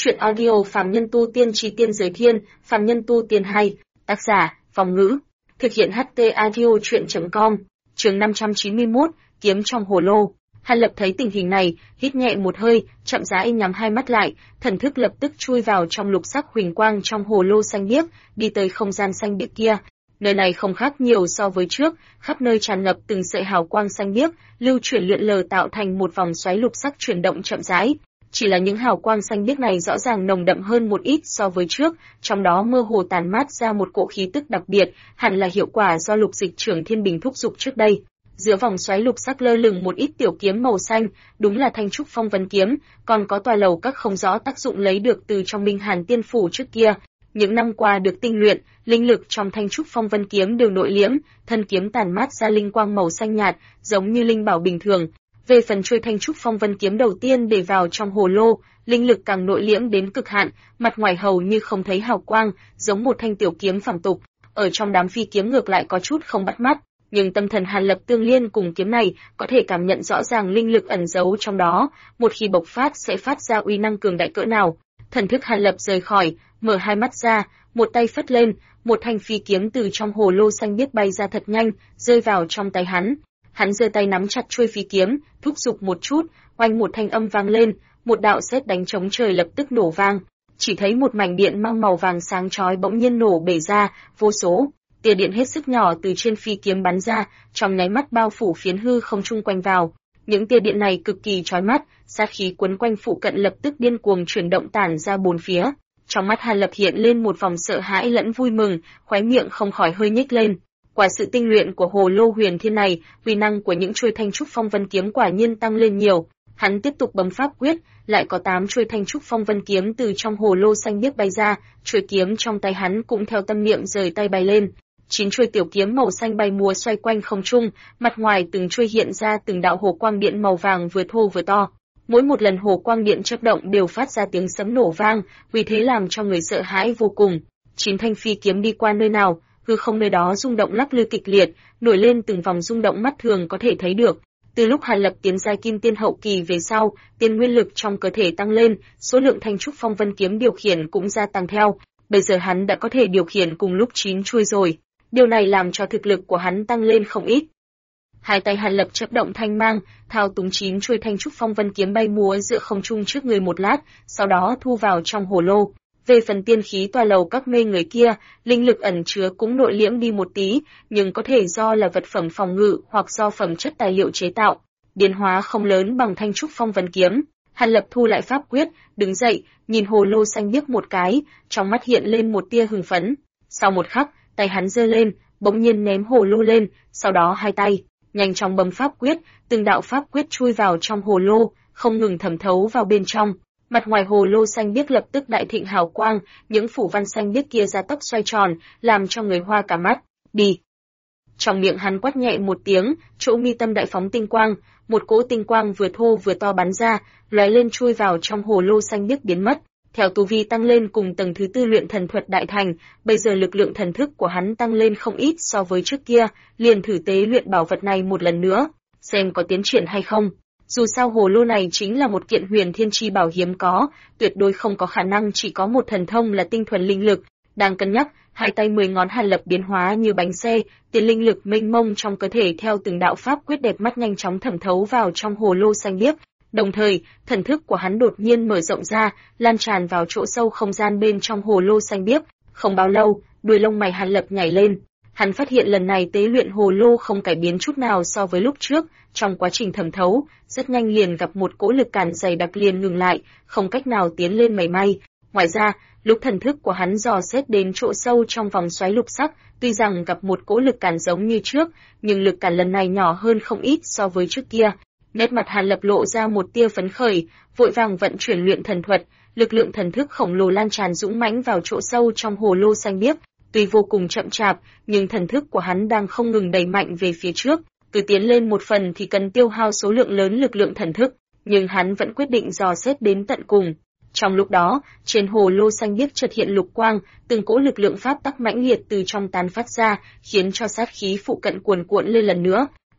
Chuyện audio Phàm Nhân Tu Tiên Chí Tiên Giới Thiên, Phàm Nhân Tu Tiên 2, tác giả, Phong Ngữ, thực hiện HT Audio Chuyện.com, chương 591, kiếm trong hồ lô. Hàn Lập thấy tình hình này, hít nhẹ một hơi, chậm rãi nhắm hai mắt lại, thần thức lập tức chui vào trong lục sắc huỳnh quang trong hồ lô xanh biếc, đi tới không gian xanh biếc kia. Nơi này không khác nhiều so với trước, khắp nơi tràn ngập từng sợi hào quang xanh biếc, lưu chuyển lượn lờ tạo thành một vòng xoáy lục sắc chuyển động chậm rãi. Chỉ là những hào quang xanh biếc này rõ ràng nồng đậm hơn một ít so với trước, trong đó mơ hồ tản mát ra một cỗ khí tức đặc biệt, hẳn là hiệu quả do lục dịch trưởng thiên bình thúc dục trước đây. Giữa vòng xoáy lục sắc lơ lửng một ít tiểu kiếm màu xanh, đúng là Thanh Trúc Phong Vân kiếm, còn có tòa lầu các không rõ tác dụng lấy được từ trong Minh Hàn Tiên phủ trước kia. Những năm qua được tinh luyện, linh lực trong Thanh Trúc Phong Vân kiếm đều nội liễm, thân kiếm tản mát ra linh quang màu xanh nhạt, giống như linh bảo bình thường. Về phần chuôi Thanh Trúc Phong Vân kiếm đầu tiên để vào trong hồ lô, linh lực càng nội liễm đến cực hạn, mặt ngoài hầu như không thấy hào quang, giống một thanh tiểu kiếm phàm tục. Ở trong đám phi kiếm ngược lại có chút không bắt mắt, nhưng tâm thần Hàn Lập tương liên cùng kiếm này, có thể cảm nhận rõ ràng linh lực ẩn giấu trong đó, một khi bộc phát sẽ phát ra uy năng cường đại cỡ nào. Thần thức Hàn Lập rời khỏi, mở hai mắt ra, một tay phất lên, một thanh phi kiếm từ trong hồ lô xanh biếc bay ra thật nhanh, rơi vào trong tay hắn. Hắn giơ tay nắm chặt chuôi phi kiếm, thúc giục một chút, oanh một thanh âm vang lên, một đạo sét đánh trống trời lập tức nổ vang. Chỉ thấy một mảnh điện mang màu vàng sáng chói bỗng nhiên nổ bể ra, vô số tia điện hết sức nhỏ từ trên phi kiếm bắn ra, trong nháy mắt bao phủ phiến hư không chung quanh vào. Những tia điện này cực kỳ chói mắt, sát khí quấn quanh phụ cận lập tức điên cuồng chuyển động tản ra bốn phía. Trong mắt Hàn Lập hiện lên một vòng sợ hãi lẫn vui mừng, khóe miệng không khỏi hơi nhếch lên. Quả sự tinh luyện của hồ lô huyền thiên này, uy năng của những chuôi Thanh Trúc Phong Vân kiếm quả nhiên tăng lên nhiều. Hắn tiếp tục bấm pháp quyết, lại có 8 chuôi Thanh Trúc Phong Vân kiếm từ trong hồ lô xanh biếc bay ra, chuôi kiếm trong tay hắn cũng theo tâm niệm rời tay bay lên. 9 chuôi tiểu kiếm màu xanh bay múa xoay quanh không trung, mặt ngoài từng chuôi hiện ra từng đạo hồ quang điện màu vàng vừa thô vừa to. Mỗi một lần hồ quang điện chớp động đều phát ra tiếng sấm nổ vang, vì thế làm cho người sợ hãi vô cùng. 9 thanh phi kiếm đi qua nơi nào, hư không nơi đó rung động lắc lư kịch liệt, nổi lên từng vòng rung động mắt thường có thể thấy được. Từ lúc Hàn Lập tiến giai kim tiên hậu kỳ về sau, tiên nguyên lực trong cơ thể tăng lên, số lượng Thanh Trúc Phong Vân kiếm điều khiển cũng gia tăng theo. Bây giờ hắn đã có thể điều khiển cùng lúc 9 chuôi rồi. Điều này làm cho thực lực của hắn tăng lên không ít. Hai tay Hàn Lập chớp động thanh mang, thao túng 9 chuôi Thanh Trúc Phong Vân kiếm bay múa giữa không trung trước người một lát, sau đó thu vào trong hồ lô. Về phần tiên khí tòa lầu các mê người kia, linh lực ẩn chứa cũng nội liễm đi một tí, nhưng có thể do là vật phẩm phòng ngự hoặc do phẩm chất tài liệu chế tạo. Biến hóa không lớn bằng Thanh Trúc Phong Vân kiếm. Hàn Lập thu lại pháp quyết, đứng dậy, nhìn hồ lô xanh biếc một cái, trong mắt hiện lên một tia hưng phấn. Sau một khắc, tay hắn giơ lên, bỗng nhiên ném hồ lô lên, sau đó hai tay nhanh chóng bấm pháp quyết, từng đạo pháp quyết chui vào trong hồ lô, không ngừng thẩm thấu vào bên trong. Mặt ngoài hồ lô xanh biếc lập tức đại thịnh hào quang, những phủ văn xanh biếc kia gia tốc xoay tròn, làm cho người hoa cả mắt. Đi! Trong miệng hắn quát nhẹ một tiếng, chỗ mi tâm đại phóng tinh quang, một cỗ tinh quang vừa thô vừa to bắn ra, lóe lên chui vào trong hồ lô xanh biếc biến mất. Theo tu vi tăng lên cùng tầng thứ 4 luyện thần thuật đại thành, bây giờ lực lượng thần thức của hắn tăng lên không ít so với trước kia, liền thử tế luyện bảo vật này một lần nữa, xem có tiến triển hay không. Dù sao hồ lô này chính là một kiện huyền thiên chi bảo hiếm có, tuyệt đối không có khả năng chỉ có một thần thông là tinh thuần linh lực. Đang cân nhắc, hai tay 10 ngón Hàn Lập biến hóa như bánh xe, tiền linh lực mênh mông trong cơ thể theo từng đạo pháp quyết đẹp mắt nhanh chóng thẩm thấu vào trong hồ lô xanh biếc. Đồng thời, thần thức của hắn đột nhiên mở rộng ra, lan tràn vào chỗ sâu không gian bên trong hồ lô xanh biếc. Không bao lâu, đuôi lông mày Hàn Lập nhảy lên. Hắn phát hiện lần này tế luyện hồ lô không cải biến chút nào so với lúc trước, trong quá trình thẩm thấu, rất nhanh liền gặp một cỗ lực cản dày đặc liền ngừng lại, không cách nào tiến lên mảy may. Ngoài ra, lúc thần thức của hắn dò xét đến chỗ sâu trong vòng xoáy lục sắc, tuy rằng gặp một cỗ lực cản giống như trước, nhưng lực cản lần này nhỏ hơn không ít so với trước kia. Nét mặt Hàn Lập lộ ra một tia phấn khởi, vội vàng vận chuyển luyện thần thuật, lực lượng thần thức khổng lồ lan tràn dũng mãnh vào chỗ sâu trong hồ lô xanh biếc. Tuy vô cùng chậm chạp, nhưng thần thức của hắn đang không ngừng đẩy mạnh về phía trước. Cứ tiến lên một phần thì cần tiêu hao số lượng lớn lực lượng thần thức, nhưng hắn vẫn quyết định dò xét đến tận cùng. Trong lúc đó, trên hồ lô xanh biếc chợt hiện lục quang, từng cỗ lực lượng pháp tắc mãnh liệt từ trong tán phát ra, khiến cho sát khí phụ cận cuồn cuộn lên lần nữa.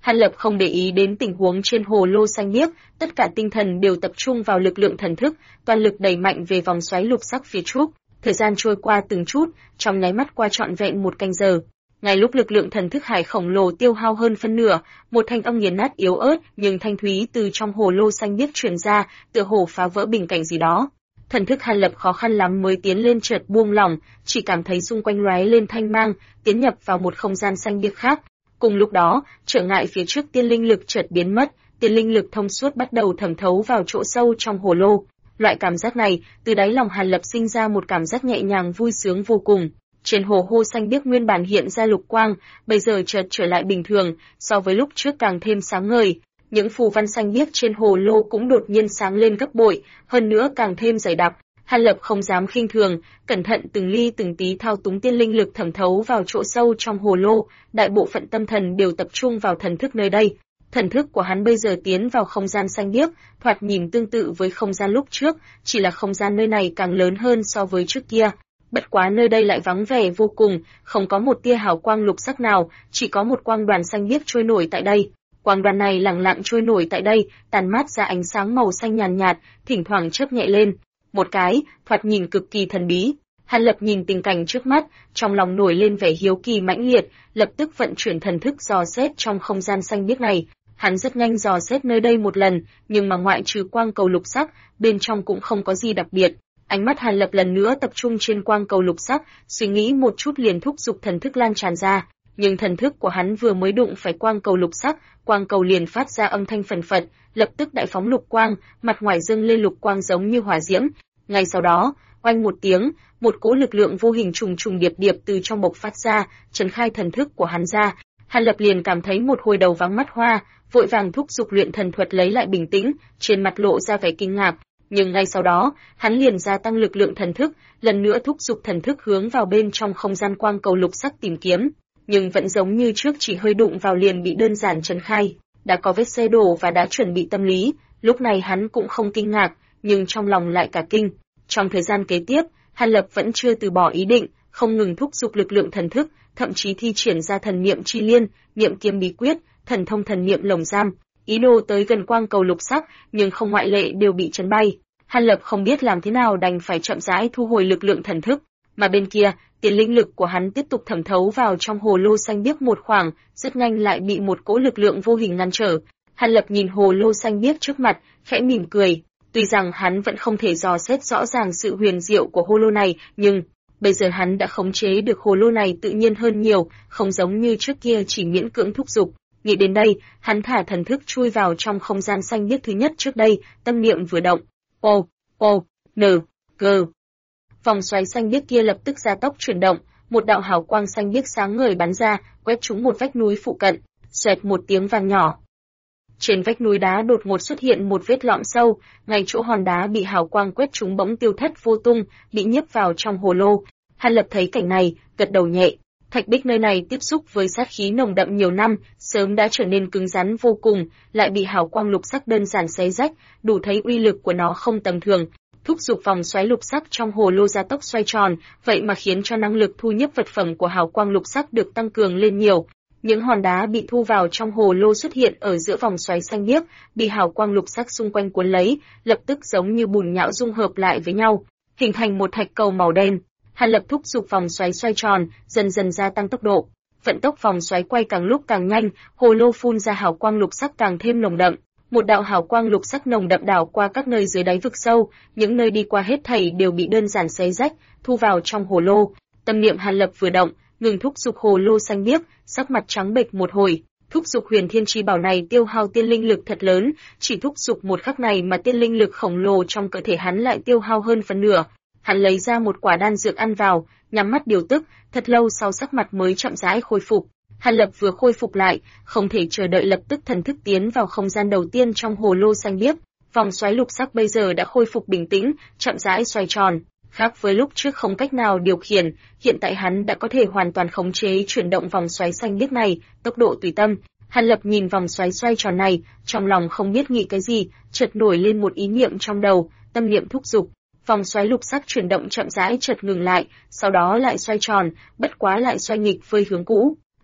Hàn Lập không để ý đến tình huống trên hồ lô xanh biếc, tất cả tinh thần đều tập trung vào lực lượng thần thức, toàn lực đẩy mạnh về vòng xoáy lục sắc phía trước. Thời gian trôi qua từng chút, trong nháy mắt qua trọn vẹn 1 canh giờ. Ngay lúc lực lượng thần thức hải khổng lồ tiêu hao hơn phân nửa, một thanh âm nghiền nát yếu ớt nhưng thanh thúy từ trong hồ lô xanh biếc truyền ra, tựa hồ phá vỡ bình cảnh gì đó. Thần thức Hàn Lập khó khăn lắm mới tiến lên chợt buông lỏng, chỉ cảm thấy xung quanh lóe lên thanh mang, tiến nhập vào một không gian xanh biếc khác. Cùng lúc đó, trở ngại phía trước tiên linh lực chợt biến mất, tiên linh lực thông suốt bắt đầu thẩm thấu vào chỗ sâu trong hồ lô. Loại cảm giác này, từ đáy lòng Hàn Lập sinh ra một cảm giác nhẹ nhàng vui sướng vô cùng. Trên hồ hô xanh biếc nguyên bản hiện ra lục quang, bây giờ chợt trở lại bình thường, so với lúc trước càng thêm sáng ngời. Những phù văn xanh biếc trên hồ lô cũng đột nhiên sáng lên gấp bội, hơn nữa càng thêm dày đặc. Hàn Lập không dám khinh thường, cẩn thận từng ly từng tí thao túng tiên linh lực thẩm thấu vào chỗ sâu trong hồ lô, đại bộ phận tâm thần đều tập trung vào thần thức nơi đây. Thần thức của hắn bây giờ tiến vào không gian xanh biếc, thoạt nhìn tương tự với không gian lúc trước, chỉ là không gian nơi này càng lớn hơn so với trước kia. Bất quá nơi đây lại vắng vẻ vô cùng, không có một tia hào quang lục sắc nào, chỉ có một quang đoàn xanh biếc trôi nổi tại đây. Quang đoàn này lẳng lặng trôi nổi tại đây, tàn mát ra ánh sáng màu xanh nhàn nhạt, thỉnh thoảng chớp nhẹ lên. Một cái, thoạt nhìn cực kỳ thần bí. Hàn Lập nhìn tình cảnh trước mắt, trong lòng nổi lên vẻ hiếu kỳ mãnh liệt, lập tức vận chuyển thần thức dò xét trong không gian xanh biếc này. Hắn rất nhanh dò xét nơi đây một lần, nhưng mà ngoại trừ quang cầu lục sắc, bên trong cũng không có gì đặc biệt. Ánh mắt Hàn Lập lần nữa tập trung trên quang cầu lục sắc, suy nghĩ một chút liền thúc giục thần thức lan tràn ra. Nhưng thần thức của hắn vừa mới đụng phải quang cầu lục sắc, quang cầu liền phát ra âm thanh phần phật, lập tức đại phóng lục quang, mặt ngoài dâng lên lục quang giống như hỏa diễm. Ngay sau đó, oanh một tiếng, một cỗ lực lượng vô hình trùng trùng điệp điệp từ trong bộc phát ra, trấn khai thần thức của hắn ra. Hàn Lập liền cảm thấy một hồi đầu váng mắt hoa, vội vàng thúc giục luyện thần thuật lấy lại bình tĩnh, trên mặt lộ ra vẻ kinh ngạc. Nhưng ngay sau đó, hắn liền gia tăng lực lượng thần thức, lần nữa thúc giục thần thức hướng vào bên trong không gian quang cầu lục sắc tìm kiếm, nhưng vẫn giống như trước chỉ hơi đụng vào liền bị đơn giản trấn khai. Đã có vết xe đổ và đã chuẩn bị tâm lý, lúc này hắn cũng không kinh ngạc, nhưng trong lòng lại cả kinh. Trong thời gian kế tiếp, Hàn Lập vẫn chưa từ bỏ ý định, không ngừng thúc giục lực lượng thần thức, thậm chí thi triển ra thần niệm chi liên, niệm kiếm bí quyết, thần thông thần niệm lồng giam, ý đồ tới gần quang cầu lục sắc, nhưng không ngoại lệ đều bị chấn bay. Hàn Lập không biết làm thế nào đành phải chậm rãi thu hồi lực lượng thần thức, mà bên kia, tiền linh lực của hắn tiếp tục thẩm thấu vào trong hồ lô xanh biếc một khoảng, rất nhanh lại bị một cỗ lực lượng vô hình ngăn trở. Hàn Lập nhìn hồ lô xanh biếc trước mặt, khẽ mỉm cười. Tuy rằng hắn vẫn không thể dò xét rõ ràng sự huyền diệu của hồ lô này, nhưng bây giờ hắn đã khống chế được hồ lô này tự nhiên hơn nhiều, không giống như trước kia chỉ miễn cưỡng thúc giục. Nghĩ đến đây, hắn thả thần thức chui vào trong không gian xanh biếc thứ nhất trước đây, tâm niệm vừa động. Vòng xoáy xanh biếc kia lập tức gia tốc chuyển động, một đạo hào quang xanh biếc sáng ngời bắn ra, quét trúng một vách núi phụ cận, xoẹt một tiếng vang nhỏ. Trên vách núi đá đột ngột xuất hiện một vết lõm sâu, ngay chỗ hòn đá bị hào quang quét trúng bỗng tiêu thất vô tung, bị nhiếp vào trong hồ lô. Hàn Lập thấy cảnh này, gật đầu nhẹ. Thạch bích nơi này tiếp xúc với sát khí nồng đậm nhiều năm, sớm đã trở nên cứng rắn vô cùng, lại bị hào quang lục sắc đơn giản xé rách, đủ thấy uy lực của nó không tầm thường. Thúc giục vòng xoáy lục sắc trong hồ lô gia tốc xoay tròn, vậy mà khiến cho năng lực thu nhiếp vật phẩm của hào quang lục sắc được tăng cường lên nhiều. Những hòn đá bị thu vào trong hồ lô xuất hiện ở giữa vòng xoáy xanh biếc, bị hào quang lục sắc xung quanh cuốn lấy, lập tức giống như bùn nhão dung hợp lại với nhau, hình thành một thạch cầu màu đen. Hàn Lập thúc giục vòng xoáy xoay tròn, dần dần gia tăng tốc độ. Vận tốc vòng xoáy quay càng lúc càng nhanh, hồ lô phun ra hào quang lục sắc càng thêm nồng đậm. Một đạo hào quang lục sắc nồng đậm đảo qua các nơi dưới đáy vực sâu, những nơi đi qua hết thảy đều bị đơn giản xé rách, thu vào trong hồ lô. Tâm niệm Hàn Lập vừa động, ngừng thúc giục hồ lô xanh biếc, sắc mặt trắng bệch một hồi. Thúc giục huyền thiên chi bảo này tiêu hao tiên linh lực thật lớn, chỉ thúc giục một khắc này mà tiên linh lực khổng lồ trong cơ thể hắn lại tiêu hao hơn phần nửa. Hắn lấy ra một quả đan dược ăn vào, nhắm mắt điều tức, thật lâu sau sắc mặt mới chậm rãi khôi phục. Hàn Lập vừa khôi phục lại, không thể chờ đợi lập tức thần thức tiến vào không gian đầu tiên trong hồ lô xanh biếc. Vòng xoáy lục sắc bây giờ đã khôi phục bình tĩnh, chậm rãi xoay tròn. Khác với lúc trước không cách nào điều khiển, hiện tại hắn đã có thể hoàn toàn khống chế chuyển động vòng xoáy xanh biếc này, tốc độ tùy tâm. Hàn Lập nhìn vòng xoáy xoay tròn này, trong lòng không biết nghĩ cái gì, chợt nổi lên một ý niệm trong đầu, tâm niệm thúc giục. Vòng xoáy lục sắc chuyển động chậm rãi chợt ngừng lại, sau đó lại xoay tròn, bất quá lại xoay nghịch với hướng cũ.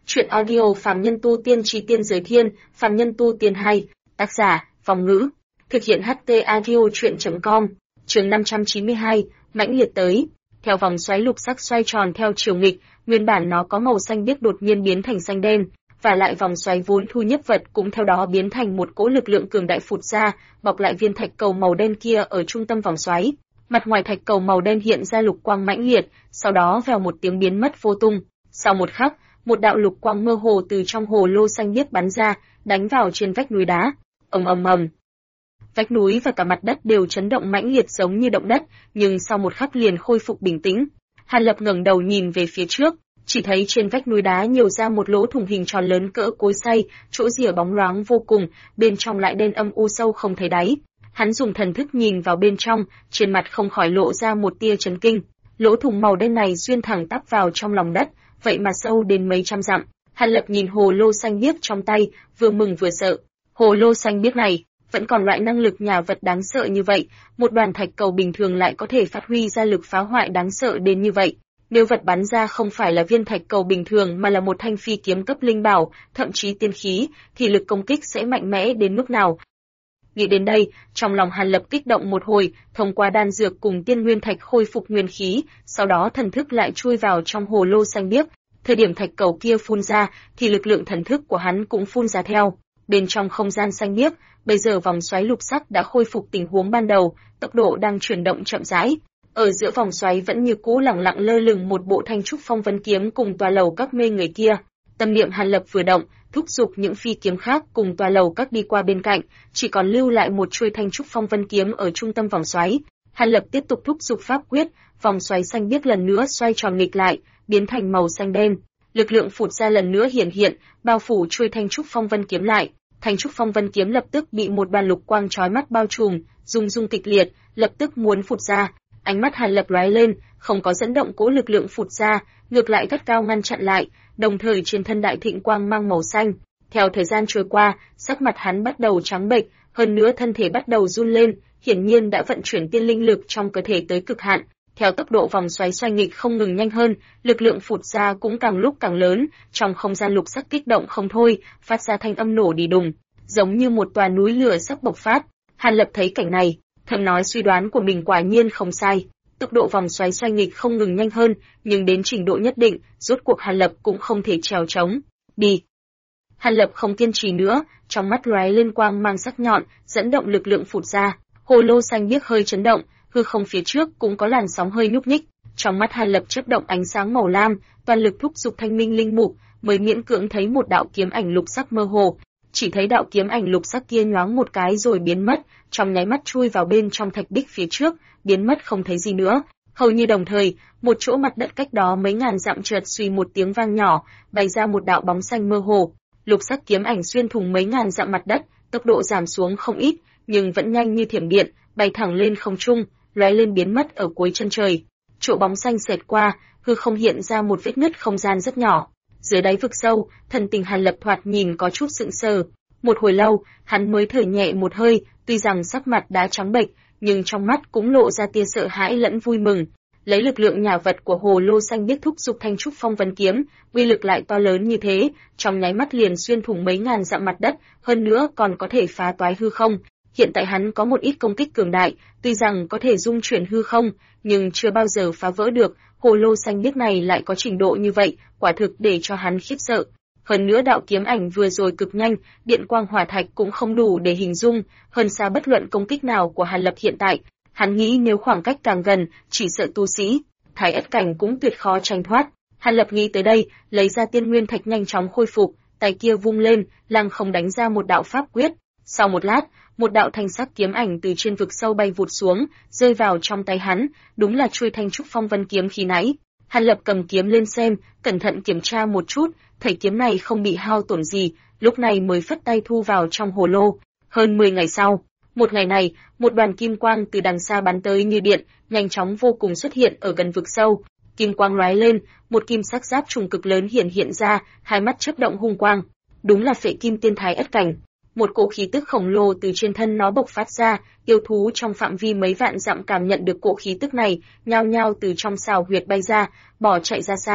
Truyện audio Phàm Nhân Tu Tiên Chí Tiên Giới Thiên, Phàm Nhân Tu Tiên 2, tác giả, Phong Ngữ. Thực hiện HT Audio Truyện.com. Chương 592, mãnh liệt tới. Theo vòng xoáy lục sắc xoay tròn theo chiều nghịch, nguyên bản nó có màu xanh biếc đột nhiên biến thành xanh đen, và lại vòng xoáy vốn thu nhấp vật cũng theo đó biến thành một cỗ lực lượng cường đại phụt ra, bọc lại viên thạch cầu màu đen kia ở trung tâm vòng xoáy. Mặt ngoài thạch cầu màu đen hiện ra lục quang mãnh liệt, sau đó vèo một tiếng biến mất vô tung. Sau một khắc, một đạo lục quang mơ hồ từ trong hồ lô xanh biếc bắn ra, đánh vào trên vách núi đá. Ầm ầm ầm. Vách núi và cả mặt đất đều chấn động mãnh liệt giống như động đất, nhưng sau một khắc liền khôi phục bình tĩnh. Hàn Lập ngẩng đầu nhìn về phía trước, chỉ thấy trên vách núi đá nhiều ra một lỗ thủng hình tròn lớn cỡ cối xay, chỗ rìa bóng loáng vô cùng, bên trong lại đen âm u sâu không thấy đáy. Hắn dùng thần thức nhìn vào bên trong, trên mặt không khỏi lộ ra một tia chấn kinh. Lỗ thủng màu đen này xuyên thẳng tắp vào trong lòng đất, vậy mà sâu đến mấy trăm dặm. Hàn Lập nhìn hồ lô xanh biếc trong tay, vừa mừng vừa sợ. Hồ lô xanh biếc này vẫn còn loại năng lực nhà vật đáng sợ như vậy, một đoàn thạch cầu bình thường lại có thể phát huy ra lực phá hoại đáng sợ đến như vậy. Nếu vật bắn ra không phải là viên thạch cầu bình thường mà là một thanh phi kiếm cấp linh bảo, thậm chí tiên khí, thì lực công kích sẽ mạnh mẽ đến mức nào? Nghĩ đến đây, trong lòng Hàn Lập kích động một hồi, thông qua đan dược cùng tiên nguyên thạch khôi phục nguyên khí, sau đó thần thức lại chui vào trong hồ lô xanh biếc. Thời điểm thạch cầu kia phun ra, thì lực lượng thần thức của hắn cũng phun ra theo. Bên trong không gian xanh biếc, bây giờ vòng xoáy lục sắc đã khôi phục tình huống ban đầu, tốc độ đang chuyển động chậm rãi. Ở giữa vòng xoáy vẫn như cũ lẳng lặng lơ lửng một bộ Thanh Trúc Phong Vân kiếm cùng tòa lầu các mê người kia. Tâm niệm Hàn Lập vừa động, thúc giục những phi kiếm khác cùng tòa lầu các đi qua bên cạnh, chỉ còn lưu lại một chuôi Thanh Trúc Phong Vân kiếm ở trung tâm vòng xoáy. Hàn Lập tiếp tục thúc giục pháp quyết, vòng xoáy xanh biếc lần nữa xoay tròn nghịch lại, biến thành màu xanh đen. Lực lượng phụt ra lần nữa hiện, bao phủ chuôi Thanh Trúc Phong Vân kiếm lại. Thanh Trúc Phong Vân kiếm lập tức bị một đoàn lục quang chói mắt bao trùm, rung kịch liệt, lập tức muốn phụt ra. Ánh mắt Hàn Lập lóe lên, không có dẫn động cỗ lực lượng phụt ra, ngược lại gắt gao ngăn chặn lại, đồng thời trên thân đại thịnh quang mang màu xanh. Theo thời gian trôi qua, sắc mặt hắn bắt đầu trắng bệch, hơn nữa thân thể bắt đầu run lên, hiển nhiên đã vận chuyển tiên linh lực trong cơ thể tới cực hạn. Theo tốc độ vòng xoáy xoay nghịch không ngừng nhanh hơn, lực lượng phụt ra cũng càng lúc càng lớn, trong không gian lục sắc kích động không thôi, phát ra thanh âm nổ đì đùng, giống như một tòa núi lửa sắp bộc phát. Hàn Lập thấy cảnh này, thầm nói suy đoán của mình quả nhiên không sai. Tốc độ vòng xoáy xoay nghịch không ngừng nhanh hơn, nhưng đến trình độ nhất định, rốt cuộc Hàn Lập cũng không thể trèo trống. Đi. Hàn Lập không kiên trì nữa, trong mắt lóe lên quang mang sắc nhọn, dẫn động lực lượng phụt ra. Hồ lô xanh biếc hơi chấn động, hư không phía trước cũng có làn sóng hơi nhúc nhích. Trong mắt Hàn Lập chớp động ánh sáng màu lam, toàn lực thúc giục thanh minh linh mục, mới miễn cưỡng thấy một đạo kiếm ảnh lục sắc mơ hồ. Chỉ thấy đạo kiếm ảnh lục sắc kia nhoáng một cái rồi biến mất, trong nháy mắt chui vào bên trong thạch bích phía trước, biến mất không thấy gì nữa. Hầu như đồng thời, một chỗ mặt đất cách đó mấy ngàn dặm chợt suy một tiếng vang nhỏ, bay ra một đạo bóng xanh mơ hồ. Lục sắc kiếm ảnh xuyên thủng mấy ngàn dặm mặt đất, tốc độ giảm xuống không ít, nhưng vẫn nhanh như thiểm điện, bay thẳng lên không trung, lóe lên biến mất ở cuối chân trời. Chỗ bóng xanh xẹt qua, hư không hiện ra một vết nứt không gian rất nhỏ. Dưới đáy vực sâu, thần tình Hàn Lập thoạt nhìn có chút sững sờ. Một hồi lâu, hắn mới thở nhẹ một hơi, tuy rằng sắc mặt đã trắng bệch, nhưng trong mắt cũng lộ ra tia sợ hãi lẫn vui mừng. Lấy lực lượng nhà vật của hồ lô xanh biếc thúc giục Thanh Trúc Phong Vân kiếm, uy lực lại to lớn như thế, trong nháy mắt liền xuyên thủng mấy ngàn dặm mặt đất, hơn nữa còn có thể phá toái hư không. Hiện tại hắn có một ít công kích cường đại, tuy rằng có thể dung chuyển hư không, nhưng chưa bao giờ phá vỡ được. Hồ lô xanh biếc này lại có trình độ như vậy, quả thực để cho hắn khiếp sợ. Hơn nữa đạo kiếm ảnh vừa rồi cực nhanh, điện quang hỏa thạch cũng không đủ để hình dung, hơn xa bất luận công kích nào của Hàn Lập hiện tại. Hắn nghĩ nếu khoảng cách càng gần, chỉ sợ tu sĩ Thái Ất cảnh cũng tuyệt khó tránh thoát. Hàn Lập nghĩ tới đây, lấy ra tiên nguyên thạch nhanh chóng khôi phục, tay kia vung lên, lăng không đánh ra một đạo pháp quyết. Sau một lát, một đạo thanh sắc kiếm ảnh từ trên vực sâu bay vụt xuống, rơi vào trong tay hắn, đúng là chuôi Thanh Trúc Phong Vân kiếm khi nãy. Hàn Lập cầm kiếm lên xem, cẩn thận kiểm tra một chút, thấy kiếm này không bị hao tổn gì, lúc này mới phất tay thu vào trong hồ lô. Hơn 10 ngày sau, một ngày này, một đoàn kim quang từ đằng xa bắn tới như điện, nhanh chóng vô cùng xuất hiện ở gần vực sâu. Kim quang lóe lên, một kim sắc giáp trùng cực lớn hiện ra, hai mắt chớp động hung quang. Đúng là Phệ Kim Tiên Thái Ất cảnh. Một cỗ khí tức khổng lồ từ trên thân nó bộc phát ra, yêu thú trong phạm vi mấy vạn dặm cảm nhận được cỗ khí tức này, nhao nhao từ trong sào huyệt bay ra, bỏ chạy ra xa.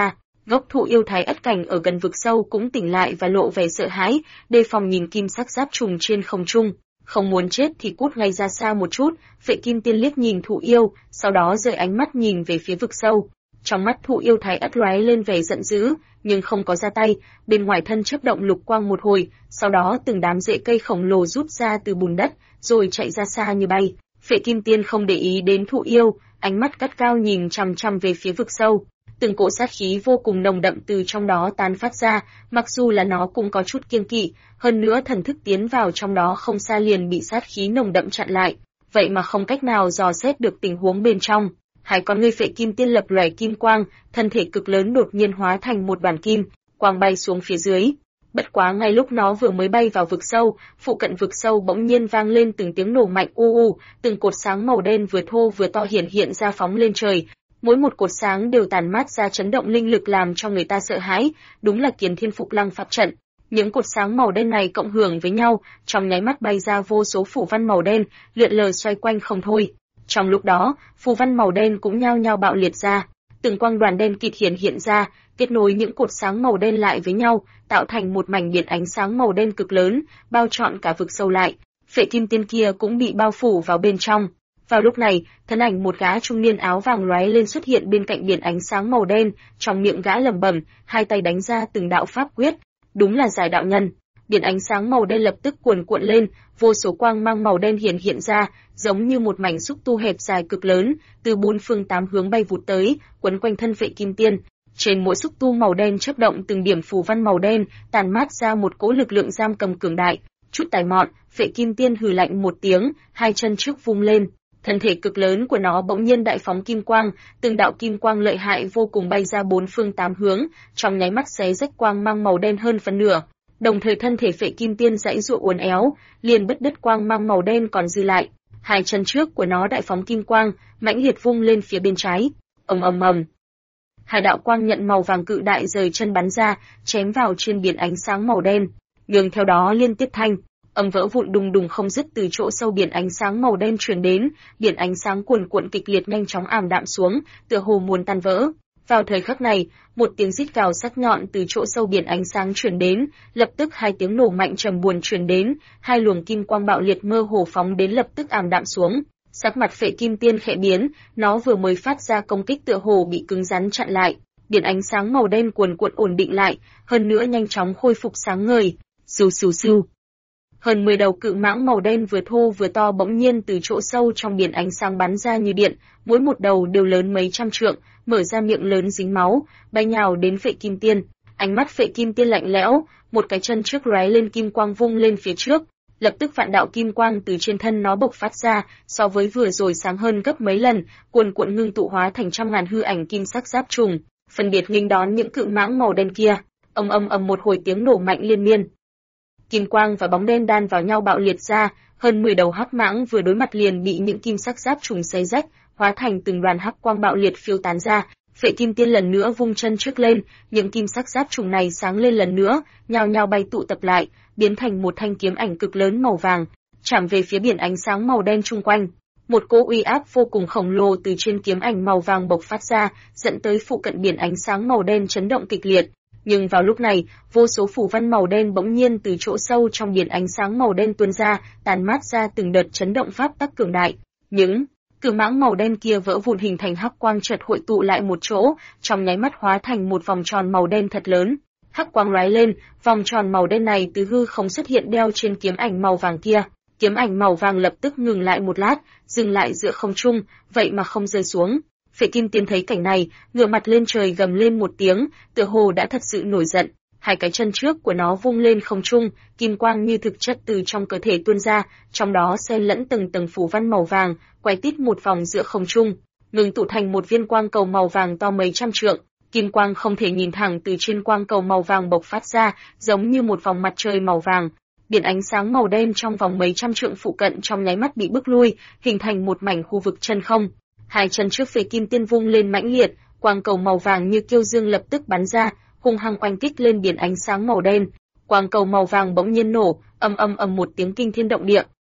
Gốc thụ yêu thái ất cảnh ở gần vực sâu cũng tỉnh lại và lộ vẻ sợ hãi, đề phòng nhìn kim sắc giáp trùng trên không trung. Không muốn chết thì cút ngay ra xa một chút, Phệ Kim Tiên liếc nhìn thụ yêu, sau đó rời ánh mắt nhìn về phía vực sâu. Trong mắt thụ yêu thái ất lóe lên vẻ giận dữ, nhưng không có ra tay, bên ngoài thân chớp động lục quang một hồi, sau đó từng đám rễ cây khổng lồ rút ra từ bùn đất, rồi chạy ra xa như bay. Phệ Kim Tiên không để ý đến thụ yêu, ánh mắt gắt gao nhìn chằm chằm về phía vực sâu. Từng cỗ sát khí vô cùng nồng đậm từ trong đó tán phát ra, mặc dù là nó cũng có chút kiêng kỵ, hơn nữa thần thức tiến vào trong đó không xa liền bị sát khí nồng đậm chặn lại, vậy mà không cách nào dò xét được tình huống bên trong. Hai con ngươi Phệ Kim Tiên lập lòe kim quang, thân thể cực lớn đột nhiên hóa thành một đoàn kim, quang bay xuống phía dưới. Bất quá ngay lúc nó vừa mới bay vào vực sâu, phụ cận vực sâu bỗng nhiên vang lên từng tiếng nổ mạnh từng cột sáng màu đen vừa thô vừa to hiện ra phóng lên trời. Mỗi một cột sáng đều tàn mát ra chấn động linh lực làm cho người ta sợ hãi, đúng là Kiền Thiên Phục Lăng pháp trận. Những cột sáng màu đen này cộng hưởng với nhau, trong nháy mắt bay ra vô số phù văn màu đen, lượn lờ xoay quanh không thôi. Trong lúc đó, phù văn màu đen cũng nhao nhao bạo liệt ra, từng quang đoàn đen kịt hiện ra, kết nối những cột sáng màu đen lại với nhau, tạo thành một mảnh biển ánh sáng màu đen cực lớn, bao trọn cả vực sâu lại. Phệ Kim Tiên kia cũng bị bao phủ vào bên trong. Vào lúc này, thân ảnh một gã trung niên áo vàng lóe lên xuất hiện bên cạnh biển ánh sáng màu đen, trong miệng gã lẩm bẩm, hai tay đánh ra từng đạo pháp quyết, đúng là Giải Đạo Nhân. Biển ánh sáng màu đen lập tức cuồn cuộn lên, vô số quang mang màu đen hiện ra, giống như một mảnh xúc tu hẹp dài cực lớn, từ bốn phương tám hướng bay vụt tới, quấn quanh thân Phệ Kim Tiên. Trên mỗi xúc tu màu đen chớp động từng điểm phù văn màu đen, tàn mát ra một cỗ lực lượng giam cầm cường đại. Chút tài mọn, Phệ Kim Tiên hừ lạnh một tiếng, hai chân trước vung lên. Thân thể cực lớn của nó bỗng nhiên đại phóng kim quang, từng đạo kim quang lợi hại vô cùng bay ra bốn phương tám hướng, trong nháy mắt xé rách quang mang màu đen hơn phân nửa. Đồng thời thân thể Phệ Kim Tiên giãy giụa uốn éo, liền bứt đứt quang mang màu đen còn dư lại. Hai chân trước của nó đại phóng kim quang, mãnh liệt vung lên phía bên trái. Ầm ầm ầm. Hai đạo quang nhận màu vàng cự đại rời chân bắn ra, chém vào trên biển ánh sáng màu đen. Nương theo đó liên tiếp thanh âm vỡ vụn đùng đùng không dứt từ chỗ sâu biển ánh sáng màu đen truyền đến, biển ánh sáng cuồn cuộn kịch liệt nhanh chóng ảm đạm xuống, tựa hồ muốn tan vỡ. Vào thời khắc này, một tiếng rít gào sắc nhọn từ chỗ sâu biển ánh sáng truyền đến, lập tức hai tiếng nổ mạnh trầm buồn truyền đến, hai luồng kim quang bạo liệt mơ hồ phóng đến lập tức ảm đạm xuống. Sắc mặt Phệ Kim Tiên khẽ biến, nó vừa mới phát ra công kích tựa hồ bị cứng rắn chặn lại, biển ánh sáng màu đen cuồn cuộn ổn định lại, hơn nữa nhanh chóng khôi phục sáng ngời. Sù sù sù. Hơn 10 đầu cự mãng màu đen vừa thô vừa to bỗng nhiên từ chỗ sâu trong biển ánh sáng bắn ra như điện, mỗi một đầu đều lớn mấy trăm trượng, mở ra miệng lớn dính máu, bay nhào đến Phệ Kim Tiên. Ánh mắt Phệ Kim Tiên lạnh lẽo, một cái chân trước lóe lên kim quang vung lên phía trước, lập tức vạn đạo kim quang từ trên thân nó bộc phát ra, so với vừa rồi sáng hơn gấp mấy lần, cuồn cuộn ngưng tụ hóa thành trăm ngàn hư ảnh kim sắc giáp trùng, phân biệt nghênh đón những cự mãng màu đen kia. Ầm ầm ầm một hồi tiếng nổ mạnh liên miên. Kim quang và bóng đen đan vào nhau bạo liệt ra, hơn 10 đầu hắc mãng vừa đối mặt liền bị những kim sắc giáp trùng xé rách, hóa thành từng đoàn hắc quang bạo liệt phiêu tán ra. Phệ Kim Tiên lần nữa vung chân trước lên, những kim sắc giáp trùng này sáng lên lần nữa, nhao nhao bay tụ tập lại, biến thành một thanh kiếm ảnh cực lớn màu vàng, chạm về phía biển ánh sáng màu đen chung quanh. Một cỗ uy áp vô cùng khổng lồ từ trên kiếm ảnh màu vàng bộc phát ra, dẫn tới phụ cận biển ánh sáng màu đen chấn động kịch liệt. Nhưng vào lúc này, vô số phù văn màu đen bỗng nhiên từ chỗ sâu trong biển ánh sáng màu đen tuôn ra, tàn mát ra từng đợt chấn động pháp tắc cường đại. Những cự mãng màu đen kia vỡ vụn hình thành hắc quang chợt hội tụ lại một chỗ, trong nháy mắt hóa thành một vòng tròn màu đen thật lớn. Hắc quang lóe lên, vòng tròn màu đen này từ hư không xuất hiện đeo trên kiếm ảnh màu vàng kia. Kiếm ảnh màu vàng lập tức ngừng lại một lát, dừng lại giữa không trung, vậy mà không rơi xuống. Phệ Kim Tiên thấy cảnh này, ngửa mặt lên trời gầm lên một tiếng, tựa hồ đã thật sự nổi giận. Hai cái chân trước của nó vung lên không trung, kim quang như thực chất từ trong cơ thể tuôn ra, trong đó xen lẫn từng tầng phù văn màu vàng, quay tít một vòng giữa không trung, ngừng tụ thành một viên quang cầu màu vàng to mấy trăm trượng. Kim quang không thể nhìn thẳng từ trên quang cầu màu vàng bộc phát ra, giống như một vòng mặt trời màu vàng. Biển ánh sáng màu đen trong vòng mấy trăm trượng phụ cận trong nháy mắt bị bức lui, hình thành một mảnh khu vực chân không. Hai chân trước Phệ Kim Tiên vung lên mãnh liệt, quang cầu màu vàng như kiêu dương lập tức bắn ra, hung hăng oanh kích lên biển ánh sáng màu đen. Quang cầu màu vàng bỗng nhiên nổ, ầm ầm ầm một tiếng kinh thiên động địa.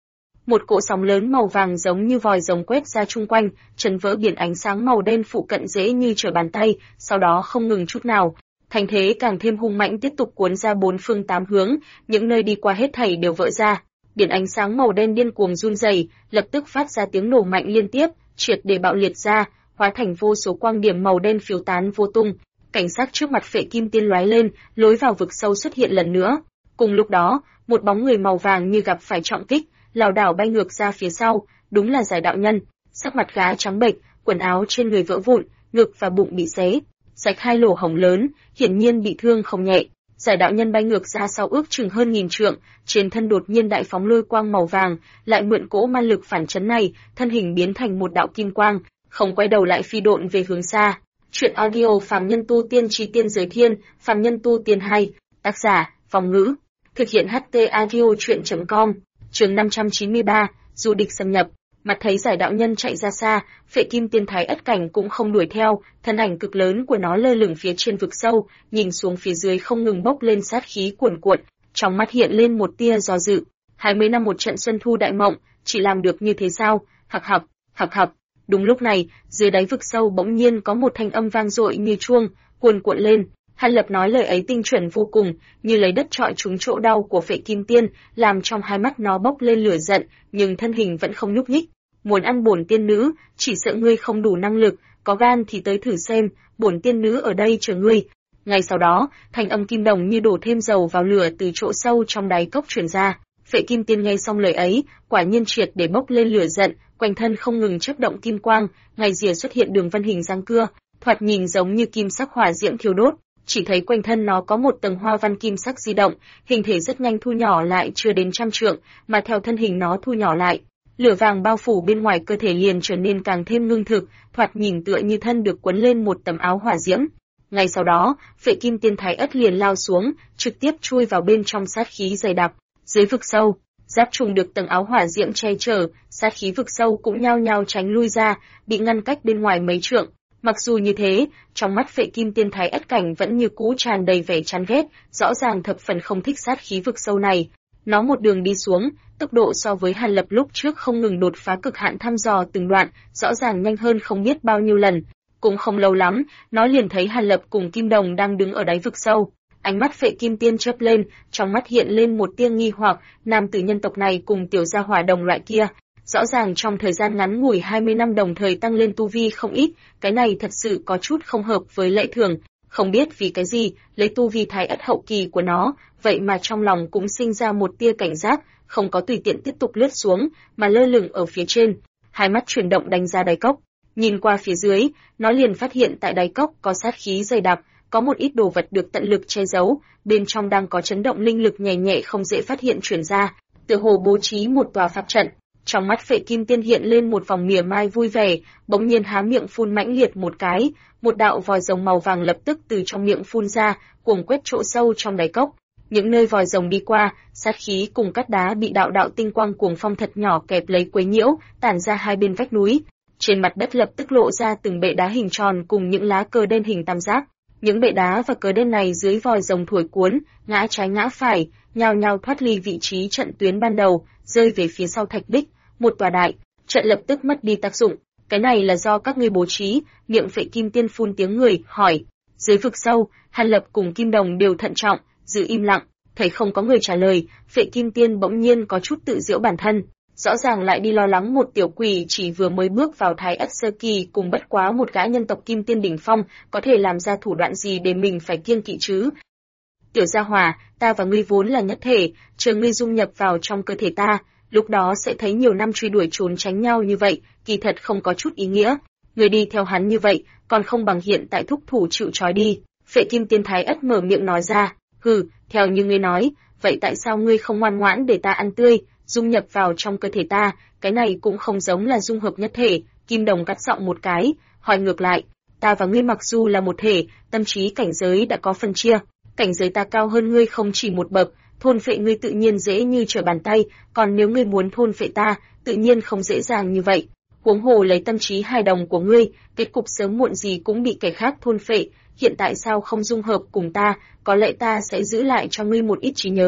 Một cỗ sóng lớn màu vàng giống như vòi rồng quét ra chung quanh, chấn vỡ biển ánh sáng màu đen phụ cận dễ như trở bàn tay, sau đó không ngừng chút nào. Thành thế càng thêm hung mãnh tiếp tục cuốn ra bốn phương tám hướng, những nơi đi qua hết thảy đều vỡ ra. Biển ánh sáng màu đen điên cuồng run rẩy, lập tức phát ra tiếng nổ mạnh liên tiếp, triệt để bạo liệt ra, hóa thành vô số quang điểm màu đen phiêu tán vô tung. Cảnh sắc trước mặt Phệ Kim Tiên lóe lên, lối vào vực sâu xuất hiện lần nữa. Cùng lúc đó, một bóng người màu vàng như gặp phải trọng kích, lảo đảo bay ngược ra phía sau, đúng là Giải đạo nhân. Sắc mặt gã trắng bệch, quần áo trên người vỡ vụn, ngực và bụng bị xé rách hai lỗ hổng lớn, hiển nhiên bị thương không nhẹ. Giải đạo nhân bay ngược ra sau ước chừng hơn 1000 trượng, trên thân đột nhiên đại phóng lôi quang màu vàng, lại mượn cỗ ma lực phản chấn này, thân hình biến thành một đạo kim quang, không quay đầu lại phi độn về hướng xa. Truyện audio Phàm Nhân Tu Tiên Chí Tiên Giới Thiên, Phàm Nhân Tu Tiên 2, tác giả, Phong Ngữ, thực hiện HT audio truyện.com, chương 593, du địch xâm nhập. Mặt thấy Giải đạo nhân chạy ra xa, Phệ Kim Tiên Thái Ất Cảnh cũng không đuổi theo, thân ảnh cực lớn của nó lơ lửng phía trên vực sâu, nhìn xuống phía dưới không ngừng bốc lên sát khí cuồn cuộn, trong mắt hiện lên một tia do dự. 20 năm một trận xuân thu đại mộng, chỉ làm được như thế sao? Hặc hặc, hặc hặc. Đúng lúc này, dưới đáy vực sâu bỗng nhiên có một thanh âm vang dội như chuông, cuồn cuộn lên. Hàn Lập nói lời ấy tinh chuẩn vô cùng, như lấy đất chọi trúng chỗ đau của Phệ Kim Tiên, làm trong hai mắt nó bốc lên lửa giận, nhưng thân hình vẫn không nhúc nhích. Muốn ăn bổn tiên nữ, chỉ sợ ngươi không đủ năng lực, có gan thì tới thử xem, bổn tiên nữ ở đây chờ ngươi. Ngay sau đó, thanh âm kim đồng như đổ thêm dầu vào lửa từ chỗ sâu trong đáy cốc truyền ra. Phệ Kim Tiên nghe xong lời ấy, quả nhiên triệt để bốc lên lửa giận, quanh thân không ngừng chớp động kim quang, ngay rìa xuất hiện đường vân hình răng cưa, thoạt nhìn giống như kim sắc hỏa diễm thiêu đốt. Chỉ thấy quanh thân nó có một tầng hoa văn kim sắc di động, hình thể rất nhanh thu nhỏ lại chưa đến 100 trượng, mà theo thân hình nó thu nhỏ lại, lửa vàng bao phủ bên ngoài cơ thể liền trở nên càng thêm ngưng thực, thoạt nhìn tựa như thân được quấn lên một tấm áo hỏa diễm. Ngay sau đó, Phệ Kim Tiên Thái Ất liền lao xuống, trực tiếp chui vào bên trong sát khí dày đặc. Dưới vực sâu, giáp trùng được tầng áo hỏa diễm che chở, sát khí vực sâu cũng nhao nhao tránh lui ra, bị ngăn cách bên ngoài mấy trượng. Mặc dù như thế, trong mắt Phệ Kim Tiên Thái Ất Cảnh vẫn như cũ tràn đầy vẻ chán ghét, rõ ràng thập phần không thích sát khí vực sâu này. Nó một đường đi xuống, tốc độ so với Hàn Lập lúc trước không ngừng đột phá cực hạn thăm dò từng đoạn, rõ ràng nhanh hơn không biết bao nhiêu lần. Cũng không lâu lắm, nó liền thấy Hàn Lập cùng Kim Đồng đang đứng ở đáy vực sâu. Ánh mắt Phệ Kim Tiên chớp lên, trong mắt hiện lên một tia nghi hoặc, nam tử nhân tộc này cùng tiểu gia hỏa đồng loại kia, rõ ràng trong thời gian ngắn ngủi 20 năm đồng thời tăng lên tu vi không ít, cái này thật sự có chút không hợp với lệ thường. Không biết vì cái gì, lấy tu vi Thái Ất hậu kỳ của nó, vậy mà trong lòng cũng sinh ra một tia cảnh giác, không có tùy tiện tiếp tục lướt xuống, mà lơ lửng ở phía trên. Hai mắt chuyển động đánh ra đáy cốc, nhìn qua phía dưới, nó liền phát hiện tại đáy cốc có sát khí dày đặc, có một ít đồ vật được tận lực che giấu, bên trong đang có chấn động linh lực nhẹ nhẹ không dễ phát hiện truyền ra, tựa hồ bố trí một tòa pháp trận. Trong mắt Phệ Kim Tiên hiện lên một vòng mỉa mai vui vẻ, bỗng nhiên há miệng phun mãnh liệt một cái, một đạo vòi rồng màu vàng lập tức từ trong miệng phun ra, cuồng quét chỗ sâu trong đáy cốc. Những nơi vòi rồng đi qua, sát khí cùng cát đá bị đạo đạo tinh quang cuồng phong thật nhỏ kẹp lấy quấy nhiễu, tản ra hai bên vách núi. Trên mặt đất lập tức lộ ra từng bệ đá hình tròn cùng những lá cờ đen hình tam giác. Những bệ đá và cờ đen này dưới vòi rồng thổi cuốn, ngã trái ngã phải, nhao nhao thoát ly vị trí trận tuyến ban đầu, rơi về phía sau thạch bích. Một tòa đại trận lập tức mất đi tác dụng. Cái này là do các ngươi bố trí. Miệng Phệ Kim Tiên phun tiếng người, hỏi. Dưới vực sâu, Hàn Lập cùng Kim Đồng đều thận trọng, giữ im lặng. Thấy không có người trả lời, Phệ Kim Tiên bỗng nhiên có chút tự giễu bản thân. Rõ ràng lại đi lo lắng một tiểu quỷ chỉ vừa mới bước vào Thái Ất sơ kỳ cùng bất quá một gã nhân tộc Kim Tiên đỉnh phong, có thể làm ra thủ đoạn gì để mình phải kiêng kỵ chứ? Tiểu gia hỏa, ta và ngươi vốn là nhất thể, chờ ngươi dung nhập vào trong cơ thể ta, lúc đó sẽ thấy nhiều năm truy đuổi trốn tránh nhau như vậy, kỳ thật không có chút ý nghĩa. Ngươi đi theo hắn như vậy, còn không bằng hiện tại thúc thủ chịu trói đi. Phệ Kim Tiên Thái Ất mở miệng nói ra, hừ, theo như ngươi nói, vậy tại sao ngươi không ngoan ngoãn để ta ăn tươi, dung nhập vào trong cơ thể ta, cái này cũng không giống là dung hợp nhất thể. Kim Đồng cắt giọng một cái, hỏi ngược lại, ta và ngươi mặc dù là một thể, tâm trí cảnh giới đã có phân chia, cảnh giới ta cao hơn ngươi không chỉ một bậc, thôn phệ ngươi tự nhiên dễ như trở bàn tay, còn nếu ngươi muốn thôn phệ ta, tự nhiên không dễ dàng như vậy. Huống hồ lấy tâm trí hài đồng của ngươi, kết cục sớm muộn gì cũng bị kẻ khác thôn phệ, hiện tại sao không dung hợp cùng ta, có lẽ ta sẽ giữ lại cho ngươi một ít trí nhớ.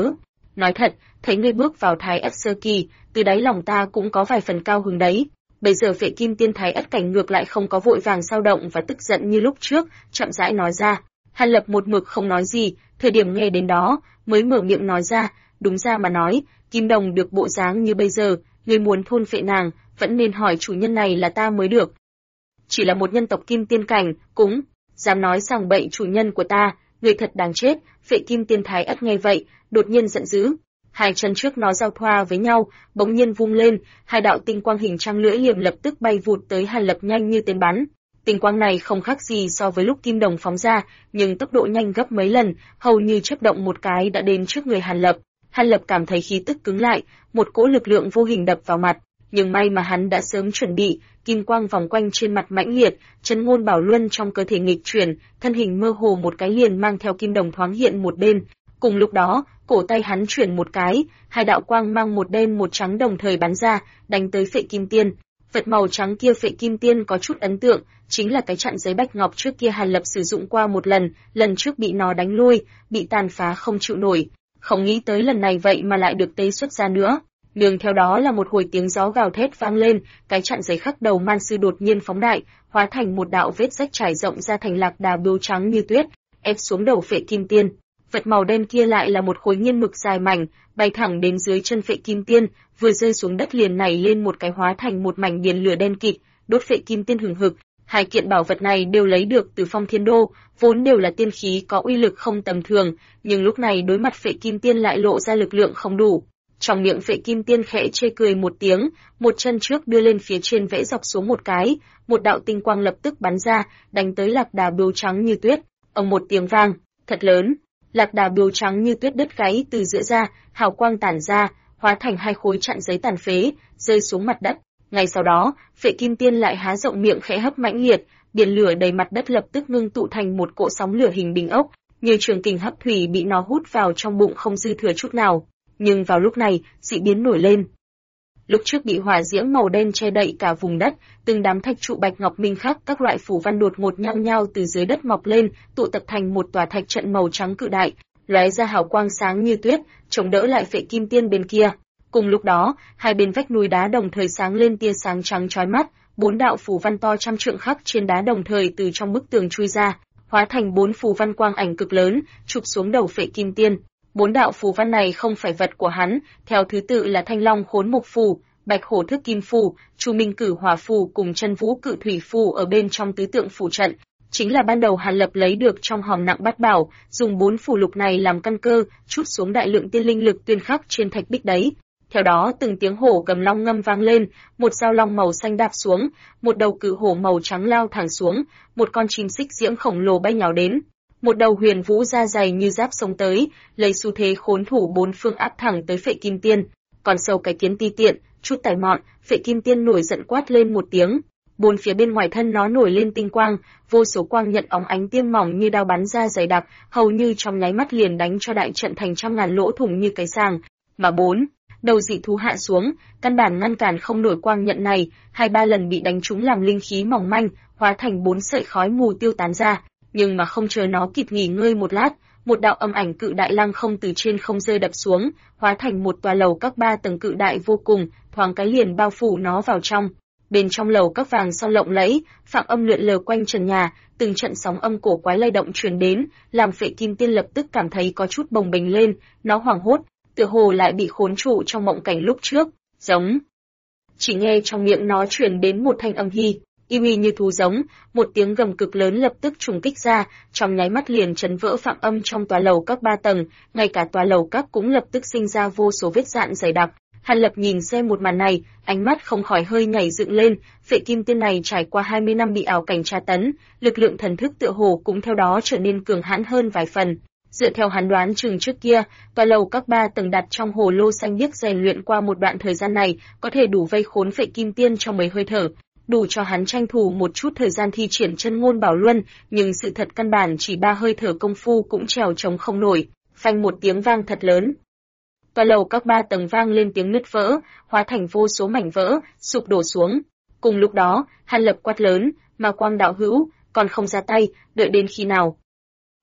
nói thật, thấy ngươi bước vào Thái Ất sơ kỳ, từ đáy lòng ta cũng có vài phần cao hứng đấy. Bây giờ Phệ Kim Tiên Thái Ất cảnh ngược lại không có vội vàng dao động và tức giận như lúc trước, chậm rãi nói ra. Hàn Lập một mực không nói gì, thời điểm nghe đến đó, mới mở miệng nói ra, đúng ra mà nói, Kim Đồng được bộ dáng như bây giờ, ngươi muốn thôn phệ nàng, vẫn nên hỏi chủ nhân này là ta mới được. Chỉ là một nhân tộc Kim Tiên cảnh, cũng dám nói sằng bậy chủ nhân của ta, người thật đáng chết. Phệ Kim Tiên Thái Ất nghe vậy, đột nhiên giận dữ. Hai chân trước nó giao thoa với nhau, bỗng nhiên vung lên, hai đạo tinh quang hình trăng lưỡi liềm lập tức bay vụt tới Hàn Lập nhanh như tên bắn. Tinh quang này không khác gì so với lúc Kim Đồng phóng ra, nhưng tốc độ nhanh gấp mấy lần, hầu như chớp động một cái đã đến trước người Hàn Lập. Hàn Lập cảm thấy khí tức cứng lại, một cỗ lực lượng vô hình đập vào mặt, nhưng may mà hắn đã sớm chuẩn bị, kim quang vòng quanh trên mặt mãnh liệt, chân ngôn bảo luân trong cơ thể nghịch chuyển, thân hình mơ hồ một cái liền mang theo Kim Đồng thoáng hiện một bên. Cùng lúc đó, cổ tay hắn chuyển một cái, hai đạo quang mang một đen một trắng đồng thời bắn ra, đánh tới Phệ Kim Tiên. Vật màu trắng kia Phệ Kim Tiên có chút ấn tượng, chính là cái chặn giấy bạch ngọc trước kia Hàn Lập sử dụng qua một lần trước bị nó đánh lui, bị tàn phá không chịu nổi. Không nghĩ tới lần này vậy mà lại được tế xuất ra nữa. Nương theo đó là một hồi tiếng gió gào thét vang lên, cái chặn giấy khắc đầu man sư đột nhiên phóng đại, hóa thành một đạo vết rách trải rộng ra thành lạc đà biếu trắng như tuyết, ép xuống đầu Phệ Kim Tiên. Vật màu đen kia lại là một khối nghiên mực dài mảnh, bay thẳng đến dưới chân Phệ Kim Tiên, vừa rơi xuống đất liền nảy lên một cái hóa thành một mảnh biển lửa đen kịt, đốt Phệ Kim Tiên hừng hực. Hai kiện bảo vật này đều lấy được từ Phong Thiên Đô, vốn đều là tiên khí có uy lực không tầm thường, nhưng lúc này đối mặt Phệ Kim Tiên lại lộ ra lực lượng không đủ. Trong miệng Phệ Kim Tiên khẽ chê cười một tiếng, một chân trước đưa lên phía trên vẽ dọc xuống một cái, một đạo tinh quang lập tức bắn ra, đánh tới lạc đà biếu trắng như tuyết. Ầm một tiếng vang thật lớn, lạc đà biếu trắng như tuyết đứt gáy từ giữa ra, hào quang tản ra, hóa thành hai khối chặn giấy tàn phế, rơi xuống mặt đất. Ngay sau đó, Phệ Kim Tiên lại há rộng miệng khẽ hấp mãnh liệt, biển lửa đầy mặt đất lập tức ngưng tụ thành một cỗ sóng lửa hình bình ốc, như trường kình hấp thủy bị nó hút vào trong bụng không dư thừa chút nào. Nhưng vào lúc này, dị biến nổi lên. Lúc trước bị hỏa diễm màu đen che đậy cả vùng đất, từng đám thạch trụ bạch ngọc minh khắc các loại phù văn đột ngột nhao nhao từ dưới đất mọc lên, tụ tập thành một tòa thạch trận màu trắng cự đại, lóe ra hào quang sáng như tuyết, chống đỡ lại Phệ Kim Tiên bên kia. Cùng lúc đó, hai bên vách núi đá đồng thời sáng lên tia sáng trắng chói mắt, bốn đạo phù văn to trăm trượng khắc trên đá đồng thời từ trong bức tường chui ra, hóa thành bốn phù văn quang ảnh cực lớn, chụp xuống đầu Phệ Kim Tiên. Bốn đạo phù văn này không phải vật của hắn, theo thứ tự là Thanh Long Khốn Mục phù, Bạch Hổ Thức Kim phù, Chu Minh Cử Hỏa phù cùng Chân Vũ Cự Thủy phù ở bên trong tứ tượng phù trận, chính là ban đầu Hàn Lập lấy được trong hòm nặng bát bảo, dùng bốn phù lục này làm căn cơ, chút xuống đại lượng tiên linh lực tuyên khắc trên thạch bích đấy. Theo đó từng tiếng hổ gầm long ngâm vang lên, một dao long màu xanh đạp xuống, một đầu cự hổ màu trắng lao thẳng xuống, một con chim xích diễm khổng lồ bay nhào đến. Một đầu huyền vũ da dày như giáp sông tới, lấy xu thế khốn thủ bốn phương áp thẳng tới Phệ Kim Tiên. Còn sâu cái kiến ti tiện, chút tài mọn, Phệ Kim Tiên nổi giận quát lên một tiếng. Bốn phía bên ngoài thân nó nổi lên tinh quang, vô số quang nhận óng ánh tiêm mỏng như đao bắn ra dày đặc, hầu như trong nháy mắt liền đánh cho đại trận thành trăm ngàn lỗ thủng như cái sàng. Mà bốn đầu dị thú hạ xuống, căn bản ngăn cản không nổi quang nhận này, hai ba lần bị đánh trúng làm linh khí mỏng manh, hóa thành bốn sợi khói mù tiêu tán ra. Nhưng mà không chờ nó kịp nghỉ ngơi một lát, một đạo âm ảnh cự đại lăng không từ trên không rơi đập xuống, hóa thành một tòa lầu các 3 tầng cự đại vô cùng, thoáng cái liền bao phủ nó vào trong. Bên trong lầu các vàng son lộng lẫy, phạng âm lượn lờ quanh trần nhà, từng trận sóng âm cổ quái lay động truyền đến, làm Phệ Kim Tiên lập tức cảm thấy có chút bồng bềnh lên, nó hoảng hốt, tựa hồ lại bị khốn trụ trong mộng cảnh lúc trước, giống. Chỉ nghe trong miệng nó truyền đến một thanh âm hi. Y như thú giống, một tiếng gầm cực lớn lập tức trùng kích ra, trong nháy mắt liền chấn vỡ phạng âm trong tòa lầu các 3 tầng, ngay cả tòa lầu các cũng lập tức sinh ra vô số vết rạn dày đặc. Hàn Lập nhìn xem một màn này, ánh mắt không khỏi hơi nhảy dựng lên, Phệ Kim Tiên này trải qua 20 năm bị ảo cảnh tra tấn, lực lượng thần thức tựa hồ cũng theo đó trở nên cường hãn hơn vài phần. Dựa theo hắn đoán chừng trước kia, tòa lầu các 3 tầng đặt trong hồ lô xanh biếc rèn luyện qua một đoạn thời gian này, có thể đủ vây khốn Phệ Kim Tiên trong mấy hơi thở, đủ cho hắn tranh thủ một chút thời gian thi triển chân ngôn bảo luân, nhưng sự thật căn bản chỉ 3 hơi thở công phu cũng trèo chống không nổi. Phanh một tiếng vang thật lớn. Tòa lầu các 3 tầng vang lên tiếng nứt vỡ, hóa thành vô số mảnh vỡ, sụp đổ xuống. Cùng lúc đó, Hàn Lập quát lớn, mà Quang đạo hữu, còn không ra tay, đợi đến khi nào?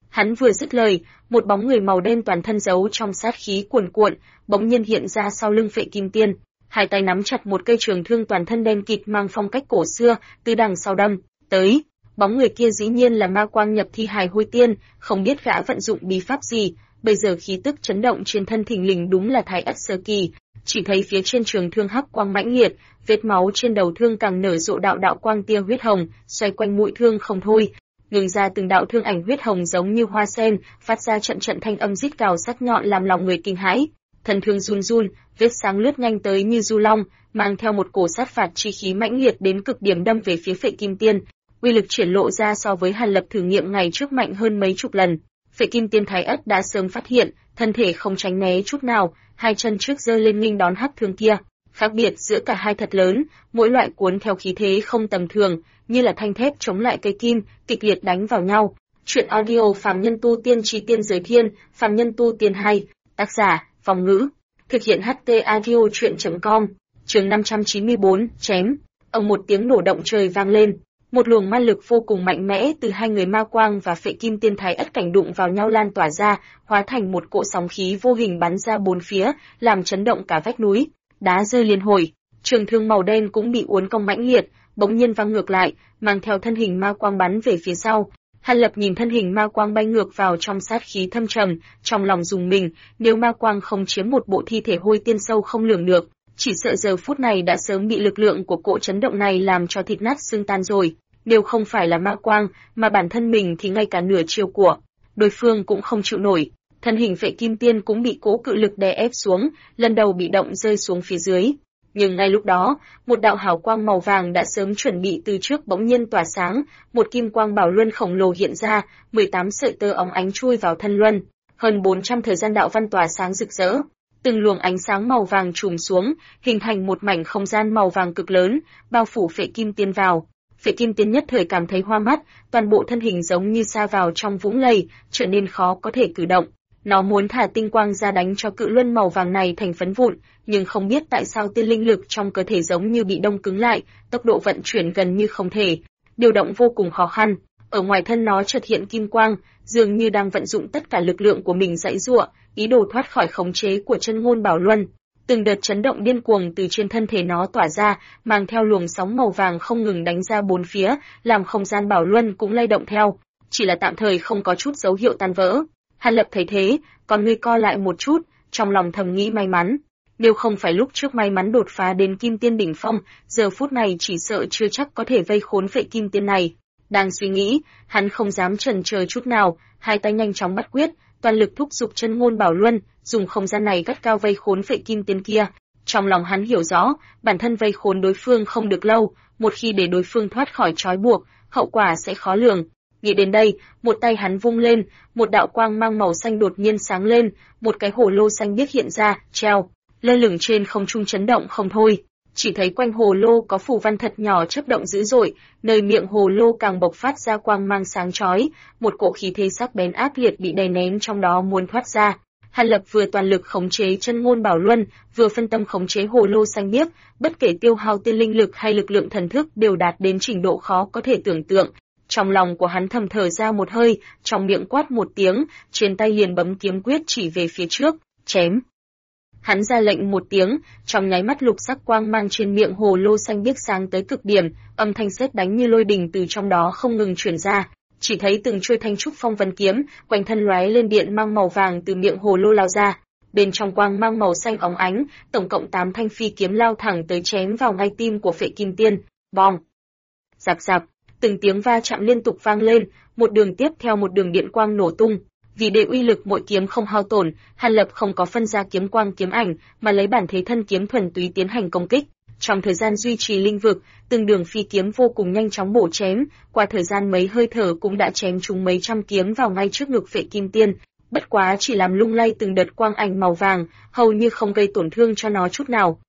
Hắn vừa dứt lời, một bóng người màu đen toàn thân giấu trong sát khí cuồn cuộn, bỗng nhiên hiện ra sau lưng Phệ Kim Tiên, hai tay nắm chặt một cây trường thương toàn thân đen kịt mang phong cách cổ xưa, từ đằng sau đâm tới. Bóng người kia dĩ nhiên là ma quang nhập thi hài Hôi Tiên, không biết gã vận dụng bí pháp gì, bây giờ khí tức chấn động trên thân thình lình đúng là Thái Ất sơ kỳ. Chỉ thấy phía trên trường thương hắc quang mãnh liệt, vết máu trên đầu thương càng nở rộ đạo đạo quang tia huyết hồng, xoay quanh mũi thương không thôi, ngừng ra từng đạo thương ảnh huyết hồng giống như hoa sen, phát ra trận trận thanh âm rít gào sắc nhọn làm lòng người kinh hãi. Thân thương run run, vết sáng lướt nhanh tới như du long, mang theo một cổ sát phạt chi khí mãnh liệt đến cực điểm đâm về phía Phệ Kim Tiên. Uy lực triển lộ ra so với Hàn Lập thử nghiệm ngày trước mạnh hơn mấy chục lần. Phệ Kim Tiên Thái Ất đã sớm phát hiện, thân thể không tránh né chút nào, hai chân trước giơ lên nghênh đón hắc thương kia. Khác biệt giữa cả hai thật lớn, mỗi loại cuốn theo khí thế không tầm thường, như là thanh thép chống lại cây kim, kịch liệt đánh vào nhau. Truyện audio Phàm Nhân Tu Tiên Chí Tiên Giới Thiên, Phàm Nhân Tu Tiên 2, tác giả, Phong Ngữ, thực hiện HT audio truyện.com. Chương 594, chém. Ầm một tiếng nổ động trời vang lên, một luồng ma lực vô cùng mạnh mẽ từ hai người ma quang và Phệ Kim Tiên Thái Ất cảnh đụng vào nhau lan tỏa ra, hóa thành một cỗ sóng khí vô hình bắn ra bốn phía, làm chấn động cả vách núi, đá rơi liên hồi. Trường thương màu đen cũng bị uốn cong mãnh liệt, bỗng nhiên văng ngược lại, mang theo thân hình ma quang bắn về phía sau. Hàn Lập nhìn thân hình ma quang bay ngược vào trong sát khí thâm trầm, trong lòng rùng mình, nếu ma quang không chiếm một bộ thi thể Hôi Tiên sâu không lường được, chỉ sợ giờ phút này đã sớm bị lực lượng của cỗ chấn động này làm cho thịt nát xương tan rồi. Nếu không phải là ma quang, mà bản thân mình thì ngay cả nửa chiêu của đối phương cũng không chịu nổi. Thân hình Phệ Kim Tiên cũng bị cỗ cự lực đè ép xuống, lần đầu bị động rơi xuống phía dưới. Nhưng ngay lúc đó, một đạo hào quang màu vàng đã sớm chuẩn bị từ trước bỗng nhiên tỏa sáng, một kim quang bảo luân khổng lồ hiện ra, 18 sợi tơ óng ánh chui vào thân luân, hơn 400 thời gian đạo văn tỏa sáng rực rỡ. Từng luồng ánh sáng màu vàng trùm xuống, hình thành một mảnh không gian màu vàng cực lớn, bao phủ Phệ Kim Tiên vào. Phệ Kim Tiên nhất thời cảm thấy hoa mắt, toàn bộ thân hình giống như sa vào trong vũng lầy, trở nên khó có thể cử động. Nó muốn thả tinh quang ra đánh cho cự luân màu vàng này thành phấn vụn, nhưng không biết tại sao tiên linh lực trong cơ thể giống như bị đông cứng lại, tốc độ vận chuyển gần như không thể, điều động vô cùng khó khăn. Ở ngoài thân nó chợt hiện kim quang, dường như đang vận dụng tất cả lực lượng của mình giãy giụa, ý đồ thoát khỏi khống chế của chân ngôn bảo luân. Từng đợt chấn động điên cuồng từ trên thân thể nó tỏa ra, mang theo luồng sóng màu vàng không ngừng đánh ra bốn phía, làm không gian bảo luân cũng lay động theo, chỉ là tạm thời không có chút dấu hiệu tan vỡ. Hàn Lập thấy thế, con ngươi co lại một chút, trong lòng thầm nghĩ may mắn. Nếu không phải lúc trước may mắn đột phá đến Kim Tiên đỉnh phong, giờ phút này chỉ sợ chưa chắc có thể vây khốn Phệ Kim Tiên này. Đang suy nghĩ, hắn không dám chần chờ chút nào, hai tay nhanh chóng bắt quyết, toàn lực thúc giục chân ngôn bảo luân, dùng không gian này gắt cao vây khốn Phệ Kim Tiên kia. Trong lòng hắn hiểu rõ, bản thân vây khốn đối phương không được lâu, một khi để đối phương thoát khỏi trói buộc, hậu quả sẽ khó lường. Nghĩ đến đây, một tay hắn vung lên, một đạo quang mang màu xanh đột nhiên sáng lên, một cái hồ lô xanh biếc hiện ra, treo lơ lửng trên không trung chấn động không thôi. Chỉ thấy quanh hồ lô có phù văn thật nhỏ chớp động dữ dội, nơi miệng hồ lô càng bộc phát ra quang mang sáng chói, một cỗ khí thế sắc bén ác liệt bị đè nén trong đó muốn thoát ra. Hàn Lập vừa toàn lực khống chế chân ngôn bảo luân, vừa phân tâm khống chế hồ lô xanh biếc, bất kể tiêu hao tiên linh lực hay lực lượng thần thức đều đạt đến trình độ khó có thể tưởng tượng. Trong lòng của hắn thầm thở ra một hơi, trong miệng quát một tiếng, trên tay liền bấm kiếm quyết chỉ về phía trước, chém. Hắn ra lệnh một tiếng, trong nháy mắt lục sắc quang mang trên miệng hồ lô xanh biếc sáng tới cực điểm, âm thanh sét đánh như lôi đình từ trong đó không ngừng truyền ra. Chỉ thấy từng chuôi thanh trúc phong vân kiếm, quanh thân lóe lên điện mang màu vàng từ miệng hồ lô lao ra. Bên trong quang mang màu xanh óng ánh, tổng cộng 8 thanh phi kiếm lao thẳng tới chém vào ngay tim của Phệ Kim Tiên. Bong! Rạp rạp! Từng tiếng va chạm liên tục vang lên, một đường tiếp theo một đường điện quang nổ tung. Vì để uy lực mỗi kiếm không hao tổn, Hàn Lập không có phân ra kiếm quang kiếm ảnh, mà lấy bản thế thân kiếm thuần túy tiến hành công kích. Trong thời gian duy trì linh vực, từng đường phi kiếm vô cùng nhanh chóng bổ chém, qua thời gian mấy hơi thở cũng đã chém trúng mấy trăm kiếm vào ngay trước ngực Phệ Kim Tiên. Bất quá chỉ làm lung lay từng đợt quang ảnh màu vàng, hầu như không gây tổn thương cho nó chút nào.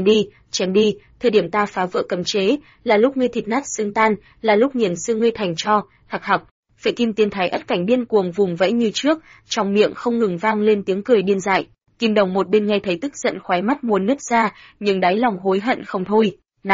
Chém đi, thời điểm ta phá vỡ cấm chế, là lúc ngươi thịt nát xương tan, là lúc nghiền xương ngươi thành tro, hặc hặc. Phệ Kim Tiên Thái Ất cảnh điên cuồng vùng vẫy như trước, trong miệng không ngừng vang lên tiếng cười điên dại. Kim Đồng một bên nghe thấy tức giận khóe mắt muốn nứt ra, nhưng đáy lòng hối hận không thôi.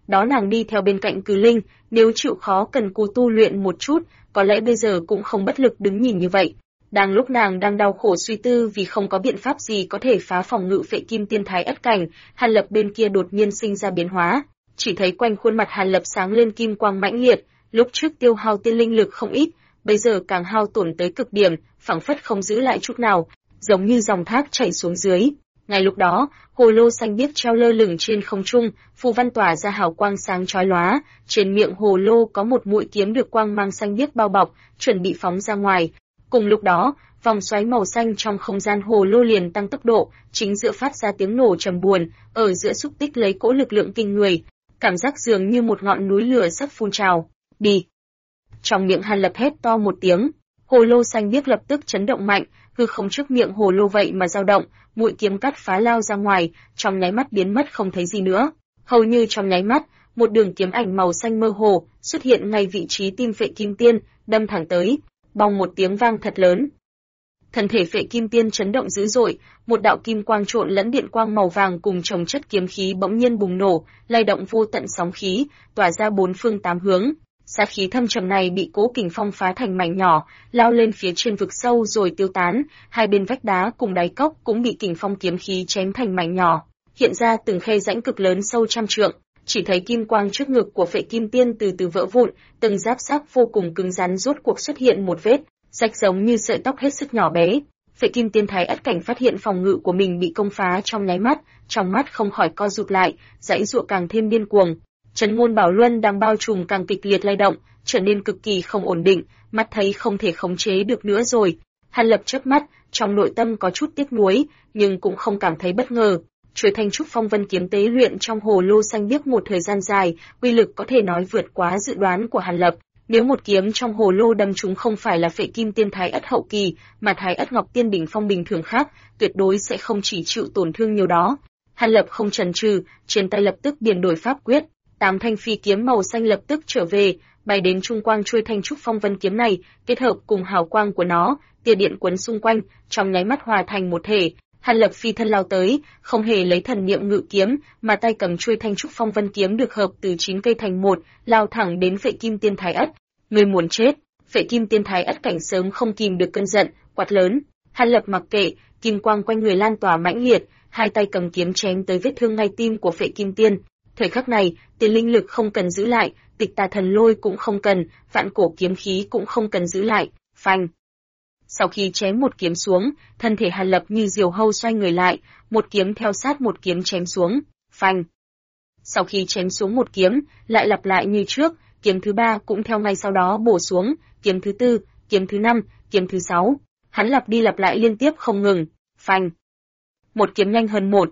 đó nàng đi theo bên cạnh Cừ Linh, nếu chịu khó cần cù tu luyện một chút, có lẽ bây giờ cũng không bất lực đứng nhìn như vậy. Đang lúc nàng đang đau khổ suy tư vì không có biện pháp gì có thể phá phòng ngự Phệ Kim Tiên Thái Ất cảnh, Hàn Lập bên kia đột nhiên sinh ra biến hóa, chỉ thấy quanh khuôn mặt Hàn Lập sáng lên kim quang mãnh liệt, lúc trước tiêu hao tiên linh lực không ít, bây giờ càng hao tổn tới cực điểm, phảng phất không giữ lại chút nào, giống như dòng thác chảy xuống dưới. Ngay lúc đó, hồ lô xanh biếc treo lơ lửng trên không trung, phù văn tỏa ra hào quang sáng chói lóa, trên miệng hồ lô có một mũi kiếm được quang mang xanh biếc bao bọc, chuẩn bị phóng ra ngoài. Cùng lúc đó, vòng xoáy màu xanh trong không gian hồ lô liền tăng tốc độ, chính giữa phát ra tiếng nổ trầm buồn, ở giữa xúc tích lấy cỗ lực lượng kinh người, cảm giác dường như một ngọn núi lửa sắp phun trào. Đi! Trong miệng Hàn Lập hét to một tiếng, hồ lô xanh biếc lập tức chấn động mạnh, hư không trước miệng hồ lô vậy mà dao động, mũi kiếm cắt phá lao ra ngoài, trong nháy mắt biến mất không thấy gì nữa. Hầu như trong nháy mắt, một đường kiếm ảnh màu xanh mơ hồ xuất hiện ngay vị trí tim Phệ Kim Tiên, đâm thẳng tới, bong một tiếng vang thật lớn. Thân thể Phệ Kim Tiên chấn động dữ dội, một đạo kim quang trộn lẫn điện quang màu vàng cùng chồng chất kiếm khí bỗng nhiên bùng nổ, lay động vô tận sóng khí, tỏa ra bốn phương tám hướng. Sát khí thâm trầm này bị cố kình phong phá thành mảnh nhỏ, lao lên phía trên vực sâu rồi tiêu tán, hai bên vách đá cùng đáy cốc cũng bị kình phong kiếm khí chém thành mảnh nhỏ, hiện ra từng khe rãnh cực lớn sâu trăm trượng, chỉ thấy kim quang trước ngực của Phệ Kim Tiên từ từ vỡ vụn, từng giáp xác vô cùng cứng rắn rốt cuộc xuất hiện một vết rách giống như sợi tóc hết sức nhỏ bé. Phệ Kim Tiên Thái Ất cảnh phát hiện phòng ngự của mình bị công phá trong nháy mắt, trong mắt không khỏi co rụt lại, giãy giụa càng thêm điên cuồng. Trấn Ngôn Bảo Luân đang bao trùm càng kịch liệt lay động, trở nên cực kỳ không ổn định, mắt thấy không thể khống chế được nữa rồi. Hàn Lập chớp mắt, trong nội tâm có chút tiếc nuối, nhưng cũng không cảm thấy bất ngờ. Chuôi Thanh Trúc Phong Vân kiếm tế luyện trong hồ lô xanh biếc một thời gian dài, uy lực có thể nói vượt quá dự đoán của Hàn Lập. Nếu một kiếm trong hồ lô đâm trúng không phải là Phệ Kim Tiên Thái Ất hậu kỳ, mà Thái Ất Ngọc Tiên đỉnh phong bình thường khác, tuyệt đối sẽ không chỉ chịu tổn thương nhiều đó. Hàn Lập không chần chừ, trên tay lập tức biến đổi pháp quyết, 8 thanh phi kiếm màu xanh lập tức trở về, bay đến trung quang chuôi Thanh Trúc Phong Vân kiếm này, kết hợp cùng hào quang của nó, tia điện quấn xung quanh, trong nháy mắt hòa thành một thể. Hàn Lập phi thân lao tới, không hề lấy thần niệm ngự kiếm, mà tay cầm chuôi Thanh Trúc Phong Vân kiếm được hợp từ 9 cây thành một, lao thẳng đến Phệ Kim Tiên Thái Ất. Người muốn chết! Phệ Kim Tiên Thái Ất cảnh sớm không kìm được cơn giận, quát lớn. Hàn Lập mặc kệ, kim quang quanh người lan tỏa mãnh liệt, hai tay cầm kiếm chém tới vết thương ngay tim của Phệ Kim Tiên. Thời khắc này, tiền linh lực không cần giữ lại, Tịch Tà Thần Lôi cũng không cần, vạn cổ kiếm khí cũng không cần giữ lại. Phanh! Sau khi chém một kiếm xuống, thân thể Hàn Lập như diều hâu xoay người lại, một kiếm theo sát một kiếm chém xuống. Phanh! Sau khi chém xuống một kiếm, lại lặp lại như trước, kiếm thứ ba cũng theo ngay sau đó bổ xuống, kiếm thứ tư, kiếm thứ năm, kiếm thứ sáu. Hắn lặp đi lặp lại liên tiếp không ngừng. Phanh! Một kiếm nhanh hơn một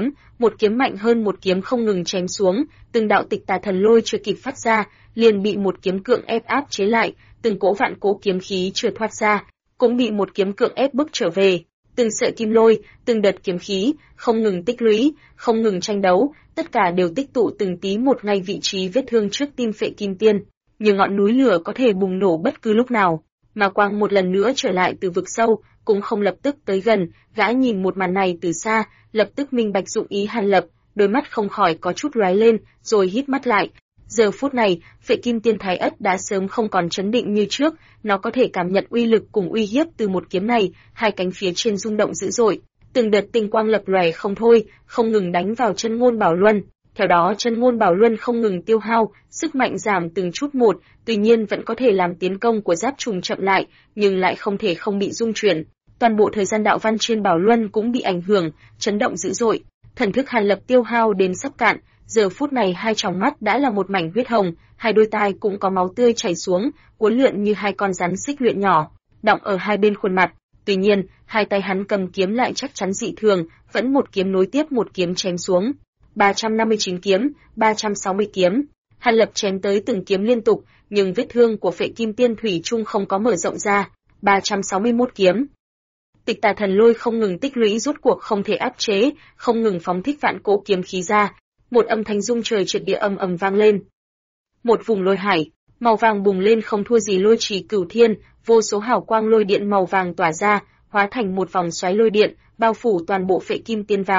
kiếm mạnh hơn một kiếm không ngừng chém xuống, từng đạo Tịch Tà Thần Lôi chưa kịp phát ra, liền bị một kiếm cưỡng ép áp chế lại, từng cỗ vạn cố kiếm khí chưa thoát ra, cũng bị một kiếm cưỡng ép bức trở về. Từng sợi kim lôi, từng đợt kiếm khí, không ngừng tích lũy, không ngừng tranh đấu, tất cả đều tích tụ từng tí một ngay vị trí vết thương trước tim Phệ Kim Tiên, như ngọn núi lửa có thể bùng nổ bất cứ lúc nào. Mà quang một lần nữa trở lại từ vực sâu, cũng không lập tức tới gần, gã nhìn một màn này từ xa, lập tức minh bạch dụng ý Hàn Lập, đôi mắt không khỏi có chút lóe lên, rồi hít mắt lại. Giờ phút này, Phệ Kim Tiên Thái Ất đã sớm không còn chấn định như trước, nó có thể cảm nhận uy lực cùng uy hiếp từ một kiếm này, hai cánh phía trên rung động dữ dội, từng đợt tinh quang lập lòe không thôi, không ngừng đánh vào Chân Ngôn Bảo Luân. Theo đó Chân Ngôn Bảo Luân không ngừng tiêu hao, sức mạnh giảm từng chút một, tuy nhiên vẫn có thể làm tiến công của giáp trùng chậm lại, nhưng lại không thể không bị rung chuyển. Toàn bộ thời gian đạo văn trên Bảo Luân cũng bị ảnh hưởng, chấn động dữ dội. Thần thức Hàn Lập tiêu hao đến sắp cạn, giờ phút này hai tròng mắt đã là một mảnh huyết hồng, hai đôi tai cũng có máu tươi chảy xuống, uốn lượn như hai con rắn xích luyện nhỏ, đọng ở hai bên khuôn mặt. Tuy nhiên, hai tay hắn cầm kiếm lại chắc chắn dị thường, vẫn một kiếm nối tiếp một kiếm chém xuống. 359 kiếm, 360 kiếm. Hàn Lập chém tới từng kiếm liên tục, nhưng vết thương của Phệ Kim Tiên thủy chung không có mở rộng ra. 361 kiếm. Tịch Tà Thần Lôi không ngừng tích lũy rốt cuộc không thể áp chế, không ngừng phóng thích vạn cỗ kiếm khí ra. Một âm thanh rung trời triệt địa ầm ầm vang lên. Một vùng lôi hải, màu vàng bùng lên không thua gì lôi trì cửu thiên, vô số hào quang lôi điện màu vàng tỏa ra, hóa thành một vòng xoáy lôi điện, bao phủ toàn bộ Phệ Kim Tiên vào.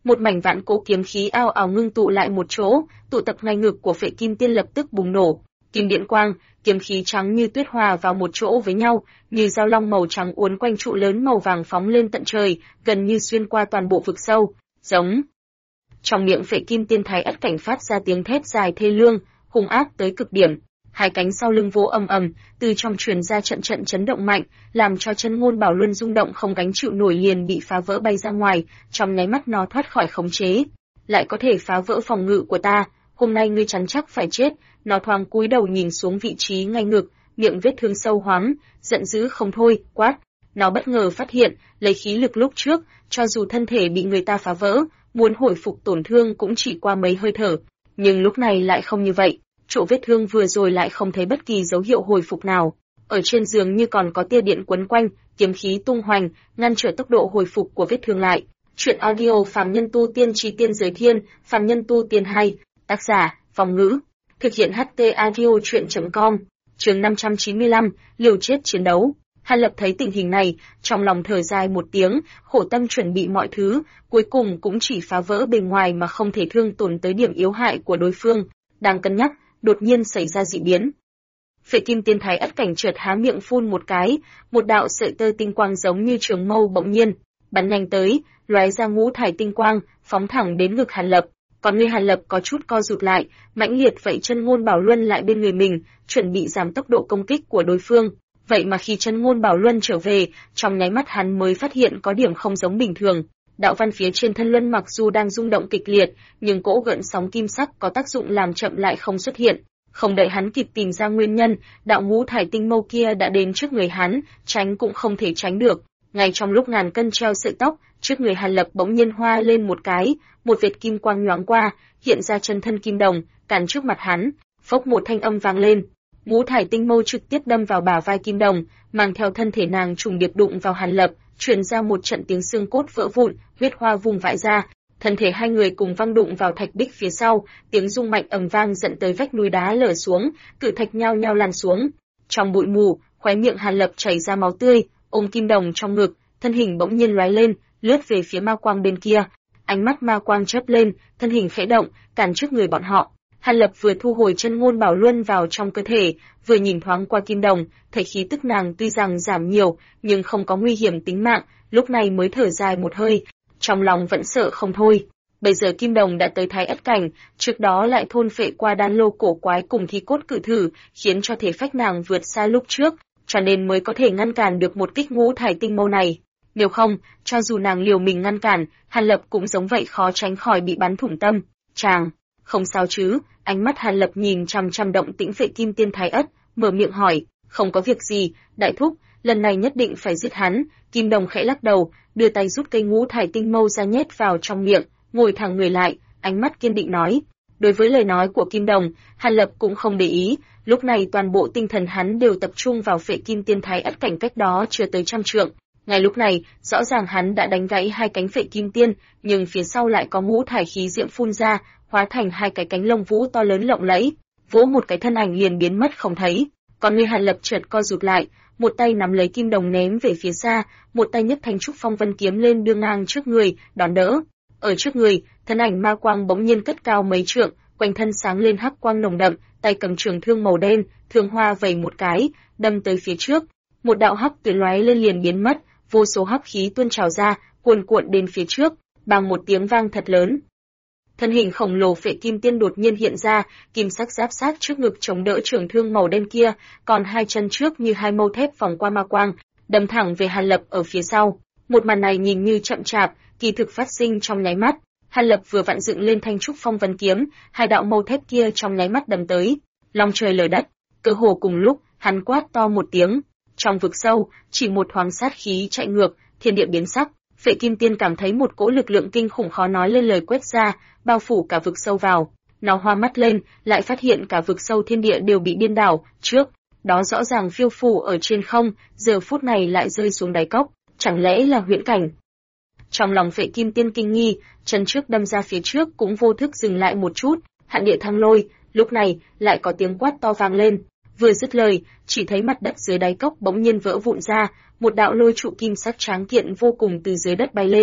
một mảnh vạn cỗ kiếm khí ào ào ngưng tụ lại một chỗ, tụ tập ngay ngực của Phệ Kim Tiên lập tức bùng nổ. Kim điện quang, kiếm khí trắng như tuyết hòa vào một chỗ với nhau, như dao long màu trắng uốn quanh trụ lớn màu vàng phóng lên tận trời, gần như xuyên qua toàn bộ vực sâu. Giống. Trong miệng Phệ Kim Tiên Thái Ất Cảnh phát ra tiếng thét dài thê lương, hung ác tới cực điểm. Hai cánh sau lưng vỗ ầm ầm, từ trong truyền ra trận trận chấn động mạnh, làm cho Chân Ngôn Bảo Luân rung động không gánh chịu nổi liền bị phá vỡ bay ra ngoài, trong nháy mắt nó thoát khỏi khống chế. Lại có thể phá vỡ phòng ngự của ta, hôm nay ngươi chắn chắc phải chết. Nó thoáng cúi đầu nhìn xuống vị trí ngay ngực, miệng vết thương sâu hoắm, giận dữ không thôi, quát. Nó bất ngờ phát hiện, lấy khí lực lúc trước, cho dù thân thể bị người ta phá vỡ, muốn hồi phục tổn thương cũng chỉ qua mấy hơi thở, nhưng lúc này lại không như vậy. Chỗ vết thương vừa rồi lại không thấy bất kỳ dấu hiệu hồi phục nào. Ở trên giường như còn có tia điện quấn quanh, kiếm khí tung hoành, ngăn trở tốc độ hồi phục của vết thương lại. Truyện audio Phàm Nhân Tu Tiên Chí Tiên Giới Thiên, Phàm Nhân Tu Tiên 2, tác giả, Phong Ngữ. Thực hiện HT Audio Truyện.com. Chương 595, liều chết chiến đấu. Hàn Lập thấy tình hình này, trong lòng thở dài một tiếng, khổ tâm chuẩn bị mọi thứ, cuối cùng cũng chỉ phá vỡ bề ngoài mà không thể thương tổn tới điểm yếu hại của đối phương. Đang cân nhắc, đột nhiên xảy ra dị biến. Phệ Kim Tiên Thái Ất Cảnh chợt há miệng phun một cái, một đạo sợi tơ tinh quang giống như trường mâu bỗng nhiên bắn nhanh tới, lóe ra ngũ thải tinh quang, phóng thẳng đến ngực Hàn Lập. Còn người Hàn Lập có chút co rụt lại, mãnh liệt vậy Chân Ngôn Bảo Luân lại bên người mình, chuẩn bị giảm tốc độ công kích của đối phương. Vậy mà khi Chân Ngôn Bảo Luân trở về, trong nháy mắt hắn mới phát hiện có điểm không giống bình thường. Đạo văn phía trên thân luân mặc dù đang rung động kịch liệt, nhưng cỗ gợn sóng kim sắc có tác dụng làm chậm lại không xuất hiện. Không đợi hắn kịp tìm ra nguyên nhân, đạo ngũ thải tinh mâu kia đã đến trước người hắn, tránh cũng không thể tránh được. Ngay trong lúc ngàn cân treo sợi tóc, trước người Hàn Lập bỗng nhiên hoa lên một cái, một vệt kim quang nhoáng qua, hiện ra chân thân kim đồng, cản trước mặt hắn. Phốc một thanh âm vang lên, ngũ thải tinh mâu trực tiếp đâm vào bả vai kim đồng, mang theo thân thể nàng trùng điệp đụng vào Hàn Lập, truyền ra một trận tiếng xương cốt vỡ vụn, huyết hoa vung vãi ra. Thân thể hai người cùng văng đụng vào thạch bích phía sau, tiếng rung mạnh ầm vang dẫn tới vách núi đá lở xuống, cự thạch nhao nhao lăn xuống. Trong bụi mù, khóe miệng Hàn Lập chảy ra máu tươi, ôm kim đồng trong ngực, thân hình bỗng nhiên lóe lên, lướt về phía ma quang bên kia. Ánh mắt ma quang chớp lên, thân hình khẽ động, cản trước người bọn họ. Hàn Lập vừa thu hồi Chân Ngôn Bảo Luân vào trong cơ thể, vừa nhìn thoáng qua kim đồng, thấy khí tức nàng tuy rằng giảm nhiều, nhưng không có nguy hiểm tính mạng, lúc này mới thở dài một hơi, trong lòng vẫn sợ không thôi. Bây giờ kim đồng đã tới Thái Ất Cảnh, trước đó lại thôn phệ qua đan lô cổ quái cùng thi cốt cự thử, khiến cho thể phách nàng vượt xa lúc trước, cho nên mới có thể ngăn cản được một kích ngũ thải tinh mâu này. Nếu không, cho dù nàng liều mình ngăn cản, Hàn Lập cũng giống vậy khó tránh khỏi bị bắn thủng tâm. Chàng, không sao chứ? Ánh mắt Hàn Lập nhìn chằm chằm động tĩnh Phệ Kim Tiên Thái Ất, mở miệng hỏi. Không có việc gì, đại thúc, lần này nhất định phải giết hắn. Kim đồng khẽ lắc đầu, đưa tay rút cây ngũ thải tinh mâu ra nhét vào trong miệng, ngồi thẳng người lại, ánh mắt kiên định nói. Đối với lời nói của Kim đồng, Hàn Lập cũng không để ý, lúc này toàn bộ tinh thần hắn đều tập trung vào Phệ Kim Tiên Thái Ất Cảnh cách đó chưa tới 100 trượng. Ngay lúc này, rõ ràng hắn đã đánh gãy hai cánh Phệ Kim Tiên, nhưng phía sau lại có ngũ thải khí diễm phun ra, hóa thành hai cái cánh lông vũ to lớn lộng lẫy, vỗ một cái thân ảnh liền biến mất không thấy. Còn người Hàn Lập chợt co rụt lại, một tay nắm lấy kim đồng ném về phía xa, một tay nhấc thanh trúc phong vân kiếm lên đưa ngang trước người, đón đỡ. Ở trước người, thân ảnh ma quang bỗng nhiên cất cao mấy trượng, quanh thân sáng lên hắc quang nồng đậm, tay cầm trường thương màu đen, thương hoa vẩy một cái, đâm tới phía trước. Một đạo hắc tuyến lóe lên liền biến mất, vô số hắc khí tuôn trào ra, cuồn cuộn đến phía trước, bằng một tiếng vang thật lớn. Thân hình khổng lồ Phệ Kim Tiên đột nhiên hiện ra, kim sắc giáp sát trước ngực chống đỡ trường thương màu đen kia, còn hai chân trước như hai mâu thép vòng qua ma quang, đâm thẳng về Hàn Lập ở phía sau. Một màn này nhìn như chậm chạp, kỳ thực phát sinh trong nháy mắt. Hàn Lập vừa vặn dựng lên thanh trúc phong vân kiếm, hai đạo mâu thép kia trong nháy mắt đâm tới, long trời lở đất. Cơ hồ cùng lúc, hắn quát to một tiếng, trong vực sâu, chỉ một thoáng sát khí chạy ngược, thiên địa biến sắc. Phệ Kim Tiên cảm thấy một cỗ lực lượng kinh khủng khó nói lên lời quét ra, bao phủ cả vực sâu vào. Nó hoa mắt lên, lại phát hiện cả vực sâu thiên địa đều bị điên đảo, trước đó rõ ràng phiêu phù ở trên không, giờ phút này lại rơi xuống đáy cốc, chẳng lẽ là huyễn cảnh? Trong lòng Phệ Kim Tiên kinh nghi, chân trước đâm ra phía trước cũng vô thức dừng lại một chút, hạn địa thăng lôi, lúc này lại có tiếng quát to vang lên. Vừa dứt lời, chỉ thấy mặt đất dưới đáy cốc bỗng nhiên vỡ vụn ra, một đạo lôi trụ kim sắc tráng kiện vô cùng từ dưới đất bay lên,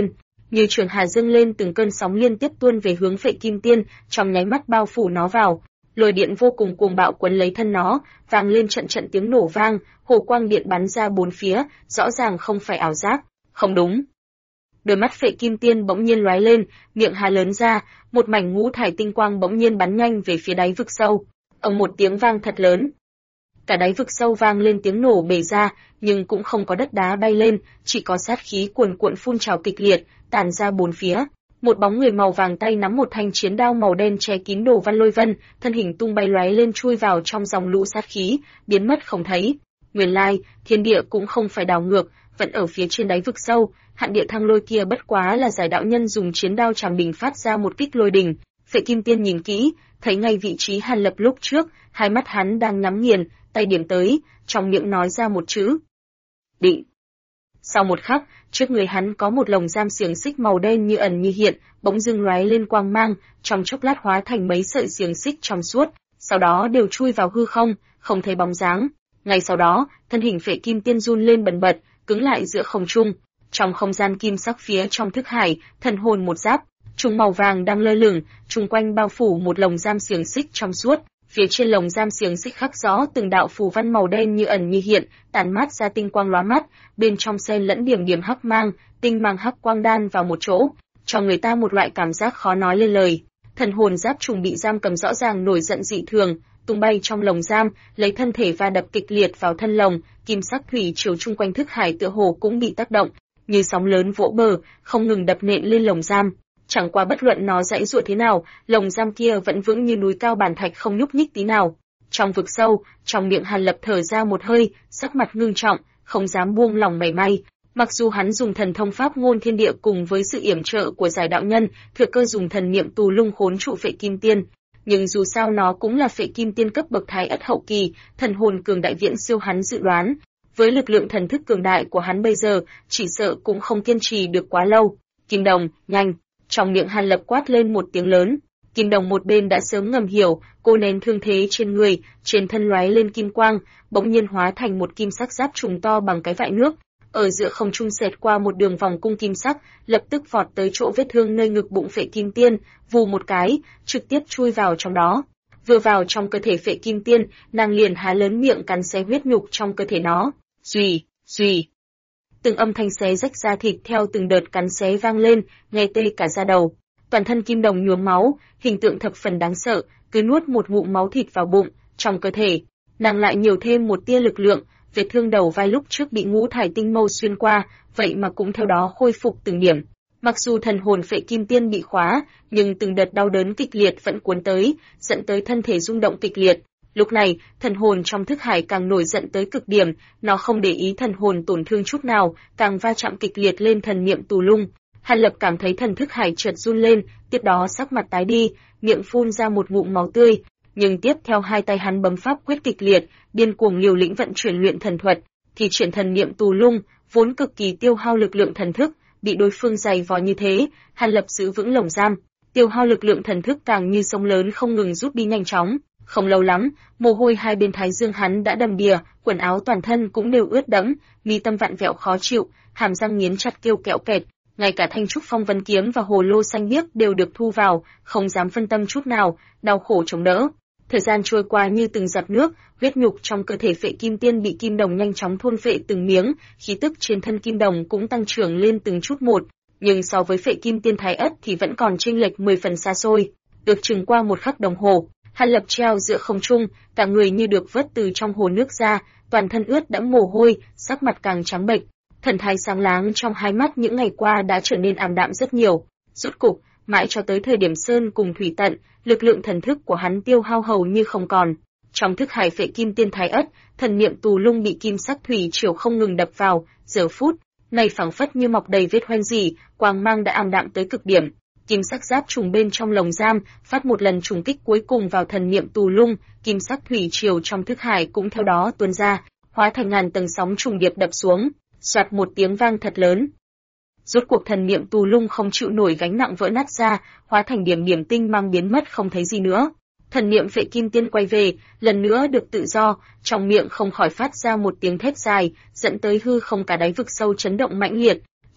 như trường hà dâng lên từng cơn sóng liên tiếp tuôn về hướng Phệ Kim Tiên, trong nháy mắt bao phủ nó vào. Lôi điện vô cùng cuồng bạo quấn lấy thân nó, vang lên trận trận tiếng nổ vang, hồ quang điện bắn ra bốn phía, rõ ràng không phải ảo giác. Không đúng. Đôi mắt Phệ Kim Tiên bỗng nhiên lóe lên, miệng há lớn ra, một mảnh ngũ thải tinh quang bỗng nhiên bắn nhanh về phía đáy vực sâu. Ầm một tiếng vang thật lớn. Cả đáy vực sâu vang lên tiếng nổ bể ra, nhưng cũng không có đất đá bay lên, chỉ có sát khí cuồn cuộn phun trào kịch liệt, tản ra bốn phía. Một bóng người màu vàng tay nắm một thanh chiến đao màu đen che kín đồ văn lôi vân, thân hình tung bay lóe lên chui vào trong dòng lũ sát khí, biến mất không thấy. Nguyên lai, thiên địa cũng không phải đảo ngược, vẫn ở phía trên đáy vực sâu, hạn địa thăng lôi kia bất quá là giải đạo nhân dùng chiến đao chảm bình phát ra một kích lôi đình. Phệ Kim Tiên nhìn kỹ, thấy ngay vị trí Hàn Lập lúc trước, hai mắt hắn đang nhắm nghiền, tay điểm tới, trong miệng nói ra một chữ: định. Sau một khắc, trước người hắn có một lồng giam xiềng xích màu đen như ẩn như hiện, bỗng dưng lóe lên quang mang, trong chốc lát hóa thành mấy sợi xiềng xích trong suốt, sau đó đều chui vào hư không, không thấy bóng dáng. Ngay sau đó, thân hình Phệ Kim Tiên run lên bần bật, cứng lại giữa không trung. Trong không gian kim sắc phía trong thức hải, thần hồn một giáp, trùng màu vàng đang lơ lửng, chung quanh bao phủ một lồng giam xiềng xích trong suốt. Phía trên lồng giam xiềng xích khắc rõ từng đạo phù văn màu đen như ẩn như hiện, tản mát ra tinh quang lóa mắt, bên trong xen lẫn điểm điểm hắc mang, tinh mang hắc quang đan vào một chỗ, cho người ta một loại cảm giác khó nói lên lời. Thần hồn giáp trùng bị giam cầm rõ ràng nổi giận dị thường, tung bay trong lồng giam, lấy thân thể va đập kịch liệt vào thân lồng, kim sắc thủy triều chung quanh thức hải tựa hồ cũng bị tác động, như sóng lớn vỗ bờ, không ngừng đập nện lên lồng giam. Chẳng qua bất luận nó giãy giụa thế nào, lồng giam kia vẫn vững như núi cao bản thạch không nhúc nhích tí nào. Trong vực sâu, trong miệng Hàn Lập thở ra một hơi, sắc mặt ngưng trọng, không dám buông lòng mảy may. Mặc dù hắn dùng thần thông pháp ngôn thiên địa cùng với sự yểm trợ của giải đạo nhân, thừa cơ dùng thần niệm tù lung khốn trụ Phệ Kim Tiên, nhưng dù sao nó cũng là Phệ Kim Tiên cấp bậc thái ất hậu kỳ, thần hồn cường đại viễn siêu hắn dự đoán. Với lực lượng thần thức cường đại của hắn bây giờ, chỉ sợ cũng không kiên trì được quá lâu. Kim Đồng, nhanh! Trong miệng Hàn Lập quát lên một tiếng lớn. Kim Đồng một bên đã sớm ngầm hiểu, cô nén thương thế trên người, trên thân lóe lên kim quang, bỗng nhiên hóa thành một kim sắc giáp trùng to bằng cái vại nước, ở giữa không trung xẹt qua một đường vòng cung kim sắc, lập tức vọt tới chỗ vết thương nơi ngực bụng Phệ Kim Tiên, vù một cái, trực tiếp chui vào trong đó. Vừa vào trong cơ thể Phệ Kim Tiên, nàng liền há lớn miệng cắn xé huyết nhục trong cơ thể nó. Rùy, rùy. Từng âm thanh xé rách da thịt theo từng đợt cắn xé vang lên, nghe tê cả da đầu. Toàn thân Kim Đồng nhuốm máu, hình tượng thập phần đáng sợ, cứ nuốt một ngụm máu thịt vào bụng, trong cơ thể, nàng lại nhiều thêm một tia lực lượng, vết thương đầu vai lúc trước bị ngũ thải tinh mâu xuyên qua, vậy mà cũng theo đó khôi phục từng điểm. Mặc dù thần hồn Phệ Kim Tiên bị khóa, nhưng từng đợt đau đớn kịch liệt vẫn cuốn tới, dẫn tới thân thể rung động kịch liệt. Lúc này, thần hồn trong thức hải càng nổi giận tới cực điểm, nó không để ý thần hồn tổn thương chút nào, càng va chạm kịch liệt lên thần niệm tù lung. Hàn Lập cảm thấy thần thức hải chợt run lên, tiếp đó sắc mặt tái đi, miệng phun ra một ngụm máu tươi, nhưng tiếp theo hai tay hắn bấm pháp quyết kịch liệt, điên cuồng liều lĩnh vận chuyển luyện thần thuật, thì chuyển thần niệm tù lung, vốn cực kỳ tiêu hao lực lượng thần thức, bị đối phương giày vò như thế, Hàn Lập giữ vững lồng giam, tiêu hao lực lượng thần thức càng như sông lớn không ngừng rút đi nhanh chóng. Không lâu lắm, mồ hôi hai bên thái dương hắn đã đầm đìa, quần áo toàn thân cũng đều ướt đẫm, mi tâm vặn vẹo khó chịu, hàm răng nghiến chặt kêu kẹo kẹt, ngay cả thanh trúc phong vân kiếm và hồ lô xanh biếc đều được thu vào, không dám phân tâm chút nào, đau khổ chống đỡ. Thời gian trôi qua như từng giọt nước, huyết nhục trong cơ thể Phệ Kim Tiên bị Kim Đồng nhanh chóng thôn phệ từng miếng, khí tức trên thân Kim Đồng cũng tăng trưởng lên từng chút một, nhưng so với Phệ Kim Tiên thái ất thì vẫn còn chênh lệch 10 phần xa xôi. Được chừng qua một khắc đồng hồ, Hàn Lập treo giữa không trung, cả người như được vớt từ trong hồ nước ra, toàn thân ướt đẫm mồ hôi, sắc mặt càng trắng bệch, thần thái sáng láng trong hai mắt những ngày qua đã trở nên ảm đạm rất nhiều. Rốt cục, mãi cho tới thời điểm sơn cùng thủy tận, lực lượng thần thức của hắn tiêu hao hầu như không còn. Trong thức hải Phệ Kim Tiên thái ất, thần niệm tù lung bị kim sắc thủy triều không ngừng đập vào, giờ phút này phảng phất như mọc đầy vết hoen rỉ, quang mang đã ảm đạm tới cực điểm. Kim sắc giáp trùng bên trong lồng giam phát một lần trùng kích cuối cùng vào thần niệm tù lung, kim sắc thủy triều trong thức hải cũng theo đó tuôn ra, hóa thành ngàn tầng sóng trùng điệp đập xuống, soạt một tiếng vang thật lớn. Rốt cuộc thần niệm tù lung không chịu nổi gánh nặng vỡ nát ra, hóa thành điểm điểm tinh mang biến mất không thấy gì nữa. Thần niệm Phệ Kim Tiên quay về, lần nữa được tự do, trong miệng không khỏi phát ra một tiếng thét dài, dẫn tới hư không cả đáy vực sâu chấn động mãnh liệt.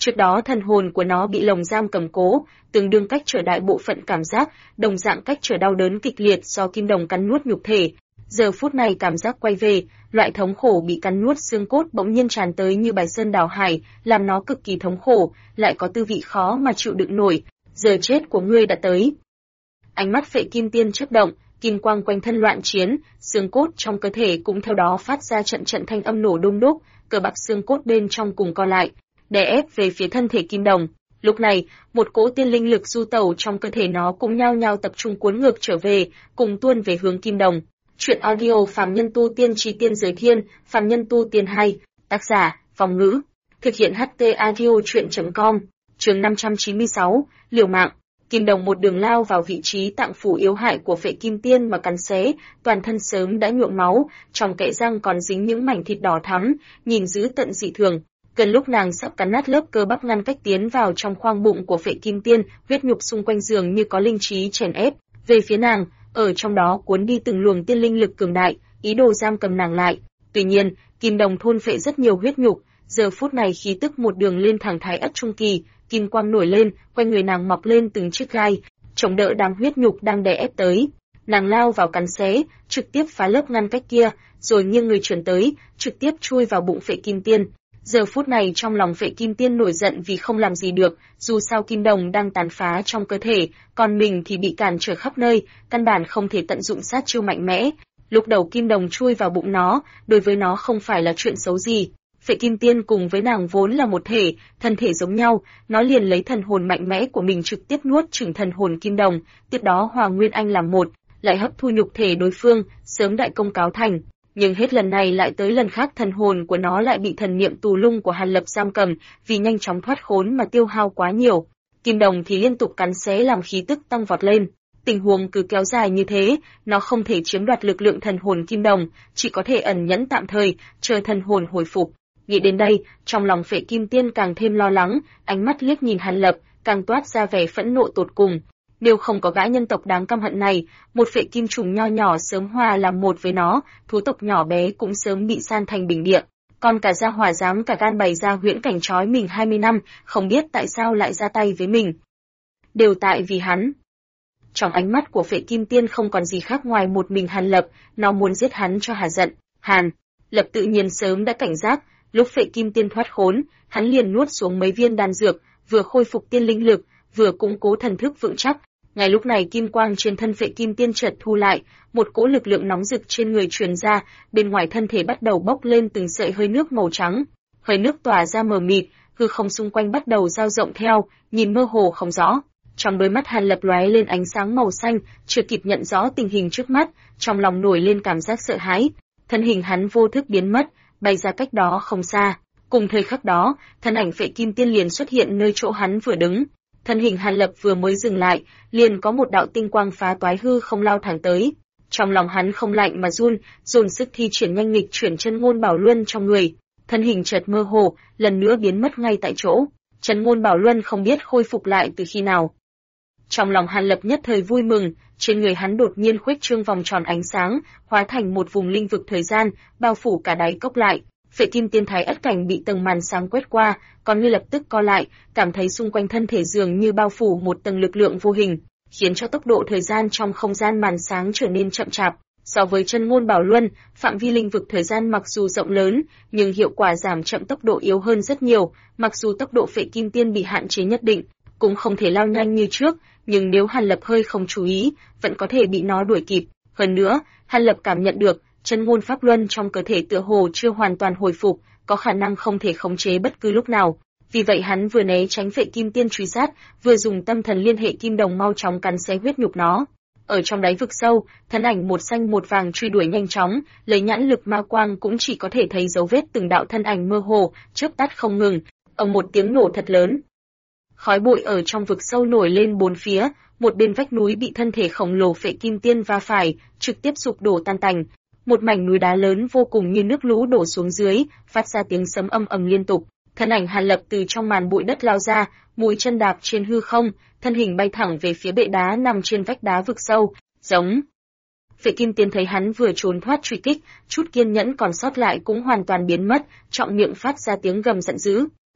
Trước đó thần hồn của nó bị lồng giam cầm cố, tương đương cách trở đại bộ phận cảm giác, đồng dạng cách trở đau đớn kịch liệt do kim đồng cắn nuốt nhục thể. Giờ phút này cảm giác quay về, loại thống khổ bị cắn nuốt xương cốt bỗng nhiên tràn tới như bài sơn đảo hải, làm nó cực kỳ thống khổ, lại có tư vị khó mà chịu đựng nổi. Giờ chết của ngươi đã tới. Ánh mắt Phệ Kim Tiên chớp động, kim quang quanh thân loạn chiến, xương cốt trong cơ thể cũng theo đó phát ra trận trận thanh âm nổ đung đúc, cơ bắp xương cốt bên trong cùng co lại, đè ép về phía thân thể kim đồng. Lúc này, một cỗ tiên linh lực du tẩu trong cơ thể nó cũng nhao nhao tập trung cuốn ngược trở về, cùng tuôn về hướng kim đồng. Truyện audio Phàm Nhân Tu Tiên Chi Tiên Giới Thiên, Phàm Nhân Tu Tiên 2, tác giả, Phong Ngữ, thực hiện HT audio truyện.com, chương 596, liều mạng. Kim đồng một đường lao vào vị trí tạng phủ yếu hại của Phệ Kim Tiên mà cắn xé, toàn thân sớm đã nhuộm máu, trong kẽ răng còn dính những mảnh thịt đỏ thắm, nhìn dữ tận dị thường. Gần lúc nàng sắp cắn nát lớp cơ bắp ngăn cách tiến vào trong khoang bụng của Phệ Kim Tiên, huyết nhục xung quanh dường như có linh trí chèn ép về phía nàng, ở trong đó cuốn đi từng luồng tiên linh lực cường đại, ý đồ giam cầm nàng lại. Tuy nhiên, kim đồng thôn phệ rất nhiều huyết nhục, giờ phút này khí tức một đường lên thẳng thái ất trung kỳ, kim quang nổi lên, quanh người nàng mọc lên từng chiếc gai, chống đỡ đám huyết nhục đang đè ép tới. Nàng lao vào cắn xé, trực tiếp phá lớp ngăn cách kia, rồi nghiêng người chuyển tới, trực tiếp chui vào bụng Phệ Kim Tiên. Giờ phút này trong lòng Phệ Kim Tiên nổi giận vì không làm gì được, dù sao kim đồng đang tàn phá trong cơ thể, còn mình thì bị cản trở khắp nơi, căn bản không thể tận dụng sát chiêu mạnh mẽ. Lúc đầu kim đồng chui vào bụng nó, đối với nó không phải là chuyện xấu gì. Phệ Kim Tiên cùng với nàng vốn là một thể, thân thể giống nhau, nó liền lấy thần hồn mạnh mẽ của mình trực tiếp nuốt chửng thần hồn kim đồng, tiếp đó hòa nguyên anh làm một, lại hấp thu nhục thể đối phương, sớm đại công cáo thành. Nhưng hết lần này lại tới lần khác thần hồn của nó lại bị thần niệm tù lung của Hàn Lập giam cầm, vì nhanh chóng thoát khốn mà tiêu hao quá nhiều. Kim đồng thì liên tục cắn xé làm khí tức tăng vọt lên. Tình huống cứ kéo dài như thế, nó không thể chiếm đoạt lực lượng thần hồn kim đồng, chỉ có thể ẩn nhẫn tạm thời, chờ thần hồn hồi phục. Nghĩ đến đây, trong lòng Phệ Kim Tiên càng thêm lo lắng, ánh mắt liếc nhìn Hàn Lập, càng toát ra vẻ phẫn nộ tột cùng. Nếu không có gã nhân tộc đáng căm hận này, một Phệ Kim trùng nho nhỏ sớm hòa làm một với nó, thú tộc nhỏ bé cũng sớm bị san thành bình địa. Còn cả gia hỏa dám cả gan bày ra huyễn cảnh trói mình 20 năm, không biết tại sao lại ra tay với mình. Đều tại vì hắn. Trong ánh mắt của Phệ Kim Tiên không còn gì khác ngoài một mình Hàn Lập, nó muốn giết hắn cho hà giận. Hàn Lập tự nhiên sớm đã cảnh giác, lúc Phệ Kim Tiên thoát khốn, hắn liền nuốt xuống mấy viên đan dược, vừa khôi phục tiên linh lực, vừa củng cố thần thức vững chắc. Ngay lúc này kim quang trên thân Phệ Kim Tiên chợt thu lại, một cỗ lực lượng nóng rực trên người truyền ra, bên ngoài thân thể bắt đầu bốc lên từng sợi hơi nước màu trắng. Hơi nước tỏa ra mờ mịt, hư không xung quanh bắt đầu dao rộng theo, nhìn mơ hồ không rõ. Trong đôi mắt Hàn Lập lóe lên ánh sáng màu xanh, chưa kịp nhận rõ tình hình trước mắt, trong lòng nổi lên cảm giác sợ hãi. Thân hình hắn vô thức biến mất, bay ra cách đó không xa. Cùng thời khắc đó, thân ảnh Phệ Kim Tiên liền xuất hiện nơi chỗ hắn vừa đứng. Thân hình Hàn Lập vừa mới dừng lại, liền có một đạo tinh quang phá toái hư không lao thẳng tới. Trong lòng hắn không lạnh mà run, dồn sức thi triển nhanh nghịch chuyển chân ngôn bảo luân trong người. Thân hình chợt mơ hồ, lần nữa biến mất ngay tại chỗ. Chân ngôn bảo luân không biết khôi phục lại từ khi nào. Trong lòng Hàn Lập nhất thời vui mừng, trên người hắn đột nhiên khuếch trương vòng tròn ánh sáng, hóa thành một vùng linh vực thời gian, bao phủ cả đáy cốc lại. Phệ Kim Tiên thái ất cảnh bị tầng màn sáng quét qua, còn như lập tức co lại, cảm thấy xung quanh thân thể dường như bao phủ một tầng lực lượng vô hình, khiến cho tốc độ thời gian trong không gian màn sáng trở nên chậm chạp. So với chân ngôn bảo luân, phạm vi linh vực thời gian mặc dù rộng lớn, nhưng hiệu quả giảm chậm tốc độ yếu hơn rất nhiều. Mặc dù tốc độ Phệ Kim Tiên bị hạn chế nhất định, cũng không thể lao nhanh như trước, nhưng nếu Hàn Lập hơi không chú ý, vẫn có thể bị nó đuổi kịp. Hơn nữa, Hàn Lập cảm nhận được chân ngôn pháp luân trong cơ thể tựa hồ chưa hoàn toàn hồi phục, có khả năng không thể khống chế bất cứ lúc nào. Vì vậy hắn vừa né tránh Phệ Kim Tiên truy sát, vừa dùng tâm thần liên hệ kim đồng mau chóng cắn xé huyết nhục nó. Ở trong đáy vực sâu, thân ảnh một xanh một vàng truy đuổi nhanh chóng, lấy nhãn lực ma quang cũng chỉ có thể thấy dấu vết từng đạo thân ảnh mơ hồ, chớp tắt không ngừng. Ầm một tiếng nổ thật lớn. Khói bụi ở trong vực sâu nổi lên bốn phía, một bên vách núi bị thân thể khổng lồ Phệ Kim Tiên va phải, trực tiếp sụp đổ tan tành. Một mảnh núi đá lớn vô cùng như nước lũ đổ xuống dưới, phát ra tiếng sấm ầm ầm liên tục. Thân ảnh Hàn Lập từ trong màn bụi đất lao ra, mũi chân đạp trên hư không, thân hình bay thẳng về phía bệ đá nằm trên vách đá vực sâu, giống. Phệ Kim Tiên thấy hắn vừa trốn thoát truy kích, chút kiên nhẫn còn sót lại cũng hoàn toàn biến mất, trọng miệng phát ra tiếng gầm giận dữ.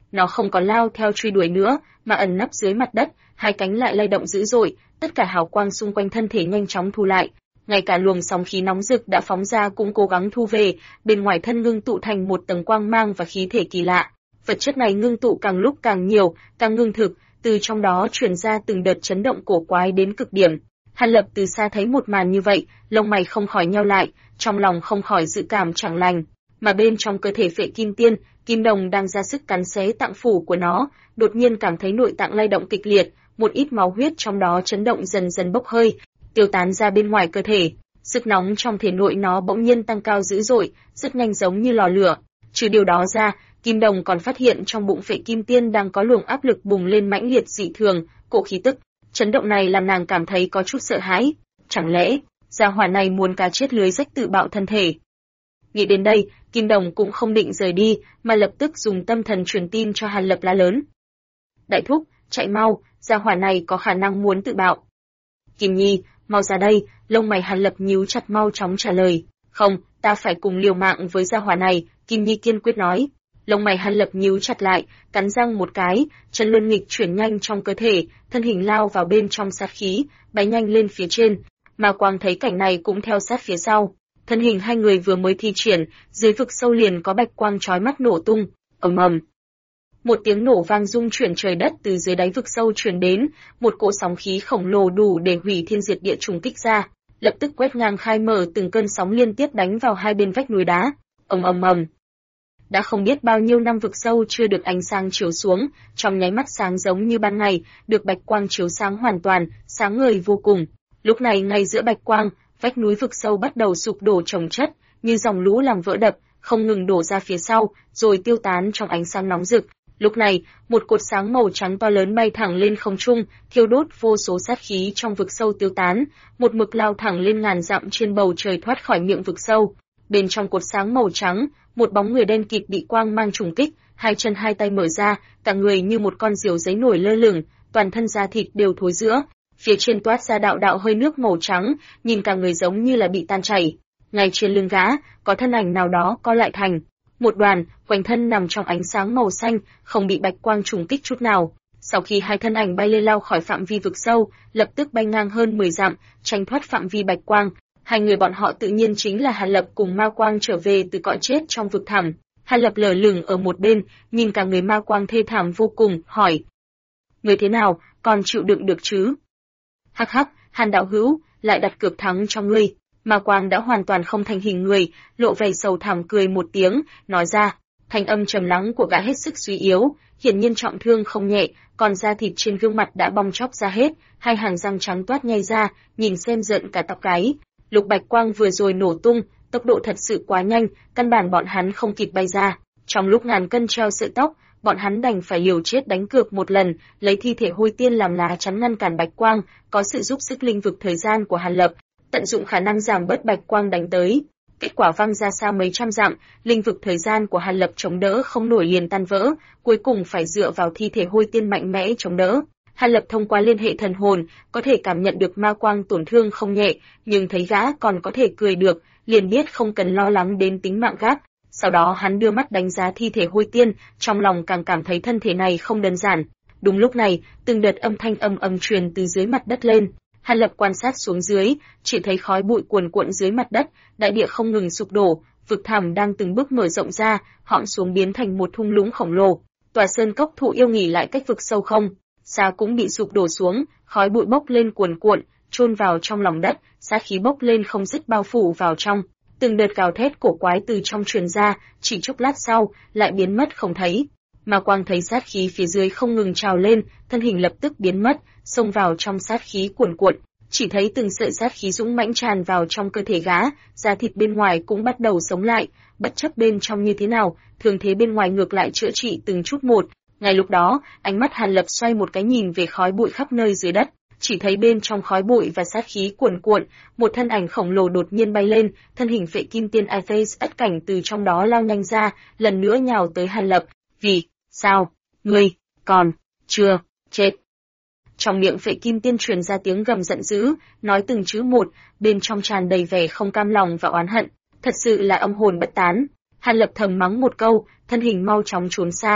nó không còn lao theo truy đuổi nữa, mà ẩn nấp dưới mặt đất, hai cánh lại lay động dữ dội, tất cả hào quang xung quanh thân thể nhanh chóng thu lại. Ngay cả luồng sóng khí nóng rực đã phóng ra cũng cố gắng thu về, bên ngoài thân ngưng tụ thành một tầng quang mang và khí thể kỳ lạ. Vật chất này ngưng tụ càng lúc càng nhiều, càng ngưng thực, từ trong đó truyền ra từng đợt chấn động cổ quái đến cực điểm. Hàn Lập từ xa thấy một màn như vậy, lông mày không khỏi nheo lại, trong lòng không khỏi dự cảm chẳng lành. Mà bên trong cơ thể Phệ Kim Tiên, Kim Đồng đang ra sức cắn xé tạng phủ của nó, đột nhiên cảm thấy nội tạng lay động kịch liệt, một ít máu huyết trong đó chấn động dần dần bốc hơi, tiêu tán ra bên ngoài cơ thể. Sức nóng trong thể nội nó bỗng nhiên tăng cao dữ dội, rất nhanh giống như lò lửa. Trừ điều đó ra, Kim Đồng còn phát hiện trong bụng Phệ Kim Tiên đang có luồng áp lực bùng lên mãnh liệt dị thường, cỗ khí tức. Chấn động này làm nàng cảm thấy có chút sợ hãi. Chẳng lẽ, gia hỏa này muốn cá chết lưới rách tự bạo thân thể? Nghĩ đến đây, Kim Đồng cũng không định rời đi, mà lập tức dùng tâm thần truyền tin cho Hàn Lập la lớn. Đại thúc, chạy mau, gia hỏa này có khả năng muốn tự bạo. Kim Nhi, mau ra đây, lông mày Hàn Lập nhíu chặt mau chóng trả lời. Không, ta phải cùng liều mạng với gia hỏa này, Kim Nhi kiên quyết nói. Lông mày Hàn Lập nhíu chặt lại, cắn răng một cái, chân luân nghịch chuyển nhanh trong cơ thể, thân hình lao vào bên trong sát khí, bay nhanh lên phía trên. Mà Quang thấy cảnh này cũng theo sát phía sau. Thân hình hai người vừa mới thi triển, dưới vực sâu liền có bạch quang chói mắt nổ tung, ầm ầm. Một tiếng nổ vang rung chuyển trời đất từ dưới đáy vực sâu truyền đến, một cỗ sóng khí khổng lồ đủ để hủy thiên diệt địa trùng kích ra, lập tức quét ngang khai mở từng cơn sóng liên tiếp đánh vào hai bên vách núi đá. Ầm ầm ầm. Đã không biết bao nhiêu năm vực sâu chưa được ánh sáng chiếu xuống, trong nháy mắt sáng giống như ban ngày, được bạch quang chiếu sáng hoàn toàn, sáng ngời vô cùng. Lúc này ngay giữa bạch quang, vách núi vực sâu bắt đầu sụp đổ chồng chất, như dòng lũ làm vỡ đập, không ngừng đổ ra phía sau, rồi tiêu tán trong ánh sáng nóng rực. Lúc này, một cột sáng màu trắng to lớn bay thẳng lên không trung, thiêu đốt vô số sát khí trong vực sâu tiêu tán, một mực lao thẳng lên ngàn dặm trên bầu trời thoát khỏi miệng vực sâu. Bên trong cột sáng màu trắng, một bóng người đen kịt bị quang mang trùng kích, hai chân hai tay mở ra, cả người như một con diều giấy nổi lơ lửng, toàn thân da thịt đều thối rữa, phía trên toát ra đạo đạo hơi nước màu trắng, nhìn cả người giống như là bị tan chảy. Ngay trên lưng gã, có thân ảnh nào đó co lại thành một đoàn, quanh thân nằm trong ánh sáng màu xanh, không bị bạch quang trùng kích chút nào. Sau khi hai thân ảnh bay lên lao khỏi phạm vi vực sâu, lập tức bay ngang hơn 10 dặm, tránh thoát phạm vi bạch quang. Hai người bọn họ tự nhiên chính là Hàn Lập cùng Ma Quang trở về từ cõi chết trong vực thẳm. Hàn Lập lờ lửng ở một bên, nhìn cả người Ma Quang thê thảm vô cùng, hỏi: "Người thế nào, còn chịu đựng được chứ?" "Hắc hắc, Hàn đạo hữu, lại đặt cược thắng cho ngươi." Ma Quang đã hoàn toàn không thành hình người, lộ vẻ sầu thảm cười một tiếng, nói ra. Thanh âm trầm lắng của gã hết sức suy yếu, hiển nhiên trọng thương không nhẹ, còn da thịt trên gương mặt đã bong chóc ra hết, hai hàng răng trắng toát nhai ra, nhìn xem rợn cả tóc gáy. Lục bạch quang vừa rồi nổ tung, tốc độ thật sự quá nhanh, căn bản bọn hắn không kịp bay ra. Trong lúc ngàn cân treo sợi tóc, bọn hắn đành phải liều chết đánh cược một lần, lấy thi thể hôi tiên làm lá chắn ngăn cản bạch quang, có sự giúp sức linh vực thời gian của Hàn Lập, tận dụng khả năng giảm bớt bạch quang đánh tới. Kết quả văng ra xa mấy trăm dặm, linh vực thời gian của Hàn Lập chống đỡ không nổi liền tan vỡ, cuối cùng phải dựa vào thi thể hôi tiên mạnh mẽ chống đỡ. Hàn Lập thông qua liên hệ thần hồn, có thể cảm nhận được ma quang tổn thương không nhẹ, nhưng thấy gã còn có thể cười được, liền biết không cần lo lắng đến tính mạng gác. Sau đó hắn đưa mắt đánh giá thi thể hôi tiên, trong lòng càng cảm thấy thân thể này không đơn giản. Đúng lúc này, từng đợt âm thanh ầm ầm truyền từ dưới mặt đất lên. Hàn Lập quan sát xuống dưới, chỉ thấy khói bụi cuồn cuộn dưới mặt đất, đại địa không ngừng sụp đổ, vực thẳm đang từng bước mở rộng ra, hõm xuống biến thành một thung lũng khổng lồ. Tòa sơn cốc thụ yêu nghỉ lại cách vực sâu không xa cũng bị sụp đổ xuống, khói bụi bốc lên cuồn cuộn, chôn vào trong lòng đất, sát khí bốc lên không dứt bao phủ vào trong. Từng đợt gào thét cổ quái từ trong truyền ra, chỉ chốc lát sau lại biến mất không thấy. Ma Quang thấy sát khí phía dưới không ngừng trào lên, thân hình lập tức biến mất, xông vào trong sát khí cuồn cuộn, chỉ thấy từng sợi sát khí dũng mãnh tràn vào trong cơ thể gã, da thịt bên ngoài cũng bắt đầu sống lại, bất chấp bên trong như thế nào, thương thế bên ngoài ngược lại chữa trị từng chút một. Ngay lúc đó, ánh mắt Hàn Lập xoay một cái nhìn về khói bụi khắp nơi dưới đất, chỉ thấy bên trong khói bụi và sát khí cuồn cuộn, một thân ảnh khổng lồ đột nhiên bay lên, thân hình Phệ Kim Tiên Aethes ất cảnh từ trong đó lao nhanh ra, lần nữa nhào tới Hàn Lập. "Vì sao? Ngươi còn chưa chết?" Trong miệng Phệ Kim Tiên truyền ra tiếng gầm giận dữ, nói từng chữ một, bên trong tràn đầy vẻ không cam lòng và oán hận, thật sự là âm hồn bất tán. Hàn Lập thầm mắng một câu, thân hình mau chóng trốn xa.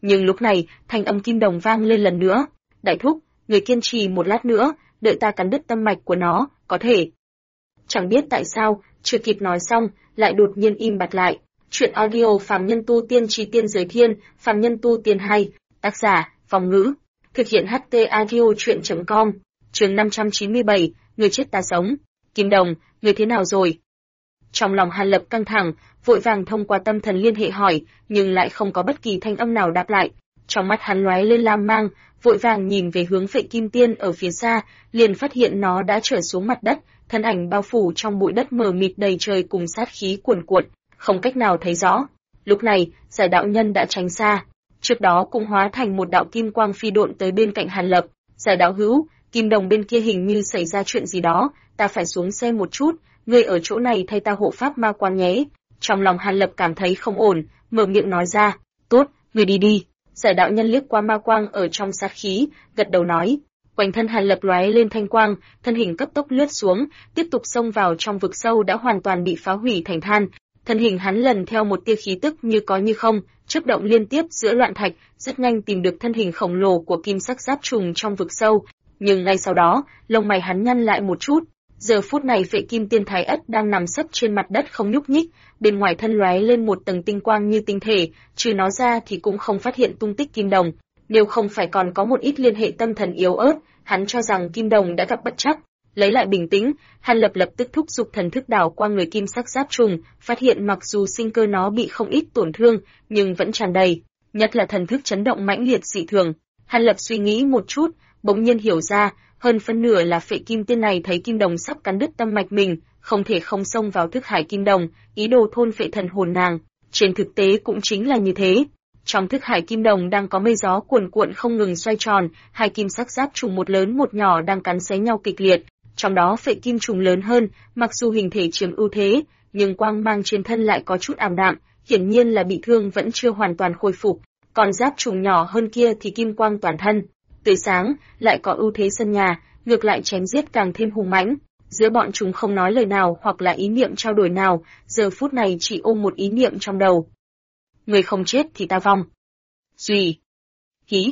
Nhưng lúc này, thanh âm Kim Đồng vang lên lần nữa. Đại thúc, người kiên trì một lát nữa, đợi ta cắn đứt tâm mạch của nó, có thể. Chẳng biết tại sao, chưa kịp nói xong, lại đột nhiên im bặt lại. Chuyện audio Phàm Nhân Tu Tiên Chi Tiên Giới Thiên, Phàm Nhân Tu Tiên 2, tác giả, Phong Ngữ. Thực hiện HT Audio Chuyện.com, chương 597, người chết ta sống. Kim Đồng, người thế nào rồi? Trong lòng Hàn Lập căng thẳng, vội vàng thông qua tâm thần liên hệ hỏi, nhưng lại không có bất kỳ thanh âm nào đáp lại. Trong mắt hắn lóe lên lam mang, vội vàng nhìn về hướng Phệ Kim Tiên ở phía xa, liền phát hiện nó đã trở xuống mặt đất, thân ảnh bao phủ trong bụi đất mờ mịt đầy trời cùng sát khí cuồn cuộn, không cách nào thấy rõ. Lúc này, Giải đạo nhân đã tránh xa, trước đó cũng hóa thành một đạo kim quang phi độn tới bên cạnh Hàn Lập. Giải đạo hữu, Kim Đồng bên kia hình như xảy ra chuyện gì đó, ta phải xuống xem một chút, ngươi ở chỗ này thay ta hộ pháp ma quan nhé. Trong lòng Hàn Lập cảm thấy không ổn, mở miệng nói ra, tốt, ngươi đi đi. Giải đạo nhân liếc qua ma quang ở trong sát khí, gật đầu nói. Quanh thân Hàn Lập lóe lên thanh quang, thân hình cấp tốc lướt xuống, tiếp tục xông vào trong vực sâu đã hoàn toàn bị phá hủy thành than. Thân hình hắn lần theo một tia khí tức như có như không, chớp động liên tiếp giữa loạn thạch, rất nhanh tìm được thân hình khổng lồ của kim sắc giáp trùng trong vực sâu. Nhưng ngay sau đó, lông mày hắn nhăn lại một chút. Giờ phút này Phệ Kim Tiên Thái Ất đang nằm sấp trên mặt đất không nhúc nhích, bên ngoài thân lóe lên một tầng tinh quang như tinh thể, trừ nó ra thì cũng không phát hiện tung tích Kim Đồng. Nếu không phải còn có một ít liên hệ tâm thần yếu ớt, hắn cho rằng Kim Đồng đã gặp bất trắc. Lấy lại bình tĩnh, Hàn Lập lập tức thúc giục thần thức đảo qua người kim sắc giáp trùng, phát hiện mặc dù sinh cơ nó bị không ít tổn thương, nhưng vẫn tràn đầy, nhất là thần thức chấn động mãnh liệt dị thường. Hàn Lập suy nghĩ một chút, bỗng nhiên hiểu ra, hơn phân nửa là Phệ Kim Tiên này thấy Kim Đồng sắp cắn đứt tâm mạch mình, không thể không xông vào thức hải Kim Đồng, ý đồ thôn phệ thần hồn nàng. Trên thực tế cũng chính là như thế. Trong thức hải Kim Đồng đang có mây gió cuồn cuộn không ngừng xoay tròn, hai kim sắc giáp trùng một lớn một nhỏ đang cắn xé nhau kịch liệt. Trong đó Phệ Kim trùng lớn hơn, mặc dù hình thể chiếm ưu thế, nhưng quang mang trên thân lại có chút ảm đạm, hiển nhiên là bị thương vẫn chưa hoàn toàn khôi phục. Còn giáp trùng nhỏ hơn kia thì kim quang toàn thân, tươi sáng, lại có ưu thế sân nhà, ngược lại chém giết càng thêm hung mãnh. Giữa bọn chúng không nói lời nào hoặc là ý niệm trao đổi nào, giờ phút này chỉ ôm một ý niệm trong đầu. Người không chết thì ta vong. Duy. Hí.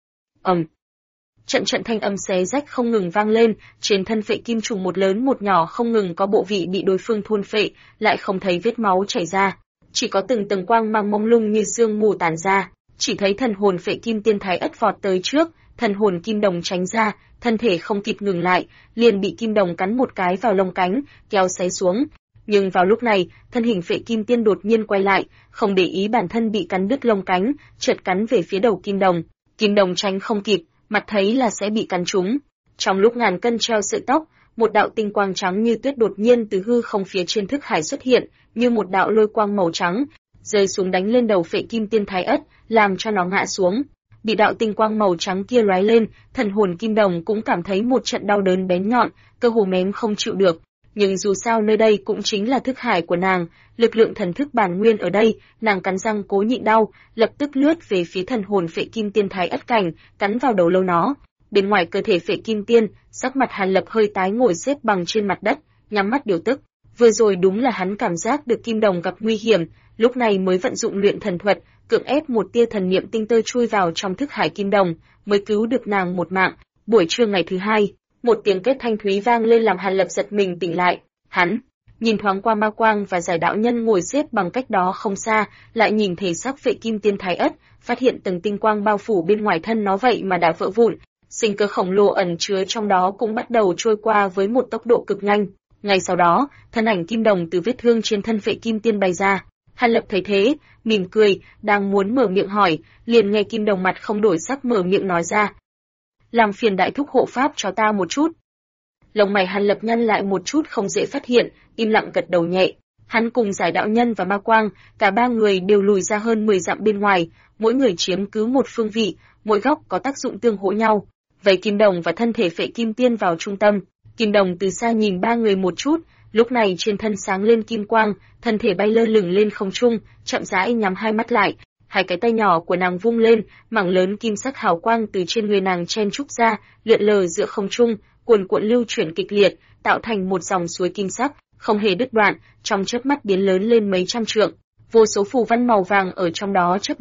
Trận trận thanh âm xé rách không ngừng vang lên, trên thân Phệ Kim trùng một lớn một nhỏ không ngừng có bộ vị bị đối phương thôn phệ, lại không thấy vết máu chảy ra, chỉ có từng tầng quang mang mông lung như sương mù tản ra, chỉ thấy thần hồn Phệ Kim Tiên Thái Ất vọt tới trước, thần hồn Kim Đồng tránh ra, thân thể không kịp ngừng lại, liền bị Kim Đồng cắn một cái vào lông cánh, kéo xé xuống. Nhưng vào lúc này, thân hình Phệ Kim Tiên đột nhiên quay lại, không để ý bản thân bị cắn đứt lông cánh, chợt cắn về phía đầu Kim Đồng. Kim Đồng tránh không kịp, mặt thấy là sẽ bị cắn trúng. Trong lúc ngàn cân treo sợi tóc, một đạo tinh quang trắng như tuyết đột nhiên từ hư không phía trên thức hải xuất hiện, như một đạo lôi quang màu trắng, rơi xuống đánh lên đầu Phệ Kim Tiên Thái Ất, làm cho nó ngã xuống. Bị đạo tinh quang màu trắng kia lóe lên, thần hồn Kim Đồng cũng cảm thấy một trận đau đớn bén nhọn, cơ hồ mém không chịu được. Nhưng dù sao nơi đây cũng chính là thức hải của nàng, lực lượng thần thức bản nguyên ở đây, nàng cắn răng cố nhịn đau, lập tức lướt về phía thần hồn Phệ Kim Tiên Thái Ất cảnh, cắn vào đầu lâu nó. Bên ngoài cơ thể Phệ Kim Tiên, sắc mặt Hàn Lập hơi tái ngồi xếp bằng trên mặt đất, nhắm mắt điều tức. Vừa rồi đúng là hắn cảm giác được Kim Đồng gặp nguy hiểm, lúc này mới vận dụng luyện thần thuật, cưỡng ép một tia thần niệm tinh tơ chui vào trong thức hải Kim Đồng, mới cứu được nàng một mạng. Buổi trưa ngày thứ hai, một tiếng kết thanh thúy vang lên làm Hàn Lập giật mình tỉnh lại. Hắn nhìn thoáng qua ma quang và Giải đạo nhân ngồi xếp bằng cách đó không xa, lại nhìn thể xác Phệ Kim Tiên Thái Ất, phát hiện từng tinh quang bao phủ bên ngoài thân nó vậy mà đã vỡ vụn, sinh cơ khổng lồ ẩn chứa trong đó cũng bắt đầu trôi qua với một tốc độ cực nhanh. Ngay sau đó, thân ảnh Kim Đồng từ vết thương trên thân Phệ Kim Tiên bay ra. Hàn Lập thấy thế, mỉm cười, đang muốn mở miệng hỏi, liền nghe Kim Đồng mặt không đổi sắc mở miệng nói ra: "Làm phiền đại thúc hộ pháp cho ta một chút." Lông mày Hàn Lập nhăn lại một chút không dễ phát hiện, im lặng gật đầu nhẹ. Hắn cùng Giải đạo nhân và Ma Quang, cả ba người đều lùi ra hơn 10 dặm bên ngoài, mỗi người chiếm cứ một phương vị, mỗi góc có tác dụng tương hỗ nhau. Vậy Kim Đồng và thân thể Phệ Kim Tiên vào trung tâm. Kim Đồng từ xa nhìn ba người một chút, lúc này trên thân sáng lên kim quang, thân thể bay lơ lửng lên không trung, chậm rãi nhắm hai mắt lại. Hai cái tay nhỏ của nàng vung lên, mảng lớn kim sắc hào quang từ trên người nàng chen trúc ra, lượn lờ giữa không trung, cuồn cuộn lưu chuyển kịch liệt, tạo thành một dòng suối kim sắc, không hề đứt đoạn, trong chớp mắt biến lớn lên mấy trăm trượng. Vô số phù văn màu vàng ở trong đó chớp động,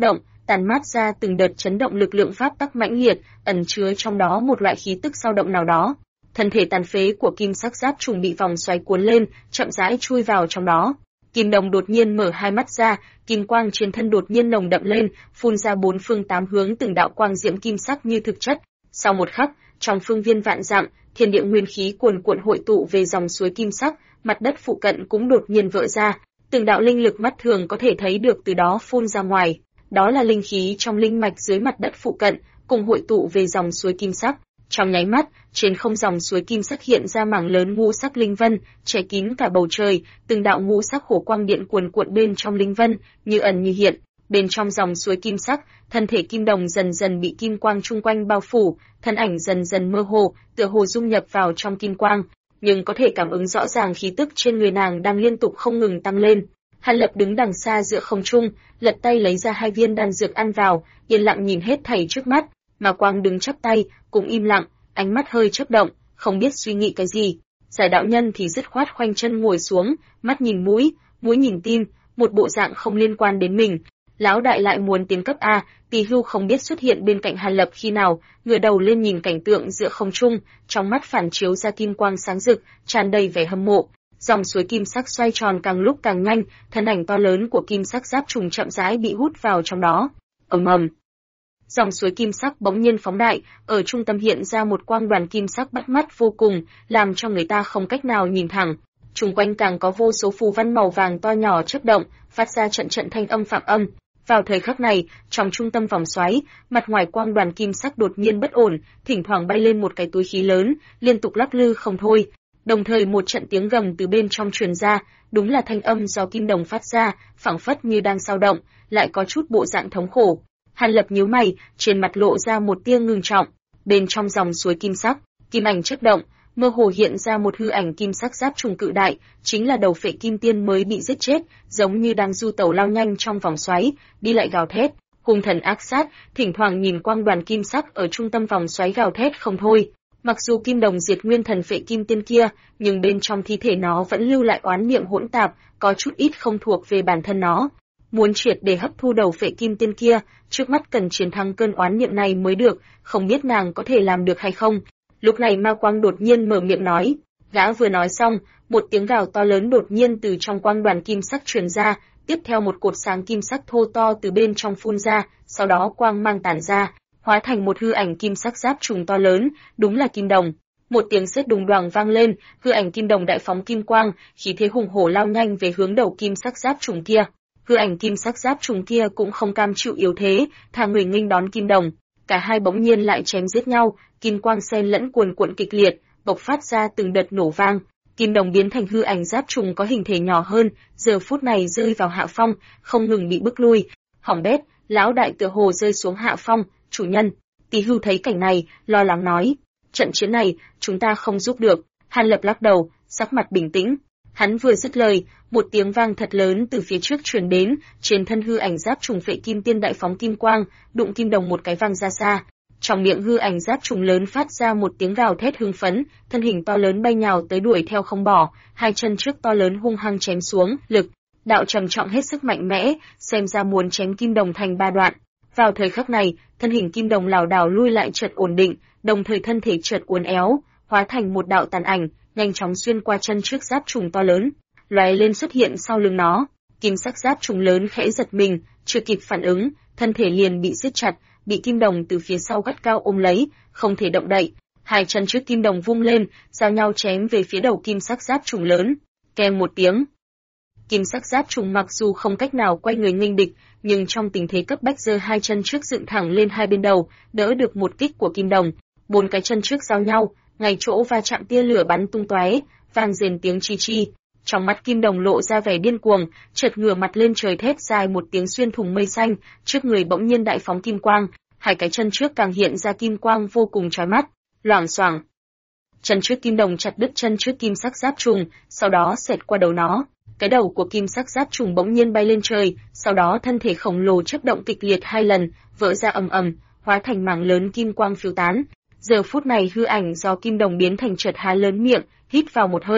tàn mát ra từng đợt chấn động lực lượng pháp tắc mãnh liệt, ẩn chứa trong đó một loại khí tức dao động nào đó. Thân thể tàn phế của kim sắc giáp trùng bị vòng xoáy cuốn lên, chậm rãi chui vào trong đó. Kim Đồng đột nhiên mở hai mắt ra, kim quang trên thân đột nhiên nồng đậm lên, phun ra bốn phương tám hướng từng đạo quang diễm kim sắc như thực chất. Sau một khắc, trong phương viên vạn dặm, thiên địa nguyên khí cuồn cuộn hội tụ về dòng suối kim sắc, mặt đất phụ cận cũng đột nhiên vỡ ra, từng đạo linh lực mắt thường có thể thấy được từ đó phun ra ngoài. Đó là linh khí trong linh mạch dưới mặt đất phụ cận, cùng hội tụ về dòng suối kim sắc. Trong nháy mắt, trên không dòng suối kim sắc hiện ra mảng lớn ngũ sắc linh vân, che kín cả bầu trời, từng đạo ngũ sắc hổ quang điện cuồn cuộn bên trong linh vân, như ẩn như hiện. Bên trong dòng suối kim sắc, thân thể Kim Đồng dần dần bị kim quang chung quanh bao phủ, thân ảnh dần dần mơ hồ, tựa hồ dung nhập vào trong kim quang, nhưng có thể cảm ứng rõ ràng khí tức trên người nàng đang liên tục không ngừng tăng lên. Hàn Lập đứng đằng xa giữa không trung, lật tay lấy ra 2 viên đan dược ăn vào, yên lặng nhìn hết thảy trước mắt, mà Quang đứng chắp tay, cũng im lặng, ánh mắt hơi chớp động, không biết suy nghĩ cái gì. Giải đạo nhân thì dứt khoát khoanh chân ngồi xuống, mắt nhìn mũi, mũi nhìn tim, một bộ dạng không liên quan đến mình. Lão đại lại muốn tiến cấp a, Tỳ Hưu không biết xuất hiện bên cạnh Hàn Lập khi nào, ngửa đầu lên nhìn cảnh tượng giữa không trung, trong mắt phản chiếu ra kim quang sáng rực, tràn đầy vẻ hâm mộ. Dòng suối kim sắc xoay tròn càng lúc càng nhanh, thân ảnh to lớn của kim sắc giáp trùng chậm rãi bị hút vào trong đó. Ầm ầm. Dòng suối kim sắc bỗng nhiên phóng đại, ở trung tâm hiện ra một quang đoàn kim sắc bắt mắt vô cùng, làm cho người ta không cách nào nhìn thẳng. Xung quanh càng có vô số phù văn màu vàng to nhỏ chớp động, phát ra trận trận thanh âm phạm âm. Vào thời khắc này, trong trung tâm vòng xoáy, mặt ngoài quang đoàn kim sắc đột nhiên bất ổn, thỉnh thoảng bay lên một cái túi khí lớn, liên tục lắc lư không thôi. Đồng thời một trận tiếng gầm từ bên trong truyền ra, đúng là thanh âm do Kim Đồng phát ra, phảng phất như đang dao động, lại có chút bộ dạng thống khổ. Hàn Lập nhíu mày, trên mặt lộ ra một tia ngưng trọng. Bên trong dòng suối kim sắc, kim ảnh chớp động, mơ hồ hiện ra một hư ảnh kim sắc giáp trùng cự đại, chính là đầu phệ kim tiên mới bị giết chết, giống như đang du tẩu lao nhanh trong vòng xoáy, đi lại gào thét, hung thần ác sát, thỉnh thoảng nhìn quang đoàn kim sắc ở trung tâm vòng xoáy gào thét không thôi. Mặc dù Kim Đồng diệt nguyên thần phệ kim tiên kia, nhưng bên trong thi thể nó vẫn lưu lại oán niệm hỗn tạp, có chút ít không thuộc về bản thân nó. Muốn triệt để hấp thu đầu phệ kim tiên kia, trước mắt cần chiến thắng cơn oán niệm này mới được, không biết nàng có thể làm được hay không. Lúc này Ma Quang đột nhiên mở miệng nói, gã vừa nói xong, một tiếng gào to lớn đột nhiên từ trong quang đoàn kim sắc truyền ra, tiếp theo một cột sáng kim sắc thô to từ bên trong phun ra, sau đó quang mang tản ra, hóa thành một hư ảnh kim sắc giáp trùng to lớn, đúng là Kim Đồng. Một tiếng sét đùng đoàng vang lên, hư ảnh Kim Đồng đại phóng kim quang, khí thế hùng hổ lao nhanh về hướng đầu kim sắc giáp trùng kia. Hư ảnh kim sắc giáp trùng kia cũng không cam chịu yếu thế, thả người nghênh đón Kim Đồng. Cả hai bỗng nhiên lại chém giết nhau, kim quang xen lẫn cuồn cuộn kịch liệt, bộc phát ra từng đợt nổ vang. Kim Đồng biến thành hư ảnh giáp trùng có hình thể nhỏ hơn, giờ phút này rơi vào hạ phong, không ngừng bị bức lui. Hỏng bét, lão đại tựa hồ rơi xuống hạ phong. Chủ nhân, Tỳ Hưu thấy cảnh này, lo lắng nói, trận chiến này, chúng ta không giúp được. Hàn Lập lắc đầu, sắc mặt bình tĩnh. Hắn vừa dứt lời, một tiếng vang thật lớn từ phía trước truyền đến, trên thân hư ảnh giáp trùng phệ kim tiên đại phóng kim quang, đụng Kim Đồng một cái vang ra xa. Trong miệng hư ảnh giáp trùng lớn phát ra một tiếng gào thét hưng phấn, thân hình to lớn bay nhào tới đuổi theo không bỏ, hai chân trước to lớn hung hăng chém xuống, lực đạo trầm trọng hết sức mạnh mẽ, xem ra muốn chém Kim Đồng thành 3 đoạn. Vào thời khắc này, thân hình Kim Đồng lảo đảo lui lại chợt ổn định, đồng thời thân thể chợt uốn éo, hóa thành một đạo tàn ảnh, nhanh chóng xuyên qua chân trước giáp trùng to lớn, lóe lên xuất hiện sau lưng nó. Kim sắc giáp trùng lớn khẽ giật mình, chưa kịp phản ứng, thân thể liền bị siết chặt, bị Kim Đồng từ phía sau gắt gao ôm lấy, không thể động đậy. Hai chân trước Kim Đồng vung lên, giao nhau chém về phía đầu kim sắc giáp trùng lớn. Keng một tiếng. Kim sắc giáp trùng mặc dù không cách nào quay người nghênh địch, nhưng trong tình thế cấp bách giơ hai chân trước dựng thẳng lên hai bên đầu, đỡ được một kích của Kim Đồng. 4 cái chân trước giao nhau, ngay chỗ va chạm tia lửa bắn tung tóe, vang rền tiếng chi chi. Trong mắt Kim Đồng lộ ra vẻ điên cuồng, chợt ngửa mặt lên trời thét dài một tiếng xuyên thủng mây xanh, trước người bỗng nhiên đại phóng kim quang, hai cái chân trước càng hiện ra kim quang vô cùng chói mắt. Loảng xoảng. Chân trước Kim Đồng chặt đứt chân trước kim sắc giáp trùng, sau đó xẹt qua đầu nó. Cái đầu của kim sắc giáp trùng bỗng nhiên bay lên trời, sau đó thân thể khổng lồ chớp động kịch liệt 2 lần, vỡ ra ầm ầm, hóa thành mảng lớn kim quang phiêu tán. Giờ phút này hư ảnh do Kim Đồng biến thành chợt há lớn miệng, hít vào một hơi,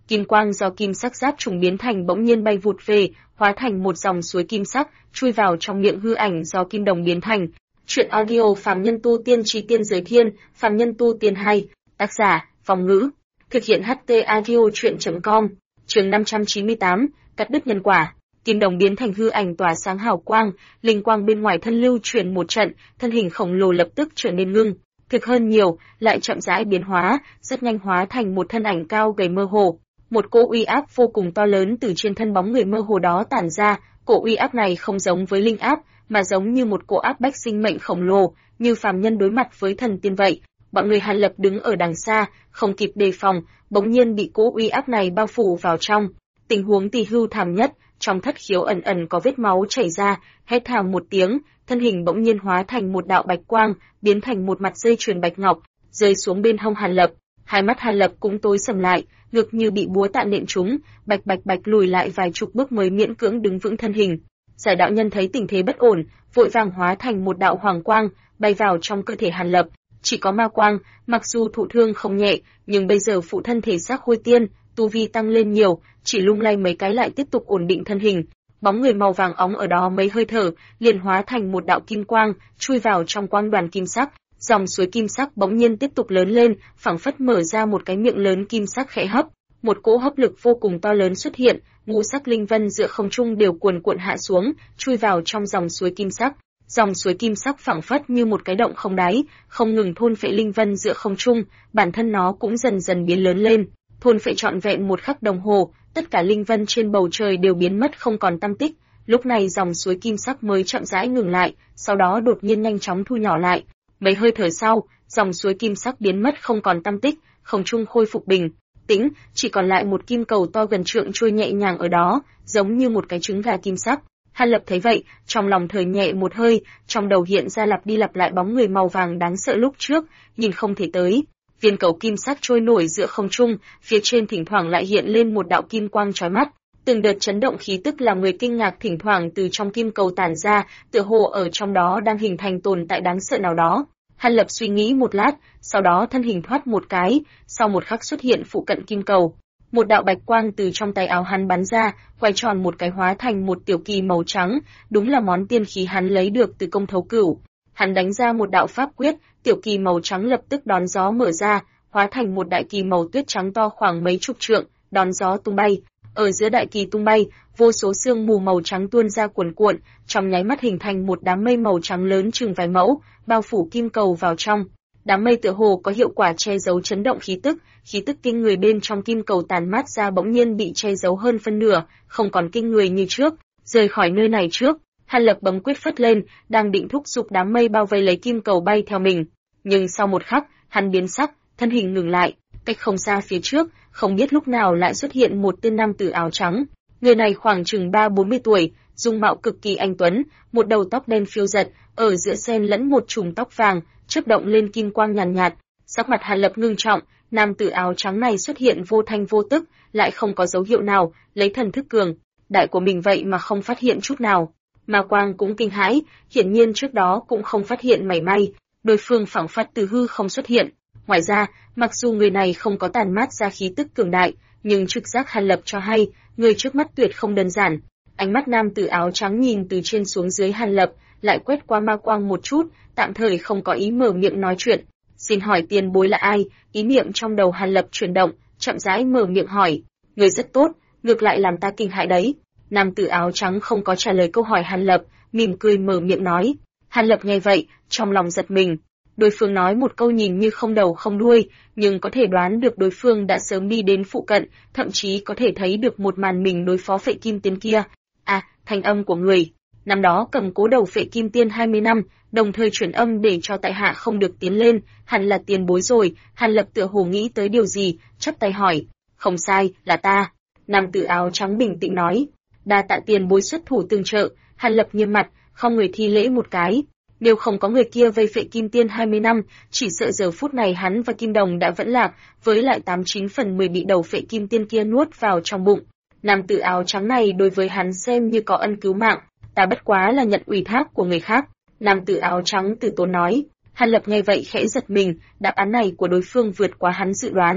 Kim quang do kim sắc giáp trùng biến thành bỗng nhiên bay vụt về, hóa thành một dòng suối kim sắc, chui vào trong miệng hư ảnh do kim đồng biến thành. Truyện audio Phàm Nhân Tu Tiên Chí Tiên Giới Thiên, Phàm Nhân Tu Tiên 2, tác giả, Phong Ngữ. Thực hiện HT Audio Truyện.com. Chương 598, cắt đứt nhân quả. Kim đồng biến thành hư ảnh tỏa sáng hào quang, linh quang bên ngoài thân lưu chuyển một trận, thân hình khổng lồ lập tức trở nên ngưng thực hơn nhiều, lại chậm rãi biến hóa, rất nhanh hóa thành một thân ảnh cao gầy mơ hồ. Một cỗ uy áp vô cùng to lớn từ trên thân bóng người mơ hồ đó tản ra, cỗ uy áp này không giống với linh áp, mà giống như một cỗ áp bách sinh mệnh khổng lồ, như phàm nhân đối mặt với thần tiên vậy. Bọn người Hàn Lập đứng ở đằng xa, không kịp đề phòng, bỗng nhiên bị cỗ uy áp này bao phủ vào trong. Tình huống tỉ hưu thảm nhất, trong thất khiếu ẩn ẩn có vết máu chảy ra, hét thảm một tiếng, thân hình bỗng nhiên hóa thành một đạo bạch quang, biến thành một mặt dây chuyền bạch ngọc, rơi xuống bên hông Hàn Lập. Hai mắt Hàn Lập cũng tối sầm lại, ngực như bị búa tạ nện trúng, bạch bạch bạch lùi lại vài chục bước mới miễn cưỡng đứng vững thân hình. Giải đạo nhân thấy tình thế bất ổn, vội vàng hóa thành một đạo hoàng quang, bay vào trong cơ thể Hàn Lập. Chỉ có ma quang, mặc dù thụ thương không nhẹ, nhưng bây giờ phụ thân thể xác khôi tiên, tu vi tăng lên nhiều, chỉ lung lay mấy cái lại tiếp tục ổn định thân hình. Bóng người màu vàng óng ở đó mấy hơi thở, liền hóa thành một đạo kim quang, chui vào trong quang đoàn kim sắc. Dòng suối kim sắc bỗng nhiên tiếp tục lớn lên, phảng phất mở ra một cái miệng lớn kim sắc khẽ hấp. Một cỗ hấp lực vô cùng to lớn xuất hiện, ngũ sắc linh vân giữa không trung đều cuồn cuộn hạ xuống, chui vào trong dòng suối kim sắc. Dòng suối kim sắc phảng phất như một cái động không đáy, không ngừng thôn phệ linh vân giữa không trung, bản thân nó cũng dần dần biến lớn lên, thôn phệ trọn vẹn một khắc đồng hồ, tất cả linh vân trên bầu trời đều biến mất không còn tăm tích. Lúc này dòng suối kim sắc mới chậm rãi ngừng lại, sau đó đột nhiên nhanh chóng thu nhỏ lại. Mấy hơi thở sau, dòng suối kim sắc biến mất không còn tăm tích, không trung khôi phục bình tĩnh, chỉ còn lại một kim cầu to gần trượng trôi nhẹ nhàng ở đó, giống như một cái trứng gà kim sắc. Hàn Lập thấy vậy, trong lòng thở nhẹ một hơi, trong đầu hiện ra lặp đi lặp lại bóng người màu vàng đáng sợ lúc trước, nhìn không thể tới. Viên cầu kim sắc trôi nổi giữa không trung, phía trên thỉnh thoảng lại hiện lên một đạo kim quang chói mắt. Từng đợt chấn động khí tức làm người kinh ngạc thỉnh thoảng từ trong kim cầu tản ra, tựa hồ ở trong đó đang hình thành tồn tại đáng sợ nào đó. Hàn Lập suy nghĩ một lát, sau đó thân hình thoát một cái, sau một khắc xuất hiện phụ cận kim cầu. Một đạo bạch quang từ trong tay áo hắn bắn ra, quay tròn một cái hóa thành một tiểu kỳ màu trắng, đúng là món tiên khí hắn lấy được từ Công Thấu Cửu. Hắn đánh ra một đạo pháp quyết, tiểu kỳ màu trắng lập tức đón gió mở ra, hóa thành một đại kỳ màu tuyết trắng to khoảng mấy chục trượng, đón gió tung bay. Ở giữa đại kỳ tung bay, vô số sương mù màu trắng tuôn ra cuồn cuộn, trong nháy mắt hình thành một đám mây màu trắng lớn chừng vài mẫu, bao phủ kim cầu vào trong. Đám mây tựa hồ có hiệu quả che giấu chấn động khí tức kinh người bên trong kim cầu tàn mát ra bỗng nhiên bị che giấu hơn phân nửa, không còn kinh người như trước. Rời khỏi nơi này trước, Hàn Lập bấm quyết phất lên, đang định thúc giục đám mây bao vây lấy kim cầu bay theo mình, nhưng sau một khắc, hắn biến sắc, thân hình ngừng lại, cách không xa phía trước, không biết lúc nào lại xuất hiện một tên nam tử áo trắng. Người này khoảng chừng 30-40 tuổi, dung mạo cực kỳ anh tuấn, một đầu tóc đen phiêu giật, ở giữa xen lẫn một chùm tóc vàng, chớp động lên kim quang nhàn nhạt. Sắc mặt Hàn Lập ngưng trọng, nam tử áo trắng này xuất hiện vô thanh vô tức, lại không có dấu hiệu nào, lấy thần thức cường đại của mình vậy mà không phát hiện chút nào. Ma Quang cũng kinh hãi, hiển nhiên trước đó cũng không phát hiện mảy may, đối phương phảng phất từ hư không xuất hiện. Ngoài ra, mặc dù người này không có tàn mát ra khí tức cường đại, nhưng trực giác Hàn Lập cho hay, người trước mắt tuyệt không đơn giản. Ánh mắt nam tử áo trắng nhìn từ trên xuống dưới Hàn Lập, lại quét qua Ma Quang một chút, tạm thời không có ý mở miệng nói chuyện. Xin hỏi tiền bối là ai? Ý niệm trong đầu Hàn Lập chuyển động, chậm rãi mở miệng hỏi. Người rất tốt, ngược lại làm ta kinh hãi đấy. Nam tử áo trắng không có trả lời câu hỏi Hàn Lập, mỉm cười mở miệng nói. Hàn Lập nghe vậy, trong lòng giật mình. Đối phương nói một câu nhìn như không đầu không đuôi, nhưng có thể đoán được đối phương đã sớm đi đến phụ cận, thậm chí có thể thấy được một màn mình đối phó Phệ Kim Tiên kia. À, thanh âm của người. Năm đó cầm cố đầu Phệ Kim Tiên 20 năm, đồng thời chuyển âm để cho tại hạ không được tiến lên, hẳn là tiền bối rồi. Hàn Lập tựa hồ nghĩ tới điều gì, chắp tay hỏi. Không sai, là ta. Nam tử áo trắng bình tĩnh nói. Đa tạ tiền bối xuất thủ tương trợ. Hàn Lập nghiêm mặt, không người thi lễ một cái. Nếu không có người kia vây Phệ Kim Tiên 20 năm, chỉ sợ giờ phút này hắn và Kim Đồng đã vẫn lạc, với lại 89 phần 10 bị đầu Phệ Kim Tiên kia nuốt vào trong bụng. Nam tử áo trắng này đối với hắn xem như có ân cứu mạng, ta bất quá là nhận ủy thác của người khác. Nam tử áo trắng từ tốn nói. Hàn Lập nghe vậy khẽ giật mình, đáp án này của đối phương vượt quá hắn dự đoán.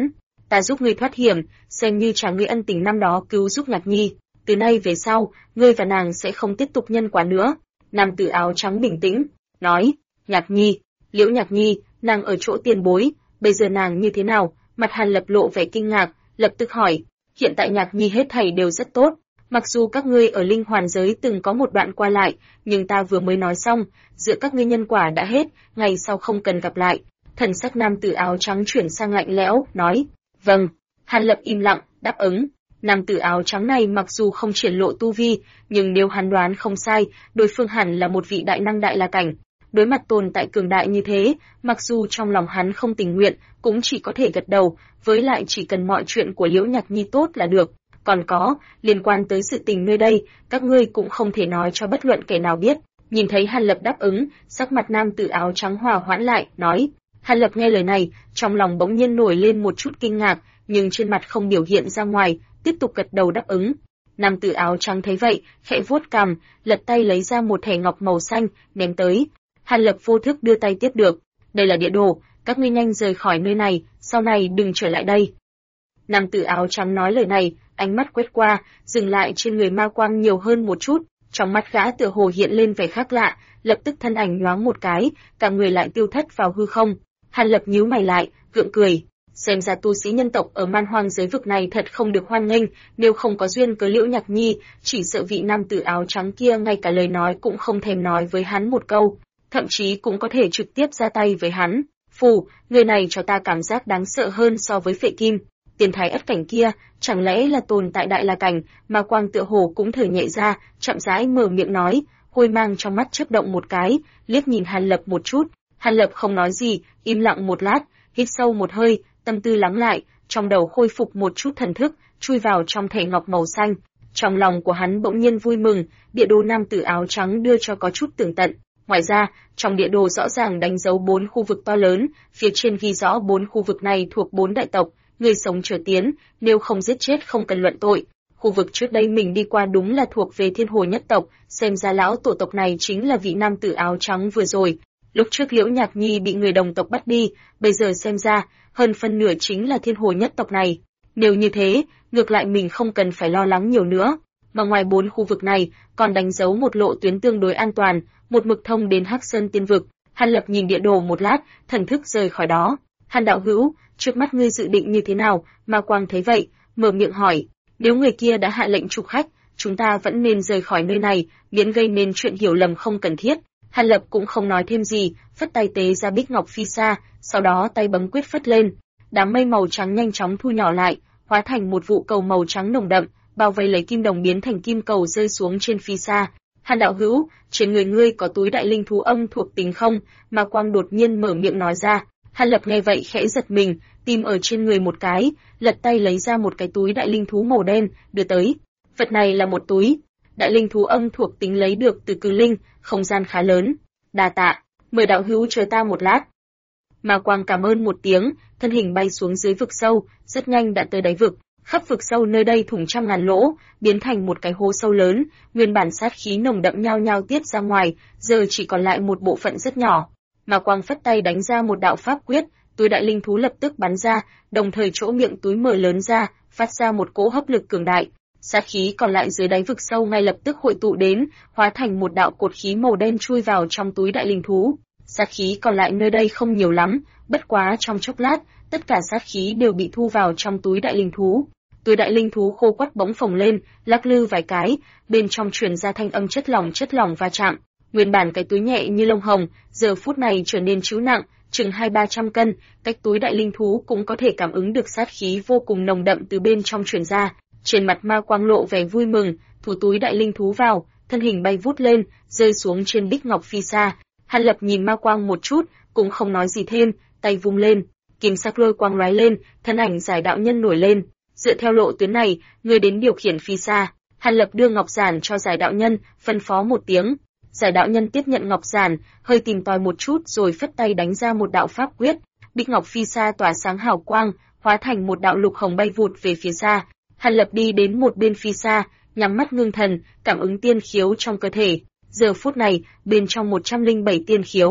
ta giúp ngươi thoát hiểm, xem như trả ngươi ân tình năm đó cứu giúp Nhạc Nhi. Từ nay về sau, ngươi và nàng sẽ không tiếp tục nhân quả nữa. Nam tử áo trắng bình tĩnh, nói, Nhạc Nhi, Liễu Nhạc Nhi, nàng ở chỗ tiền bối, bây giờ nàng như thế nào? Mặt Hàn Lập lộ vẻ kinh ngạc, lập tức hỏi, hiện tại Nhạc Nhi hết thảy đều rất tốt. Mặc dù các ngươi ở linh hoàn giới từng có một đoạn qua lại, nhưng ta vừa mới nói xong, giữa các ngươi nhân quả đã hết, ngày sau không cần gặp lại. Thần sắc nam tử áo trắng chuyển sang lạnh lẽo, nói, vâng. Hàn Lập im lặng, đáp ứng. Nam tử áo trắng này mặc dù không triển lộ tu vi, nhưng nếu hắn đoán không sai, đối phương hẳn là một vị đại năng đại la cảnh. Đối mặt tồn tại cường đại như thế, mặc dù trong lòng hắn không tình nguyện, cũng chỉ có thể gật đầu, với lại chỉ cần mọi chuyện của Liễu Nhạc Nhi tốt là được. Còn có, liên quan tới sự tình nơi đây, các ngươi cũng không thể nói cho bất luận kẻ nào biết. Nhìn thấy Hàn Lập đáp ứng, sắc mặt nam tử áo trắng hòa hoãn lại, nói. Hàn Lập nghe lời này, trong lòng bỗng nhiên nổi lên một chút kinh ngạc, nhưng trên mặt không biểu hiện ra ngoài, tiếp tục gật đầu đáp ứng. Nam tử áo trắng thấy vậy, khẽ vuốt cằm, lật tay lấy ra một thẻ ngọc màu xanh, ném tới. Hàn Lập vô thức đưa tay tiếp được. Đây là địa đồ, các ngươi nhanh rời khỏi nơi này, sau này đừng trở lại đây. Nam tử áo trắng nói lời này, ánh mắt quét qua, dừng lại trên người ma quang nhiều hơn một chút, trong mắt gã tựa hồ hiện lên vẻ khác lạ, lập tức thân ảnh nhoáng một cái, cả người lại tiêu thất vào hư không. Hàn Lập nhíu mày lại, gượng cười, xem ra tu sĩ nhân tộc ở Man Hoang giới vực này thật không được hoan nghênh, nếu không có duyên cớ Liễu Nhạc Nhi, chỉ sợ vị nam tử áo trắng kia ngay cả lời nói cũng không thèm nói với hắn một câu, thậm chí cũng có thể trực tiếp ra tay với hắn. Phù, người này cho ta cảm giác đáng sợ hơn so với Phệ Kim. Tiền thái ất cảnh kia, chẳng lẽ là tồn tại đại la cảnh, mà quang tựa hồ cũng thở nhẹ ra, chậm rãi mở miệng nói, hôi mang trong mắt chớp động một cái, liếc nhìn Hàn Lập một chút. Hàn Lập không nói gì, im lặng một lát, hít sâu một hơi, tâm tư lắng lại, trong đầu khôi phục một chút thần thức, chui vào trong thẻ ngọc màu xanh. Trong lòng của hắn bỗng nhiên vui mừng, địa đồ nam tử áo trắng đưa cho có chút tường tận. Ngoài ra, trong địa đồ rõ ràng đánh dấu 4 khu vực to lớn, phía trên ghi rõ 4 khu vực này thuộc 4 đại tộc, người sống trở tiến, nếu không giết chết không cần luận tội. Khu vực trước đây mình đi qua đúng là thuộc về Thiên Hồ nhất tộc, xem ra lão tổ tộc này chính là vị nam tử áo trắng vừa rồi. Lúc trước Liễu Nhạc Nhi bị người đồng tộc bắt đi, bây giờ xem ra, hơn phân nửa chính là Thiên Hồ nhất tộc này. Nếu như thế, ngược lại mình không cần phải lo lắng nhiều nữa. Mà ngoài 4 khu vực này, còn đánh dấu một lộ tuyến tương đối an toàn, một mực thông đến Hắc Sơn Tiên Vực. Hàn Lập nhìn địa đồ một lát, thần thức rời khỏi đó. Hàn đạo hữu, trước mắt ngươi dự định như thế nào? Ma Quang thấy vậy, mở miệng hỏi. Nếu người kia đã hạ lệnh trục khách, chúng ta vẫn nên rời khỏi nơi này, miễn gây nên chuyện hiểu lầm không cần thiết. Hàn Lập cũng không nói thêm gì, phất tay tế ra bích ngọc phi sa, sau đó tay bấm quyết phất lên. Đám mây màu trắng nhanh chóng thu nhỏ lại, hóa thành một vụ cầu màu trắng nồng đậm, bao vây lấy kim đồng biến thành kim cầu rơi xuống trên phi sa. Hàn đạo hữu, trên người ngươi có túi đại linh thú âm thuộc tính không? Ma Quang đột nhiên mở miệng nói ra. Hàn Lập nghe vậy khẽ giật mình, tìm ở trên người một cái, lật tay lấy ra một cái túi đại linh thú màu đen, đưa tới. Vật này là một túi đại linh thú âm thuộc tính lấy được từ Cừ Linh, không gian khá lớn. Đa tạ, mời đạo hữu chờ ta một lát. Ma Quang cảm ơn một tiếng, thân hình bay xuống dưới vực sâu, rất nhanh đã tới đáy vực. Khắp vực sâu nơi đây thủng trăm ngàn lỗ, biến thành một cái hố sâu lớn, nguyên bản sát khí nồng đậm nhao nhao tiết ra ngoài, giờ chỉ còn lại một bộ phận rất nhỏ. Ma Quang phất tay đánh ra một đạo pháp quyết, túi đại linh thú lập tức bắn ra, đồng thời chỗ miệng túi mở lớn ra, phát ra một cỗ hấp lực cường đại. Sát khí còn lại dưới đáy vực sâu ngay lập tức hội tụ đến, hóa thành một đạo cột khí màu đen chui vào trong túi đại linh thú. Sát khí còn lại nơi đây không nhiều lắm, bất quá trong chốc lát, tất cả sát khí đều bị thu vào trong túi đại linh thú. Túi đại linh thú khô quắt bỗng phồng lên, lắc lư vài cái, bên trong truyền ra thanh âm chất lỏng va chạm. Nguyên bản cái túi nhẹ như lông hồng, giờ phút này trở nên trĩu nặng, chừng 200-300 cân, cách túi đại linh thú cũng có thể cảm ứng được sát khí vô cùng nồng đậm từ bên trong truyền ra. Trên mặt Ma Quang lộ vẻ vui mừng, thủ túi đại linh thú vào, thân hình bay vút lên, rơi xuống trên bích ngọc phi sa. Hàn Lập nhìn Ma Quang một chút, cũng không nói gì thêm, tay vung lên, kim sắc lôi quang lóe lên, thân ảnh giải đạo nhân nổi lên. Dựa theo lộ tuyến này, người đến điều khiển phi sa. Hàn Lập đưa ngọc giản cho giải đạo nhân, phân phó một tiếng. Giải đạo nhân tiếp nhận ngọc giản, hơi tìm tòi một chút rồi phất tay đánh ra một đạo pháp quyết. Bích ngọc phi sa tỏa sáng hào quang, hóa thành một đạo lục hồng bay vụt về phía xa. Hàn Lập đi đến một bên phi sa, nhắm mắt ngưng thần, cảm ứng tiên khiếu trong cơ thể. Giờ phút này, bên trong 107 tiên khiếu,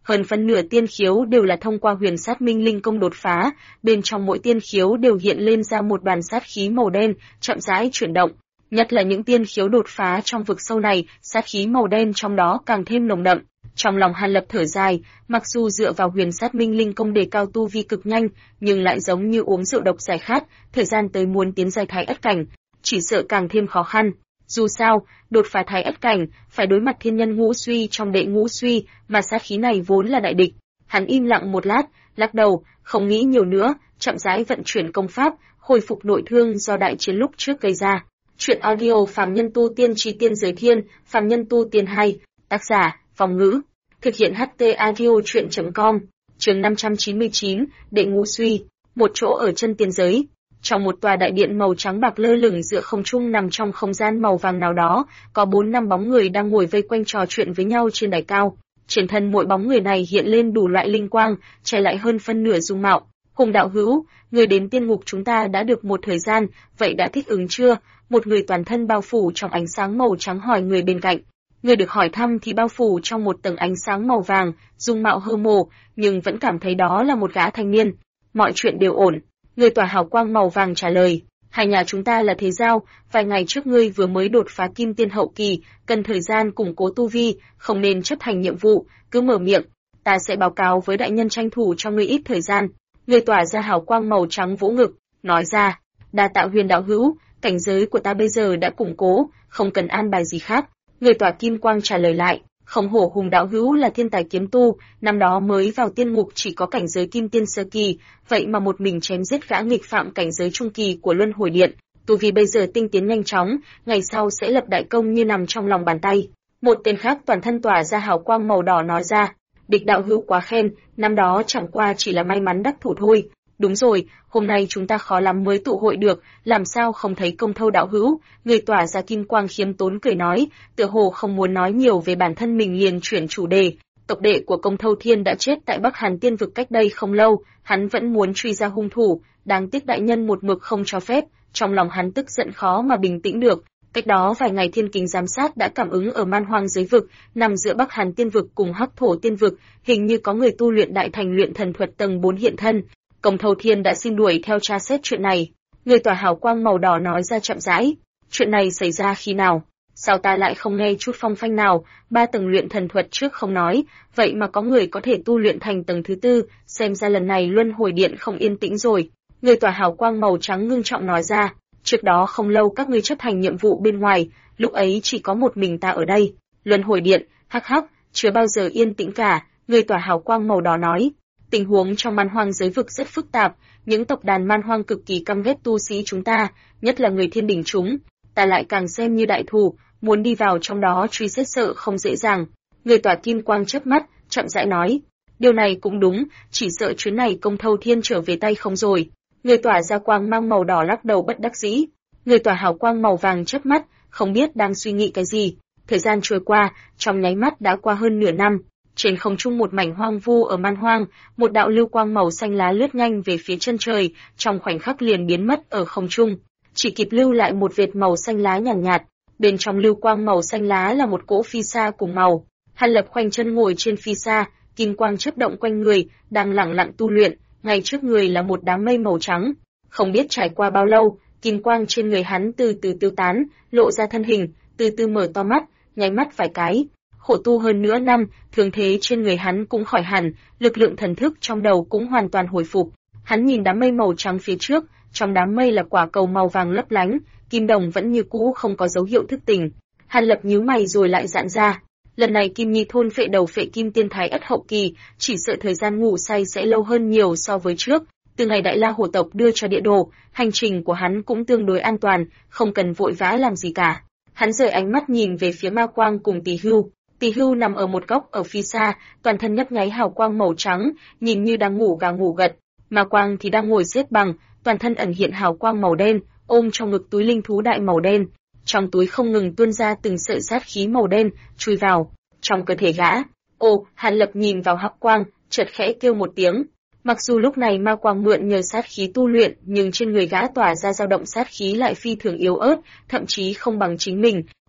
Hơn phân nửa tiên khiếu đều là thông qua huyền sát minh linh công đột phá, bên trong mỗi tiên khiếu đều hiện lên ra một đoàn sát khí màu đen, chậm rãi chuyển động. Nhất là những tiên khiếu đột phá trong vực sâu này, sát khí màu đen trong đó càng thêm nồng đậm. Trong lòng Hàn Lập thở dài, mặc dù dựa vào huyền sát minh linh công đề cao tu vi cực nhanh, nhưng lại giống như uống rượu độc giải khát, thời gian tới muốn tiến giai thái ất cảnh, chỉ sợ càng thêm khó khăn. Dù sao, đột phá thái ất cảnh, phải đối mặt thiên nhân ngũ suy trong đệ ngũ suy, mà sát khí này vốn là đại địch. Hắn im lặng một lát, lắc đầu, không nghĩ nhiều nữa, chậm rãi vận chuyển công pháp, hồi phục nội thương do đại chiến lúc trước gây ra. Chuyện audio Phàm Nhân Tu Tiên Chí Tiên Giới Thiên, Phàm Nhân Tu Tiên 2, tác giả, Phong Ngữ. Thực hiện HT Audio Chuyện.com, chương 599, đệ ngũ suy, một chỗ ở chân tiên giới. Trong một tòa đại điện màu trắng bạc lơ lửng giữa không trung nằm trong không gian màu vàng nào đó, có 4-5 bóng người đang ngồi vây quanh trò chuyện với nhau trên đài cao. Trên thân mỗi bóng người này hiện lên đủ loại linh quang, che lại hơn phân nửa dung mạo. Hùng đạo hữu, người đến tiên ngục chúng ta đã được một thời gian, vậy đã thích ứng chưa? Một người toàn thân bao phủ trong ánh sáng màu trắng hỏi người bên cạnh. Người được hỏi thăm thì bao phủ trong một tầng ánh sáng màu vàng, dung mạo hơ mồ, nhưng vẫn cảm thấy đó là một gã thanh niên. Mọi chuyện đều ổn. Người tỏa hào quang màu vàng trả lời, hai nhà chúng ta là thế giao, vài ngày trước ngươi vừa mới đột phá kim tiên hậu kỳ, cần thời gian củng cố tu vi, không nên chấp hành nhiệm vụ, cứ mở miệng, ta sẽ báo cáo với đại nhân tranh thủ cho ngươi ít thời gian. Người tỏa ra hào quang màu trắng vỗ ngực, nói ra, đa tạ Huyền đạo hữu, cảnh giới của ta bây giờ đã củng cố, không cần an bài gì khác. Người tỏa kim quang trả lời lại, không hổ Hùng đạo hữu là thiên tài kiếm tu, năm đó mới vào tiên ngục chỉ có cảnh giới kim tiên sơ kỳ, vậy mà một mình chém giết gã nghịch phạm cảnh giới trung kỳ của Luân Hồi Điện, tu vi bây giờ tinh tiến nhanh chóng, ngày sau sẽ lập đại công như nằm trong lòng bàn tay. Một tên khác toàn thân tỏa ra hào quang màu đỏ nói ra, địch đạo hữu quá khen, năm đó chẳng qua chỉ là may mắn đắc thủ thôi. Đúng rồi, hôm nay chúng ta khó lắm mới tụ hội được, làm sao không thấy Công Thâu đạo hữu? Người tỏa ra kim quang khiêm tốn cười nói, tựa hồ không muốn nói nhiều về bản thân mình liền chuyển chủ đề. Tộc đệ của Công Thâu Thiên đã chết tại Bắc Hàn Tiên vực cách đây không lâu, hắn vẫn muốn truy ra hung thủ, đáng tiếc đại nhân một mực không cho phép, trong lòng hắn tức giận khó mà bình tĩnh được. Cách đó vài ngày Thiên Kính giám sát đã cảm ứng ở Man Hoang giới vực, nằm giữa Bắc Hàn Tiên vực cùng Hắc Thổ Tiên vực, hình như có người tu luyện đại thành luyện thần thuật tầng 4 hiện thân. Công Thâu Thiên đã xin đuổi theo tra xét chuyện này. Người tỏa hào quang màu đỏ nói ra chậm rãi, chuyện này xảy ra khi nào? Sao ta lại không nghe chút phong phanh nào? 3 tầng luyện thần thuật trước không nói, vậy mà có người có thể tu luyện thành tầng thứ 4, xem ra lần này Luân Hồi Điện không yên tĩnh rồi. Người tỏa hào quang màu trắng ngưng trọng nói ra, trước đó không lâu các ngươi chấp hành nhiệm vụ bên ngoài, lúc ấy chỉ có một mình ta ở đây. Luân Hồi Điện, hắc hắc, chưa bao giờ yên tĩnh cả. Người tỏa hào quang màu đỏ nói, tình huống trong Man Hoang giới vực rất phức tạp, những tộc đàn Man Hoang cực kỳ căm ghét tu sĩ chúng ta, nhất là người thiên đình chúng, ta lại càng xem như đại thù, muốn đi vào trong đó truy xét sợ không dễ dàng. Người tỏa kim quang chớp mắt, chậm rãi nói, điều này cũng đúng, chỉ sợ chuyến này Công Thâu Thiên trở về tay không rồi. Người tỏa ra quang mang màu đỏ lắc đầu bất đắc dĩ. Người tỏa hào quang màu vàng chớp mắt, không biết đang suy nghĩ cái gì. Thời gian trôi qua, trong nháy mắt đã qua hơn nửa năm. Trên không trung một mảnh hoang vu ở Man Hoang, một đạo lưu quang màu xanh lá lướt nhanh về phía chân trời, trong khoảnh khắc liền biến mất ở không trung, chỉ kịp lưu lại một vệt màu xanh lá nhàn nhạt. Bên trong lưu quang màu xanh lá là một cỗ phi sa cùng màu. Hàn Lập khoanh chân ngồi trên phi sa, kim quang chớp động quanh người, đang lẳng lặng tu luyện, ngay trước người là một đám mây màu trắng. Không biết trải qua bao lâu, kim quang trên người hắn từ từ tiêu tán, lộ ra thân hình, từ từ mở to mắt, nháy mắt vài cái. Khổ tu hơn nửa năm, thương thế trên người hắn cũng khỏi hẳn, lực lượng thần thức trong đầu cũng hoàn toàn hồi phục. Hắn nhìn đám mây màu trắng phía trước, trong đám mây là quả cầu màu vàng lấp lánh, kim đồng vẫn như cũ không có dấu hiệu thức tỉnh. Hàn Lập nhíu mày rồi lại dặn ra, lần này Kim Nhi thôn phệ đầu phệ kim tiên thái ất hậu kỳ, chỉ sợ thời gian ngủ say sẽ lâu hơn nhiều so với trước. Từ ngày Đại La Hổ tộc đưa cho địa đồ, hành trình của hắn cũng tương đối an toàn, không cần vội vã làm gì cả. Hắn rời ánh mắt nhìn về phía Ma Quang cùng Tỳ Hưu. Tỳ Hưu nằm ở một góc ở phía xa, toàn thân nhấp nháy hào quang màu trắng, nhìn như đang ngủ gà ngủ gật. Ma Quang thì đang ngồi xếp bằng, toàn thân ẩn hiện hào quang màu đen, ôm trong ngực túi linh thú đại màu đen. Trong túi không ngừng tuôn ra từng sợi sát khí màu đen, chui vào trong cơ thể gã. Ô, Hàn Lập nhìn vào hắc quang, chợt khẽ kêu một tiếng. Mặc dù lúc này Ma Quang mượn nhờ sát khí tu luyện, nhưng trên người gã tỏa ra dao động sát khí lại phi thường yếu ớt, thậm chí không bằng chính mình.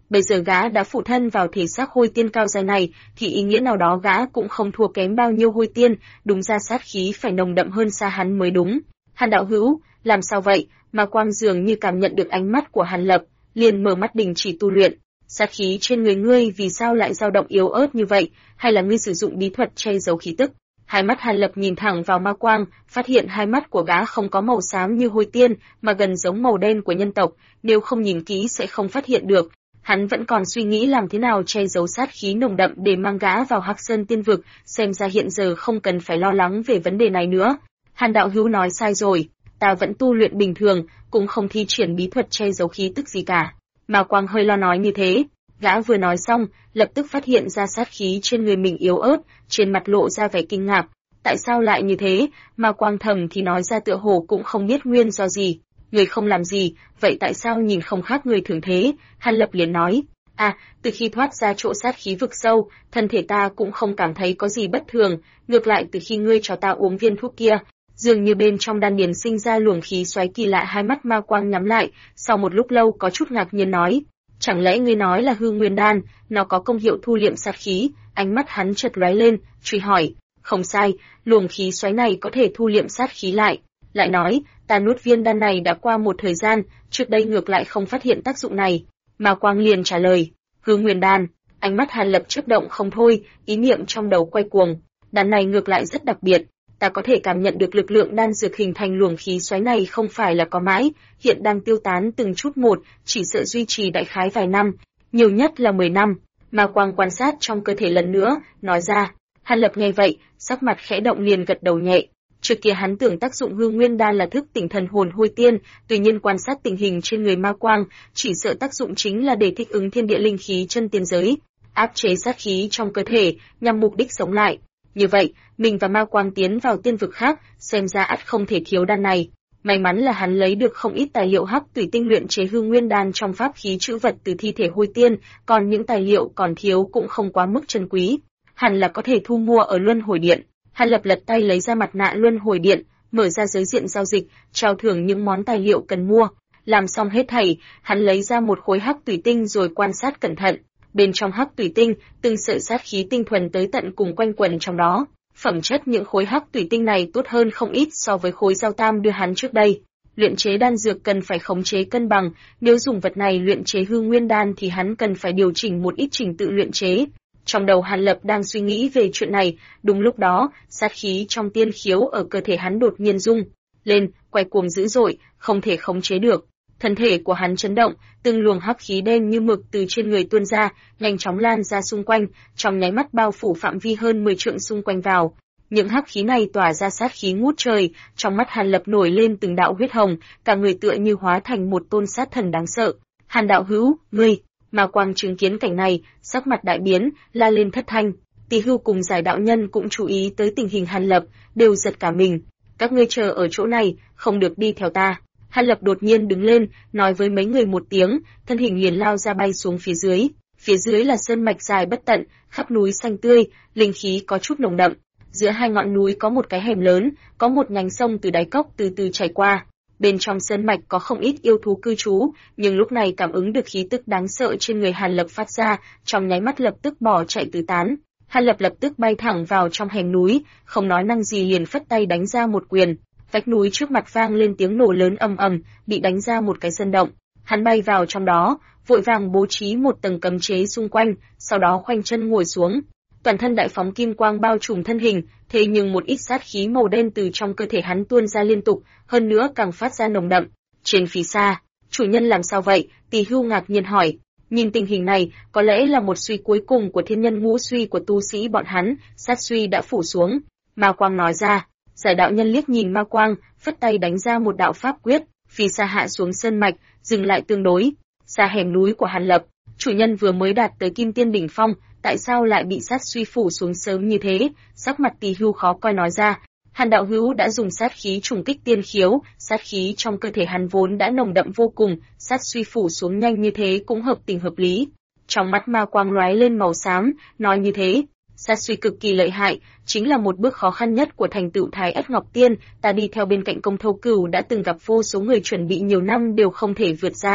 Bây giờ gã đã phụ thân vào thể xác hôi tiên cao giai này, thì ý nghĩa nào đó gã cũng không thua kém bao nhiêu hôi tiên, đúng ra sát khí phải nồng đậm hơn xa hắn mới đúng. Hàn đạo hữu, làm sao vậy? Ma Quang dường như cảm nhận được ánh mắt của Hàn Lập, liền mở mắt đình chỉ tu luyện. Sát khí trên người ngươi vì sao lại dao động yếu ớt như vậy, hay là ngươi sử dụng bí thuật che giấu khí tức? Hai mắt Hàn Lập nhìn thẳng vào Ma Quang, phát hiện hai mắt của gã không có màu xám như hôi tiên, mà gần giống màu đen của nhân tộc, nếu không nhìn kỹ sẽ không phát hiện được. Hắn vẫn còn suy nghĩ làm thế nào che giấu sát khí nồng đậm để mang gã vào Hắc Sơn Tiên Vực, xem ra hiện giờ không cần phải lo lắng về vấn đề này nữa. Hàn đạo hữu nói sai rồi, ta vẫn tu luyện bình thường, cũng không thi triển bí thuật che giấu khí tức gì cả. Ma Quang hơi lo nói như thế. Gã vừa nói xong, lập tức phát hiện ra sát khí trên người mình yếu ớt, trên mặt lộ ra vẻ kinh ngạc. Tại sao lại như thế? Ma Quang thầm thì nói ra tựa hồ cũng không biết nguyên do gì. Người không làm gì, vậy tại sao nhìn không khác người thường thế? Hàn Lập liền nói, từ khi thoát ra chỗ sát khí vực sâu, thân thể ta cũng không cảm thấy có gì bất thường, ngược lại từ khi ngươi cho ta uống viên thuốc kia, dường như bên trong đan điền sinh ra luồng khí xoáy kỳ lạ. Hai mắt Ma Quang nhắm lại, sau một lúc lâu có chút ngạc nhiên nói, chẳng lẽ ngươi nói là hư nguyên đan, nó có công hiệu thu liệm sát khí? Ánh mắt hắn chợt lóe lên, truy hỏi, không sai, luồng khí xoáy này có thể thu liệm sát khí lại. Lại nói, ta nuốt viên đan này đã qua một thời gian, trước đây ngược lại không phát hiện tác dụng này. Ma Quang liền trả lời, hư nguyên đan. Ánh mắt Hàn Lập chớp động không thôi, ý niệm trong đầu quay cuồng. Đan này ngược lại rất đặc biệt, ta có thể cảm nhận được lực lượng đan dược hình thành luồng khí xoáy này không phải là có mãi, hiện đang tiêu tán từng chút một, chỉ sợ duy trì đại khái vài năm, nhiều nhất là 10 năm. Ma Quang quan sát trong cơ thể lần nữa, nói ra. Hàn Lập nghe vậy, sắc mặt khẽ động liền gật đầu nhẹ. Trước kia hắn tưởng tác dụng hư nguyên đan là thức tỉnh thần hồn hôi tiên, tuy nhiên quan sát tình hình trên người Ma Quang, chỉ sợ tác dụng chính là để thích ứng thiên địa linh khí chân tiên giới, áp chế sát khí trong cơ thể, nhằm mục đích sống lại. Như vậy, mình và Ma Quang tiến vào tiên vực khác, xem ra ắt không thể thiếu đan này. May mắn là hắn lấy được không ít tài liệu hắc tùy tinh luyện chế hư nguyên đan trong pháp khí trữ vật từ thi thể hôi tiên, còn những tài liệu còn thiếu cũng không quá mức chân quý, hẳn là có thể thu mua ở Luân Hồi Điện. Hàn Lập lật tay lấy ra mặt nạ Luân Hồi Điện, mở ra giới diện giao dịch, trao thưởng những món tài liệu cần mua. Làm xong hết thảy, hắn lấy ra một khối hắc tùy tinh rồi quan sát cẩn thận. Bên trong hắc tùy tinh, từng sợi sát khí tinh thuần tới tận cùng quanh quẩn trong đó. Phẩm chất những khối hắc tùy tinh này tốt hơn không ít so với khối giao tam đưa hắn trước đây. Luyện chế đan dược cần phải khống chế cân bằng, nếu dùng vật này luyện chế hư nguyên đan thì hắn cần phải điều chỉnh một ít trình tự luyện chế. Trong đầu Hàn Lập đang suy nghĩ về chuyện này, đúng lúc đó, sát khí trong tiên khiếu ở cơ thể hắn đột nhiên rung lên, quay cuồng dữ dội, không thể khống chế được. Thân thể của hắn chấn động, từng luồng hắc khí đen như mực từ trên người tuôn ra, nhanh chóng lan ra xung quanh, trong nháy mắt bao phủ phạm vi hơn 10 trượng xung quanh vào. Những hắc khí này tỏa ra sát khí ngút trời, trong mắt Hàn Lập nổi lên từng đạo huyết hồng, cả người tựa như hóa thành một tôn sát thần đáng sợ. Hàn đạo hữu, ngươi! Ma Quang chứng kiến cảnh này, sắc mặt đại biến, la lên thất thanh. Tỳ Hưu cùng Giải đạo nhân cũng chú ý tới tình hình Hàn Lập, đều giật cả mình. Các ngươi chờ ở chỗ này, không được đi theo ta. Hàn Lập đột nhiên đứng lên, nói với mấy người một tiếng, thân hình liền lao ra bay xuống phía dưới. Phía dưới là sơn mạch dài bất tận, khắp núi xanh tươi, linh khí có chút nồng đậm. Giữa hai ngọn núi có một cái hẻm lớn, có một nhánh sông từ đáy cốc từ từ chảy qua. Bên trong sơn mạch có không ít yêu thú cư trú, nhưng lúc này cảm ứng được khí tức đáng sợ trên người Hàn Lập phát ra, trong nháy mắt lập tức bỏ chạy tứ tán. Hàn Lập lập tức bay thẳng vào trong hẻm núi, không nói năng gì liền phất tay đánh ra một quyền. Vách núi trước mặt vang lên tiếng nổ lớn ầm ầm, bị đánh ra một cái sơn động. Hắn bay vào trong đó, vội vàng bố trí một tầng cấm chế xung quanh, sau đó khoanh chân ngồi xuống. Toàn thân đại phóng kim quang bao trùm thân hình, thế nhưng một ít sát khí màu đen từ trong cơ thể hắn tuôn ra liên tục, hơn nữa càng phát ra nồng đậm. Trên phía xa, chủ nhân làm sao vậy? Tỳ Hưu ngạc nhiên hỏi. Nhìn tình hình này, có lẽ là một suy cuối cùng của thiên nhân ngũ suy của tu sĩ bọn hắn, sát suy đã phủ xuống. Ma Quang nói ra. Giải đạo nhân liếc nhìn Ma Quang, phất tay đánh ra một đạo pháp quyết, phi xa hạ xuống sơn mạch, dừng lại tương đối. Xa hẻm núi của Hàn Lập, chủ nhân vừa mới đạt tới Kim Tiên đỉnh phong, tại sao lại bị sát suy phủ xuống sớm như thế? Sắc mặt Tỳ Hưu khó coi nói ra. Hàn đạo hữu đã dùng sát khí trùng kích tiên khiếu, sát khí trong cơ thể hắn vốn đã nồng đậm vô cùng, sát suy phủ xuống nhanh như thế cũng hợp tình hợp lý. Trong mắt Ma Quang lóe lên màu xám, nói như thế, sát suy cực kỳ lợi hại, chính là một bước khó khăn nhất của thành tựu Thái Ất Ngọc Tiên, ta đi theo bên cạnh Công Thâu Cửu đã từng gặp vô số người chuẩn bị nhiều năm đều không thể vượt ra.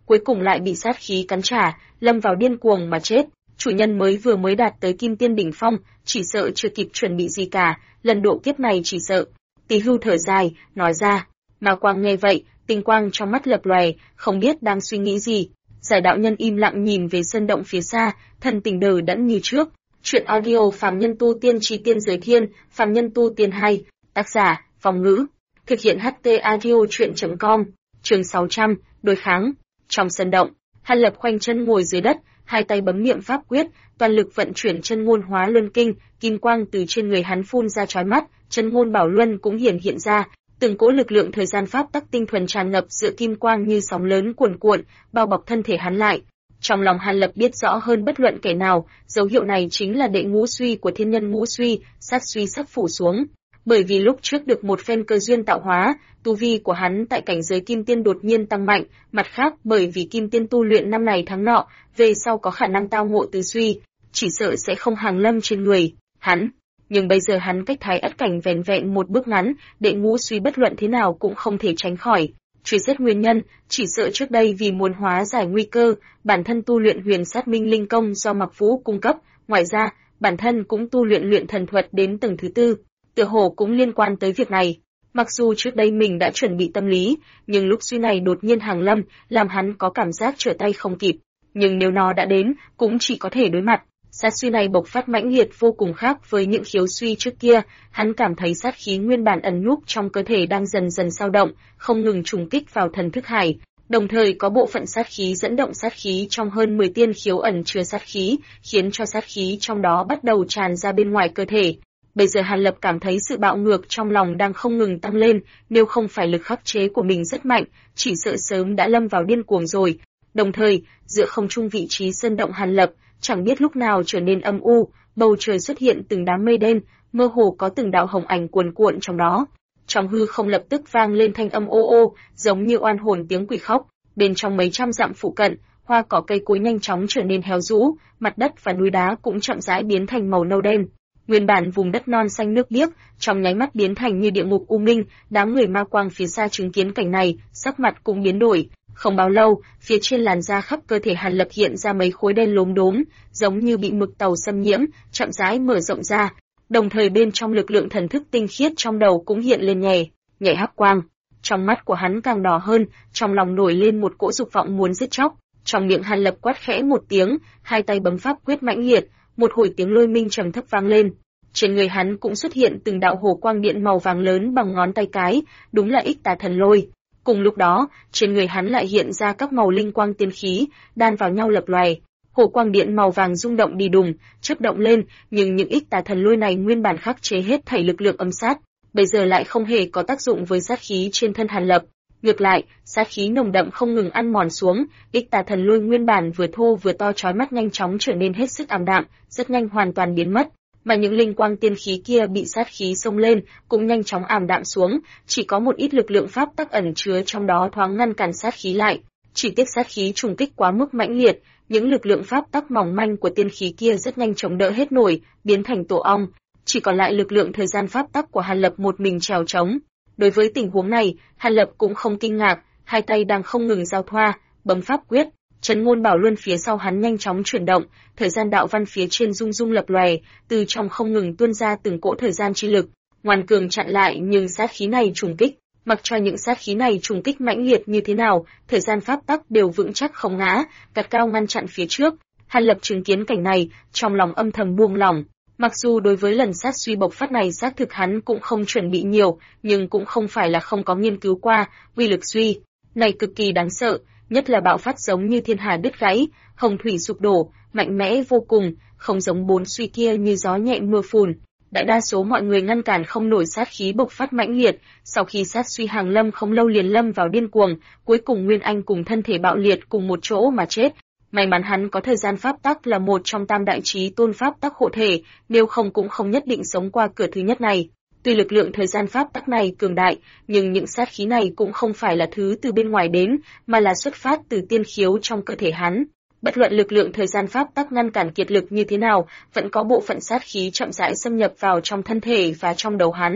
cuối cùng lại bị sát khí cắn trả, lâm vào điên cuồng mà chết. Chủ nhân vừa mới đạt tới kim tiên đỉnh phong, chỉ sợ chưa kịp chuẩn bị gì cả, lần độ kiếp này chỉ sợ. Tỳ Hưu thở dài, nói ra. Ma Quang nghe vậy, tinh quang trong mắt lập lòe, không biết đang suy nghĩ gì. Giải đạo nhân im lặng nhìn về sơn động phía xa, thần tình đờ đẫn như trước. Chuyện audio Phàm Nhân Tu Tiên Chí Tiên Giới Thiên, Phàm Nhân Tu Tiên 2, tác giả, Phong Ngữ. Thực hiện HT Audio Chuyện.com, chương 600, đối kháng. Trong sơn động, Hàn Lập khoanh chân ngồi dưới đất, hai tay bấm niệm pháp quyết, toàn lực vận chuyển chân ngôn hóa luân kinh, kim quang từ trên người hắn phun ra chói mắt, chân ngôn bảo luân cũng hiện ra, từng cỗ lực lượng thời gian pháp tắc tinh thuần tràn ngập giữa kim quang như sóng lớn cuồn cuộn, bao bọc thân thể hắn lại. Trong lòng Hàn Lập biết rõ hơn bất luận kẻ nào, dấu hiệu này chính là đệ ngũ suy của thiên nhân ngũ suy, sát suy sắp phủ xuống. Bởi vì lúc trước được một phen cơ duyên tạo hóa, tu vi của hắn tại cảnh giới kim tiên đột nhiên tăng mạnh, mặt khác bởi vì kim tiên tu luyện năm này tháng nọ, về sau có khả năng tao ngộ tứ suy, chỉ sợ sẽ không hàng lâm trên người hắn. Nhưng bây giờ hắn cách Thái Ất cảnh vẻn vẹn một bước ngắn, đệ ngũ suy bất luận thế nào cũng không thể tránh khỏi. Truy xét nguyên nhân, chỉ sợ trước đây vì muốn hóa giải nguy cơ, bản thân tu luyện Huyền Sát Minh Linh công do Mặc Vũ cung cấp, ngoài ra, bản thân cũng tu luyện luyện thần thuật đến tầng thứ 4, tựa hồ cũng liên quan tới việc này. Mặc dù trước đây mình đã chuẩn bị tâm lý, nhưng lúc suy này đột nhiên hàng lâm, làm hắn có cảm giác trở tay không kịp. Nhưng nếu nó đã đến, cũng chỉ có thể đối mặt. Sát suy này bộc phát mãnh liệt vô cùng khác với những khiếu suy trước kia, hắn cảm thấy sát khí nguyên bản ẩn núp trong cơ thể đang dần dần dao động, không ngừng trùng kích vào thần thức hải, đồng thời có bộ phận sát khí dẫn động sát khí trong hơn 10 tiên khiếu ẩn chứa sát khí, khiến cho sát khí trong đó bắt đầu tràn ra bên ngoài cơ thể. Bây giờ Hàn Lập cảm thấy sự bạo ngược trong lòng đang không ngừng tăng lên, nếu không phải lực khắc chế của mình rất mạnh, chỉ sợ sớm đã lâm vào điên cuồng rồi. Đồng thời, giữa không trung vị trí sơn động Hàn Lập, chẳng biết lúc nào trở nên âm u, bầu trời xuất hiện từng đám mây đen, mơ hồ có từng đạo hồng ảnh cuồn cuộn trong đó. Trong hư không lập tức vang lên thanh âm ô ô, giống như oan hồn tiếng quỷ khóc. Bên trong mấy trăm dặm phụ cận, hoa cỏ cây cối nhanh chóng trở nên héo rũ, mặt đất và núi đá cũng chậm rãi biến thành màu nâu đen. Nguyên bản vùng đất non xanh nước biếc, trong nháy mắt biến thành như địa ngục u minh. Đám người Ma Quang phía xa chứng kiến cảnh này, sắc mặt cũng biến đổi. Không bao lâu, phía trên làn da khắp cơ thể Hàn Lập hiện ra mấy khối đen lốm đốm, giống như bị mực tàu xâm nhiễm, chậm rãi mở rộng ra. Đồng thời bên trong lực lượng thần thức tinh khiết trong đầu cũng hiện lên nhảy hắc quang. Trong mắt của hắn càng đỏ hơn, trong lòng nổi lên một cỗ dục vọng muốn giết chóc. Trong miệng Hàn Lập quát khẽ một tiếng, hai tay bấm pháp quyết mãnh liệt, một hồi tiếng lôi minh trầm thấp vang lên. Trên người hắn cũng xuất hiện từng đạo hồ quang điện màu vàng lớn bằng ngón tay cái, đúng là Ích Tà Thần Lôi. Cùng lúc đó, trên người hắn lại hiện ra các màu linh quang tiên khí, đan vào nhau lập lòe. Hồ quang điện màu vàng rung động đi đùng, chớp động lên, nhưng những Ích Tà Thần Lôi này nguyên bản khắc chế hết thảy lực lượng âm sát, bây giờ lại không hề có tác dụng với sát khí trên thân Hàn Lập. Ngược lại, sát khí nồng đậm không ngừng ăn mòn xuống, Ích Tà Thần Lôi nguyên bản vừa thô vừa to chói mắt nhanh chóng trở nên hết sức ảm đạm, rất nhanh hoàn toàn biến mất. Mà những linh quang tiên khí kia bị sát khí xông lên, cũng nhanh chóng ảm đạm xuống, chỉ có một ít lực lượng pháp tắc ẩn chứa trong đó thoáng ngăn cản sát khí lại. Chỉ tiếc sát khí trùng kích quá mức mãnh liệt, những lực lượng pháp tắc mỏng manh của tiên khí kia rất nhanh chống đỡ hết nổi, biến thành tổ ong, chỉ còn lại lực lượng thời gian pháp tắc của Hàn Lập một mình trèo trống. Đối với tình huống này, Hàn Lập cũng không kinh ngạc, hai tay đang không ngừng giao thoa, bấm pháp quyết. Trấn ngôn bảo luân phía sau hắn nhanh chóng chuyển động, thời gian đạo văn phía trên rung rung lập lòe, từ trong không ngừng tuôn ra từng cỗ thời gian chi lực, ngoan cường chặn lại nhưng sát khí này trùng kích, mặc cho những sát khí này trùng kích mãnh liệt như thế nào, thời gian pháp tắc đều vững chắc không ngã, gắt cao ngăn chặn phía trước. Hàn Lập chứng kiến cảnh này, trong lòng âm thầm buông lỏng. Mặc dù đối với lần sát suy bộc phát này xác thực hắn cũng không chuẩn bị nhiều, nhưng cũng không phải là không có nghiên cứu qua, uy lực suy này cực kỳ đáng sợ. Nhất là bạo phát giống như thiên hà đứt gãy, hồng thủy sụp đổ, mạnh mẽ vô cùng, không giống bốn suy kia như gió nhẹ mưa phùn. Đại đa số mọi người ngăn cản không nổi sát khí bộc phát mãnh liệt, sau khi sát suy hàng lâm không lâu liền lâm vào điên cuồng, cuối cùng Nguyên Anh cùng thân thể bạo liệt cùng một chỗ mà chết. May mắn hắn có thời gian pháp tắc là một trong tam đại chí tôn pháp tắc hộ thể, nếu không cũng không nhất định sống qua cửa thứ nhất này. Tuy lực lượng thời gian pháp tắc này cường đại, nhưng những sát khí này cũng không phải là thứ từ bên ngoài đến, mà là xuất phát từ tiên khiếu trong cơ thể hắn. Bất luận lực lượng thời gian pháp tắc ngăn cản kiệt lực như thế nào, vẫn có bộ phận sát khí chậm rãi xâm nhập vào trong thân thể và trong đầu hắn.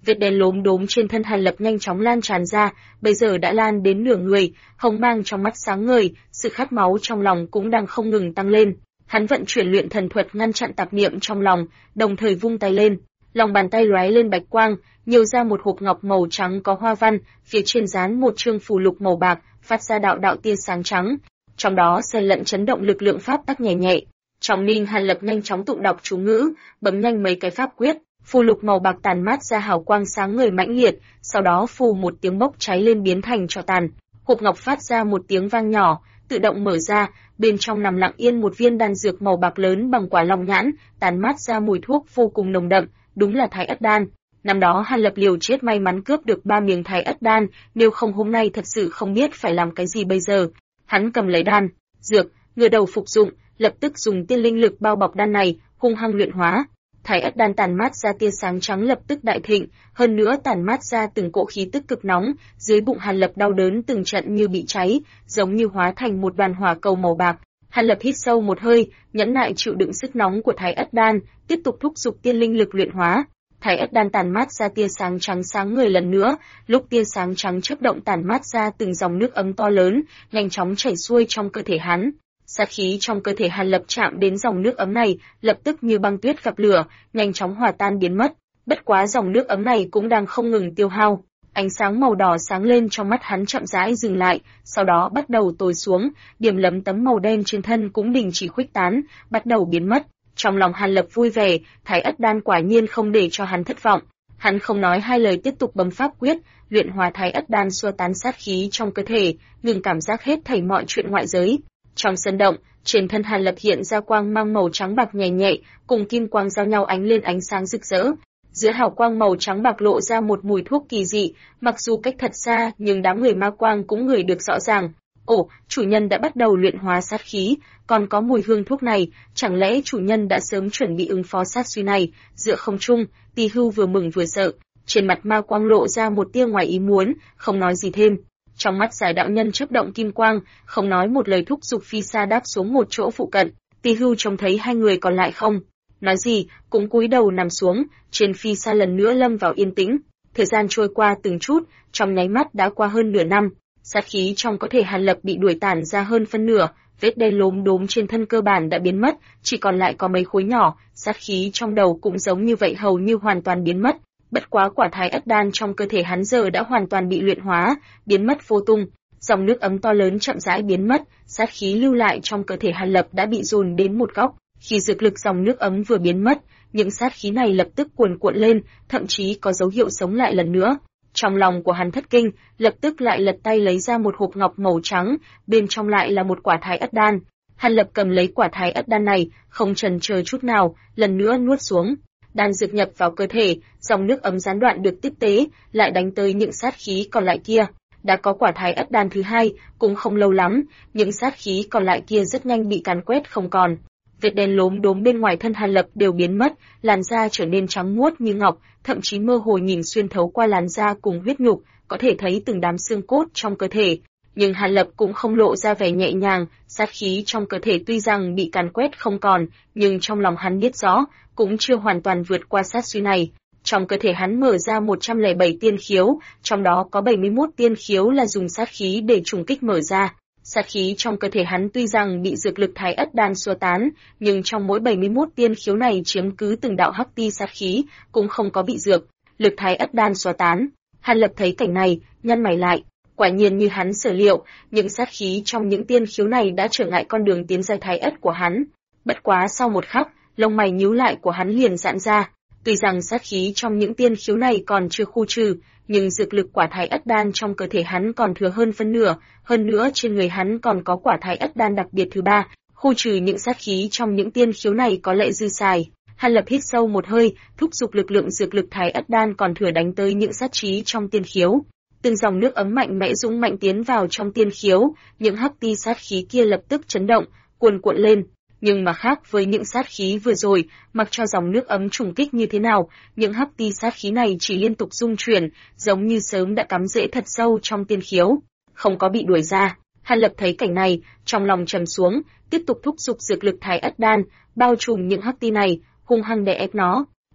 Vết đen lốm đốm trên thân Hàn Lập nhanh chóng lan tràn ra, bây giờ đã lan đến nửa người, hồng mang trong mắt sáng ngời, sự khát máu trong lòng cũng đang không ngừng tăng lên. Hắn vận chuyển luyện thần thuật ngăn chặn tạp niệm trong lòng, đồng thời vung tay lên, lòng bàn tay lóe lên bạch quang, nhiều ra một hộp ngọc màu trắng có hoa văn, phía trên dán một chương phù lục màu bạc, phát ra đạo đạo tia sáng trắng, trong đó xen lẫn chấn động lực lượng pháp tắc nhẹ nhẹ. Trong ninh Hàn Lập nhanh chóng tụng đọc chú ngữ, bấm nhanh mấy cái pháp quyết, phù lục màu bạc tàn mát ra hào quang sáng ngời mãnh liệt, sau đó phù một tiếng bốc cháy lên biến thành tro tàn. Hộp ngọc phát ra một tiếng vang nhỏ, tự động mở ra, bên trong nằm lặng yên một viên đan dược màu bạc lớn bằng quả long nhãn, tàn mát ra mùi thuốc vô cùng nồng đậm, đúng là Thái Ất đan. Năm đó Hàn Lập liều chết may mắn cướp được 3 miếng Thái Ất đan, nếu không hôm nay thật sự không biết phải làm cái gì bây giờ. Hắn cầm lấy đan dược, ngửa đầu phục dụng, lập tức dùng tiên linh lực bao bọc đan này, hung hăng luyện hóa. Thái Ất đan tàn mát ra tia sáng trắng lập tức đại thịnh, hơn nữa tàn mát ra từng cỗ khí tức cực nóng, dưới bụng Hàn Lập đau đớn từng trận như bị cháy, giống như hóa thành một đoàn hỏa cầu màu bạc. Hàn Lập hít sâu một hơi, nhẫn nại chịu đựng sức nóng của Thái Ất đan, tiếp tục thúc giục tiên linh lực luyện hóa. Thái Ất đan tàn mát ra tia sáng trắng sáng ngời lần nữa, lúc tia sáng trắng chớp động tàn mát ra từng dòng nước ấm to lớn, nhanh chóng chảy xuôi trong cơ thể hắn. Sát khí trong cơ thể Hàn Lập chạm đến dòng nước ấm này, lập tức như băng tuyết gặp lửa, nhanh chóng hòa tan biến mất. Bất quá dòng nước ấm này cũng đang không ngừng tiêu hao. Ánh sáng màu đỏ sáng lên trong mắt hắn chậm rãi dừng lại, sau đó bắt đầu tối xuống, điểm lấm tấm màu đen trên thân cũng đình chỉ khuếch tán, bắt đầu biến mất. Trong lòng Hàn Lập vui vẻ, Thái Ất đan quả nhiên không để cho hắn thất vọng. Hắn không nói hai lời tiếp tục bấm pháp quyết, luyện hóa Thái Ất đan xua tán sát khí trong cơ thể, ngừng cảm giác hết thảy mọi chuyện ngoại giới. Trong sân động, trên thân Hàn Lập hiện ra quang mang màu trắng bạc nhẹ nhẹ, cùng kim quang giao nhau ánh lên ánh sáng rực rỡ. Giữa hào quang màu trắng bạc lộ ra một mùi thuốc kỳ dị, mặc dù cách thật xa, nhưng đám người ma quang cũng ngửi được rõ ràng. Ồ, chủ nhân đã bắt đầu luyện hóa sát khí, còn có mùi hương thuốc này, chẳng lẽ chủ nhân đã sớm chuẩn bị ứng phó sát suy này? Giữa không trung, Tỳ Hưu vừa mừng vừa sợ, trên mặt ma quang lộ ra một tia ngoài ý muốn, không nói gì thêm. Trong mắt Giải đạo nhân chớp động kim quang, không nói một lời thúc giục phi sa đáp xuống một chỗ phụ cận. Tỳ Hưu trông thấy hai người còn lại không nói gì, cũng cúi đầu nằm xuống, trên phi sa lần nữa lâm vào yên tĩnh. Thời gian trôi qua từng chút, trong nháy mắt đã qua hơn nửa năm. Sát khí trong cơ thể Hàn Lập bị đuổi tản ra hơn phân nửa, vết đen lốm đốm trên thân cơ bản đã biến mất, chỉ còn lại có mấy khối nhỏ, sát khí trong đầu cũng giống như vậy hầu như hoàn toàn biến mất. Bất quá quả Thái Ất đan trong cơ thể hắn giờ đã hoàn toàn bị luyện hóa, biến mất vô tung. Dòng nước ấm to lớn chậm rãi biến mất, sát khí lưu lại trong cơ thể Hàn Lập đã bị dồn đến một góc. Khi dược lực dòng nước ấm vừa biến mất, những sát khí này lập tức cuồn cuộn lên, thậm chí có dấu hiệu sống lại lần nữa. Trong lòng của hắn thất kinh, lập tức lại lật tay lấy ra một hộp ngọc màu trắng, bên trong lại là một quả Thái Ất đan. Hàn Lập cầm lấy quả Thái Ất đan này, không chần chờ chút nào, lần nữa nuốt xuống. Đan dược nhập vào cơ thể, dòng nước ấm gián đoạn được tiếp tế, lại đánh tới những sát khí còn lại kia. Đã có quả Thái Ất đan thứ hai, cũng không lâu lắm, những sát khí còn lại kia rất nhanh bị càn quét không còn. Vết đen lốm đốm bên ngoài thân Hàn Lập đều biến mất, làn da trở nên trắng muốt như ngọc, thậm chí mơ hồ nhìn xuyên thấu qua làn da cùng huyết nhục, có thể thấy từng đám xương cốt trong cơ thể. Nhưng Hàn Lập cũng không lộ ra vẻ nhẹ nhàng, sát khí trong cơ thể tuy rằng bị càn quét không còn, nhưng trong lòng hắn biết rõ, cũng chưa hoàn toàn vượt qua sát suy này. Trong cơ thể hắn mở ra 107 tiên khiếu, trong đó có 71 tiên khiếu là dùng sát khí để trùng kích mở ra. Sát khí trong cơ thể hắn tuy rằng bị dược lực Thái Ất đan xua tán, nhưng trong mỗi 71 tiên khiếu này chiếm cứ từng đạo hắc ti sát khí, cũng không có bị dược lực Thái Ất đan xua tán. Hàn Lập thấy cảnh này, nhăn mày lại, quả nhiên như hắn sở liệu, những sát khí trong những tiên khiếu này đã trở ngại con đường tiến giai Thái Ất của hắn. Bất quá sau một khắc, lông mày nhíu lại của hắn liền giãn ra. Tuy rằng sát khí trong những tiên khiếu này còn chưa khu trừ, nhưng dược lực quả Thái Ất đan trong cơ thể hắn còn thừa hơn phân nửa, hơn nữa trên người hắn còn có quả Thái Ất đan đặc biệt thứ ba, khu trừ những sát khí trong những tiên khiếu này có lẽ dư xài. Hàn Lập hít sâu một hơi, thúc giục lực lượng dược lực Thái Ất đan còn thừa đánh tới những sát khí trong tiên khiếu. Từng dòng nước ấm mạnh mẽ dũng mạnh tiến vào trong tiên khiếu, những hắc ti sát khí kia lập tức chấn động, cuồn cuộn lên. Nhưng mà khác với những sát khí vừa rồi, mặc cho dòng nước ấm trùng kích như thế nào, những hắc ti sát khí này chỉ liên tục rung chuyển, giống như sớm đã cắm rễ thật sâu trong tiên khiếu, không có bị đuổi ra. Hàn Lập thấy cảnh này, trong lòng trầm xuống, tiếp tục thúc giục dược lực Thái Ất đan, bao trùm những hắc ti này, hung hăng đè ép nó.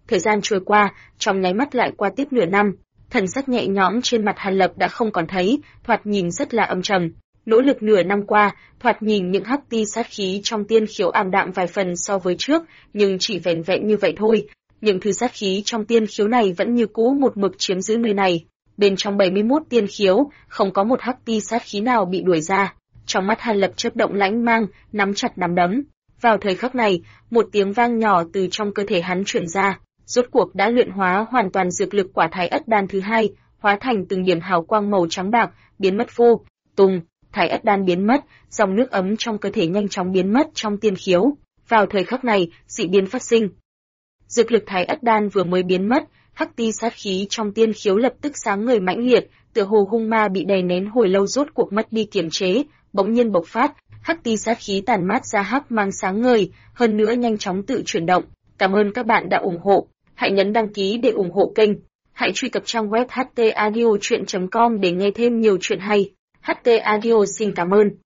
Thời gian trôi qua, trong nháy mắt lại qua tiếp nửa năm, thần sắc nhẹ nhõm trên mặt Hàn Lập đã không còn thấy, thoạt nhìn rất là âm trầm. Nỗ lực nửa năm qua, thoạt nhìn những hắc ti sát khí trong tiên khiếu ảm đạm vài phần so với trước, nhưng chỉ vẻn vẹn như vậy thôi. Những thứ sát khí trong tiên khiếu này vẫn như cũ một mực chiếm giữ nơi này. Bên trong 71 tiên khiếu, không có một hắc ti sát khí nào bị đuổi ra. Trong mắt Hàn Lập chớp động lãnh mang, nắm chặt nắm đấm. Vào thời khắc này, một tiếng vang nhỏ từ trong cơ thể hắn truyền ra, rốt cuộc đã luyện hóa hoàn toàn dược lực quả Thái Ất Đan thứ hai, hóa thành từng điểm hào quang màu trắng bạc, biến mất vô tung. Thái Ất Đan biến mất, dòng nước ấm trong cơ thể nhanh chóng biến mất trong tiên khiếu. Vào thời khắc này, dị biến phát sinh. Dược lực Thái Ất Đan vừa mới biến mất, hắc ti sát khí trong tiên khiếu lập tức sáng ngời mãnh liệt, tựa hồ hung ma bị đè nén hồi lâu rốt cuộc mất đi kiềm chế, bỗng nhiên bộc phát, hắc ti sát khí tản mát ra hắc mang sáng ngời, hơn nữa nhanh chóng tự chuyển động. Cảm ơn các bạn đã ủng hộ, hãy nhấn đăng ký để ủng hộ kênh, hãy truy cập trang web htaudio.com để nghe thêm nhiều chuyện hay. HT Audio xin cảm ơn.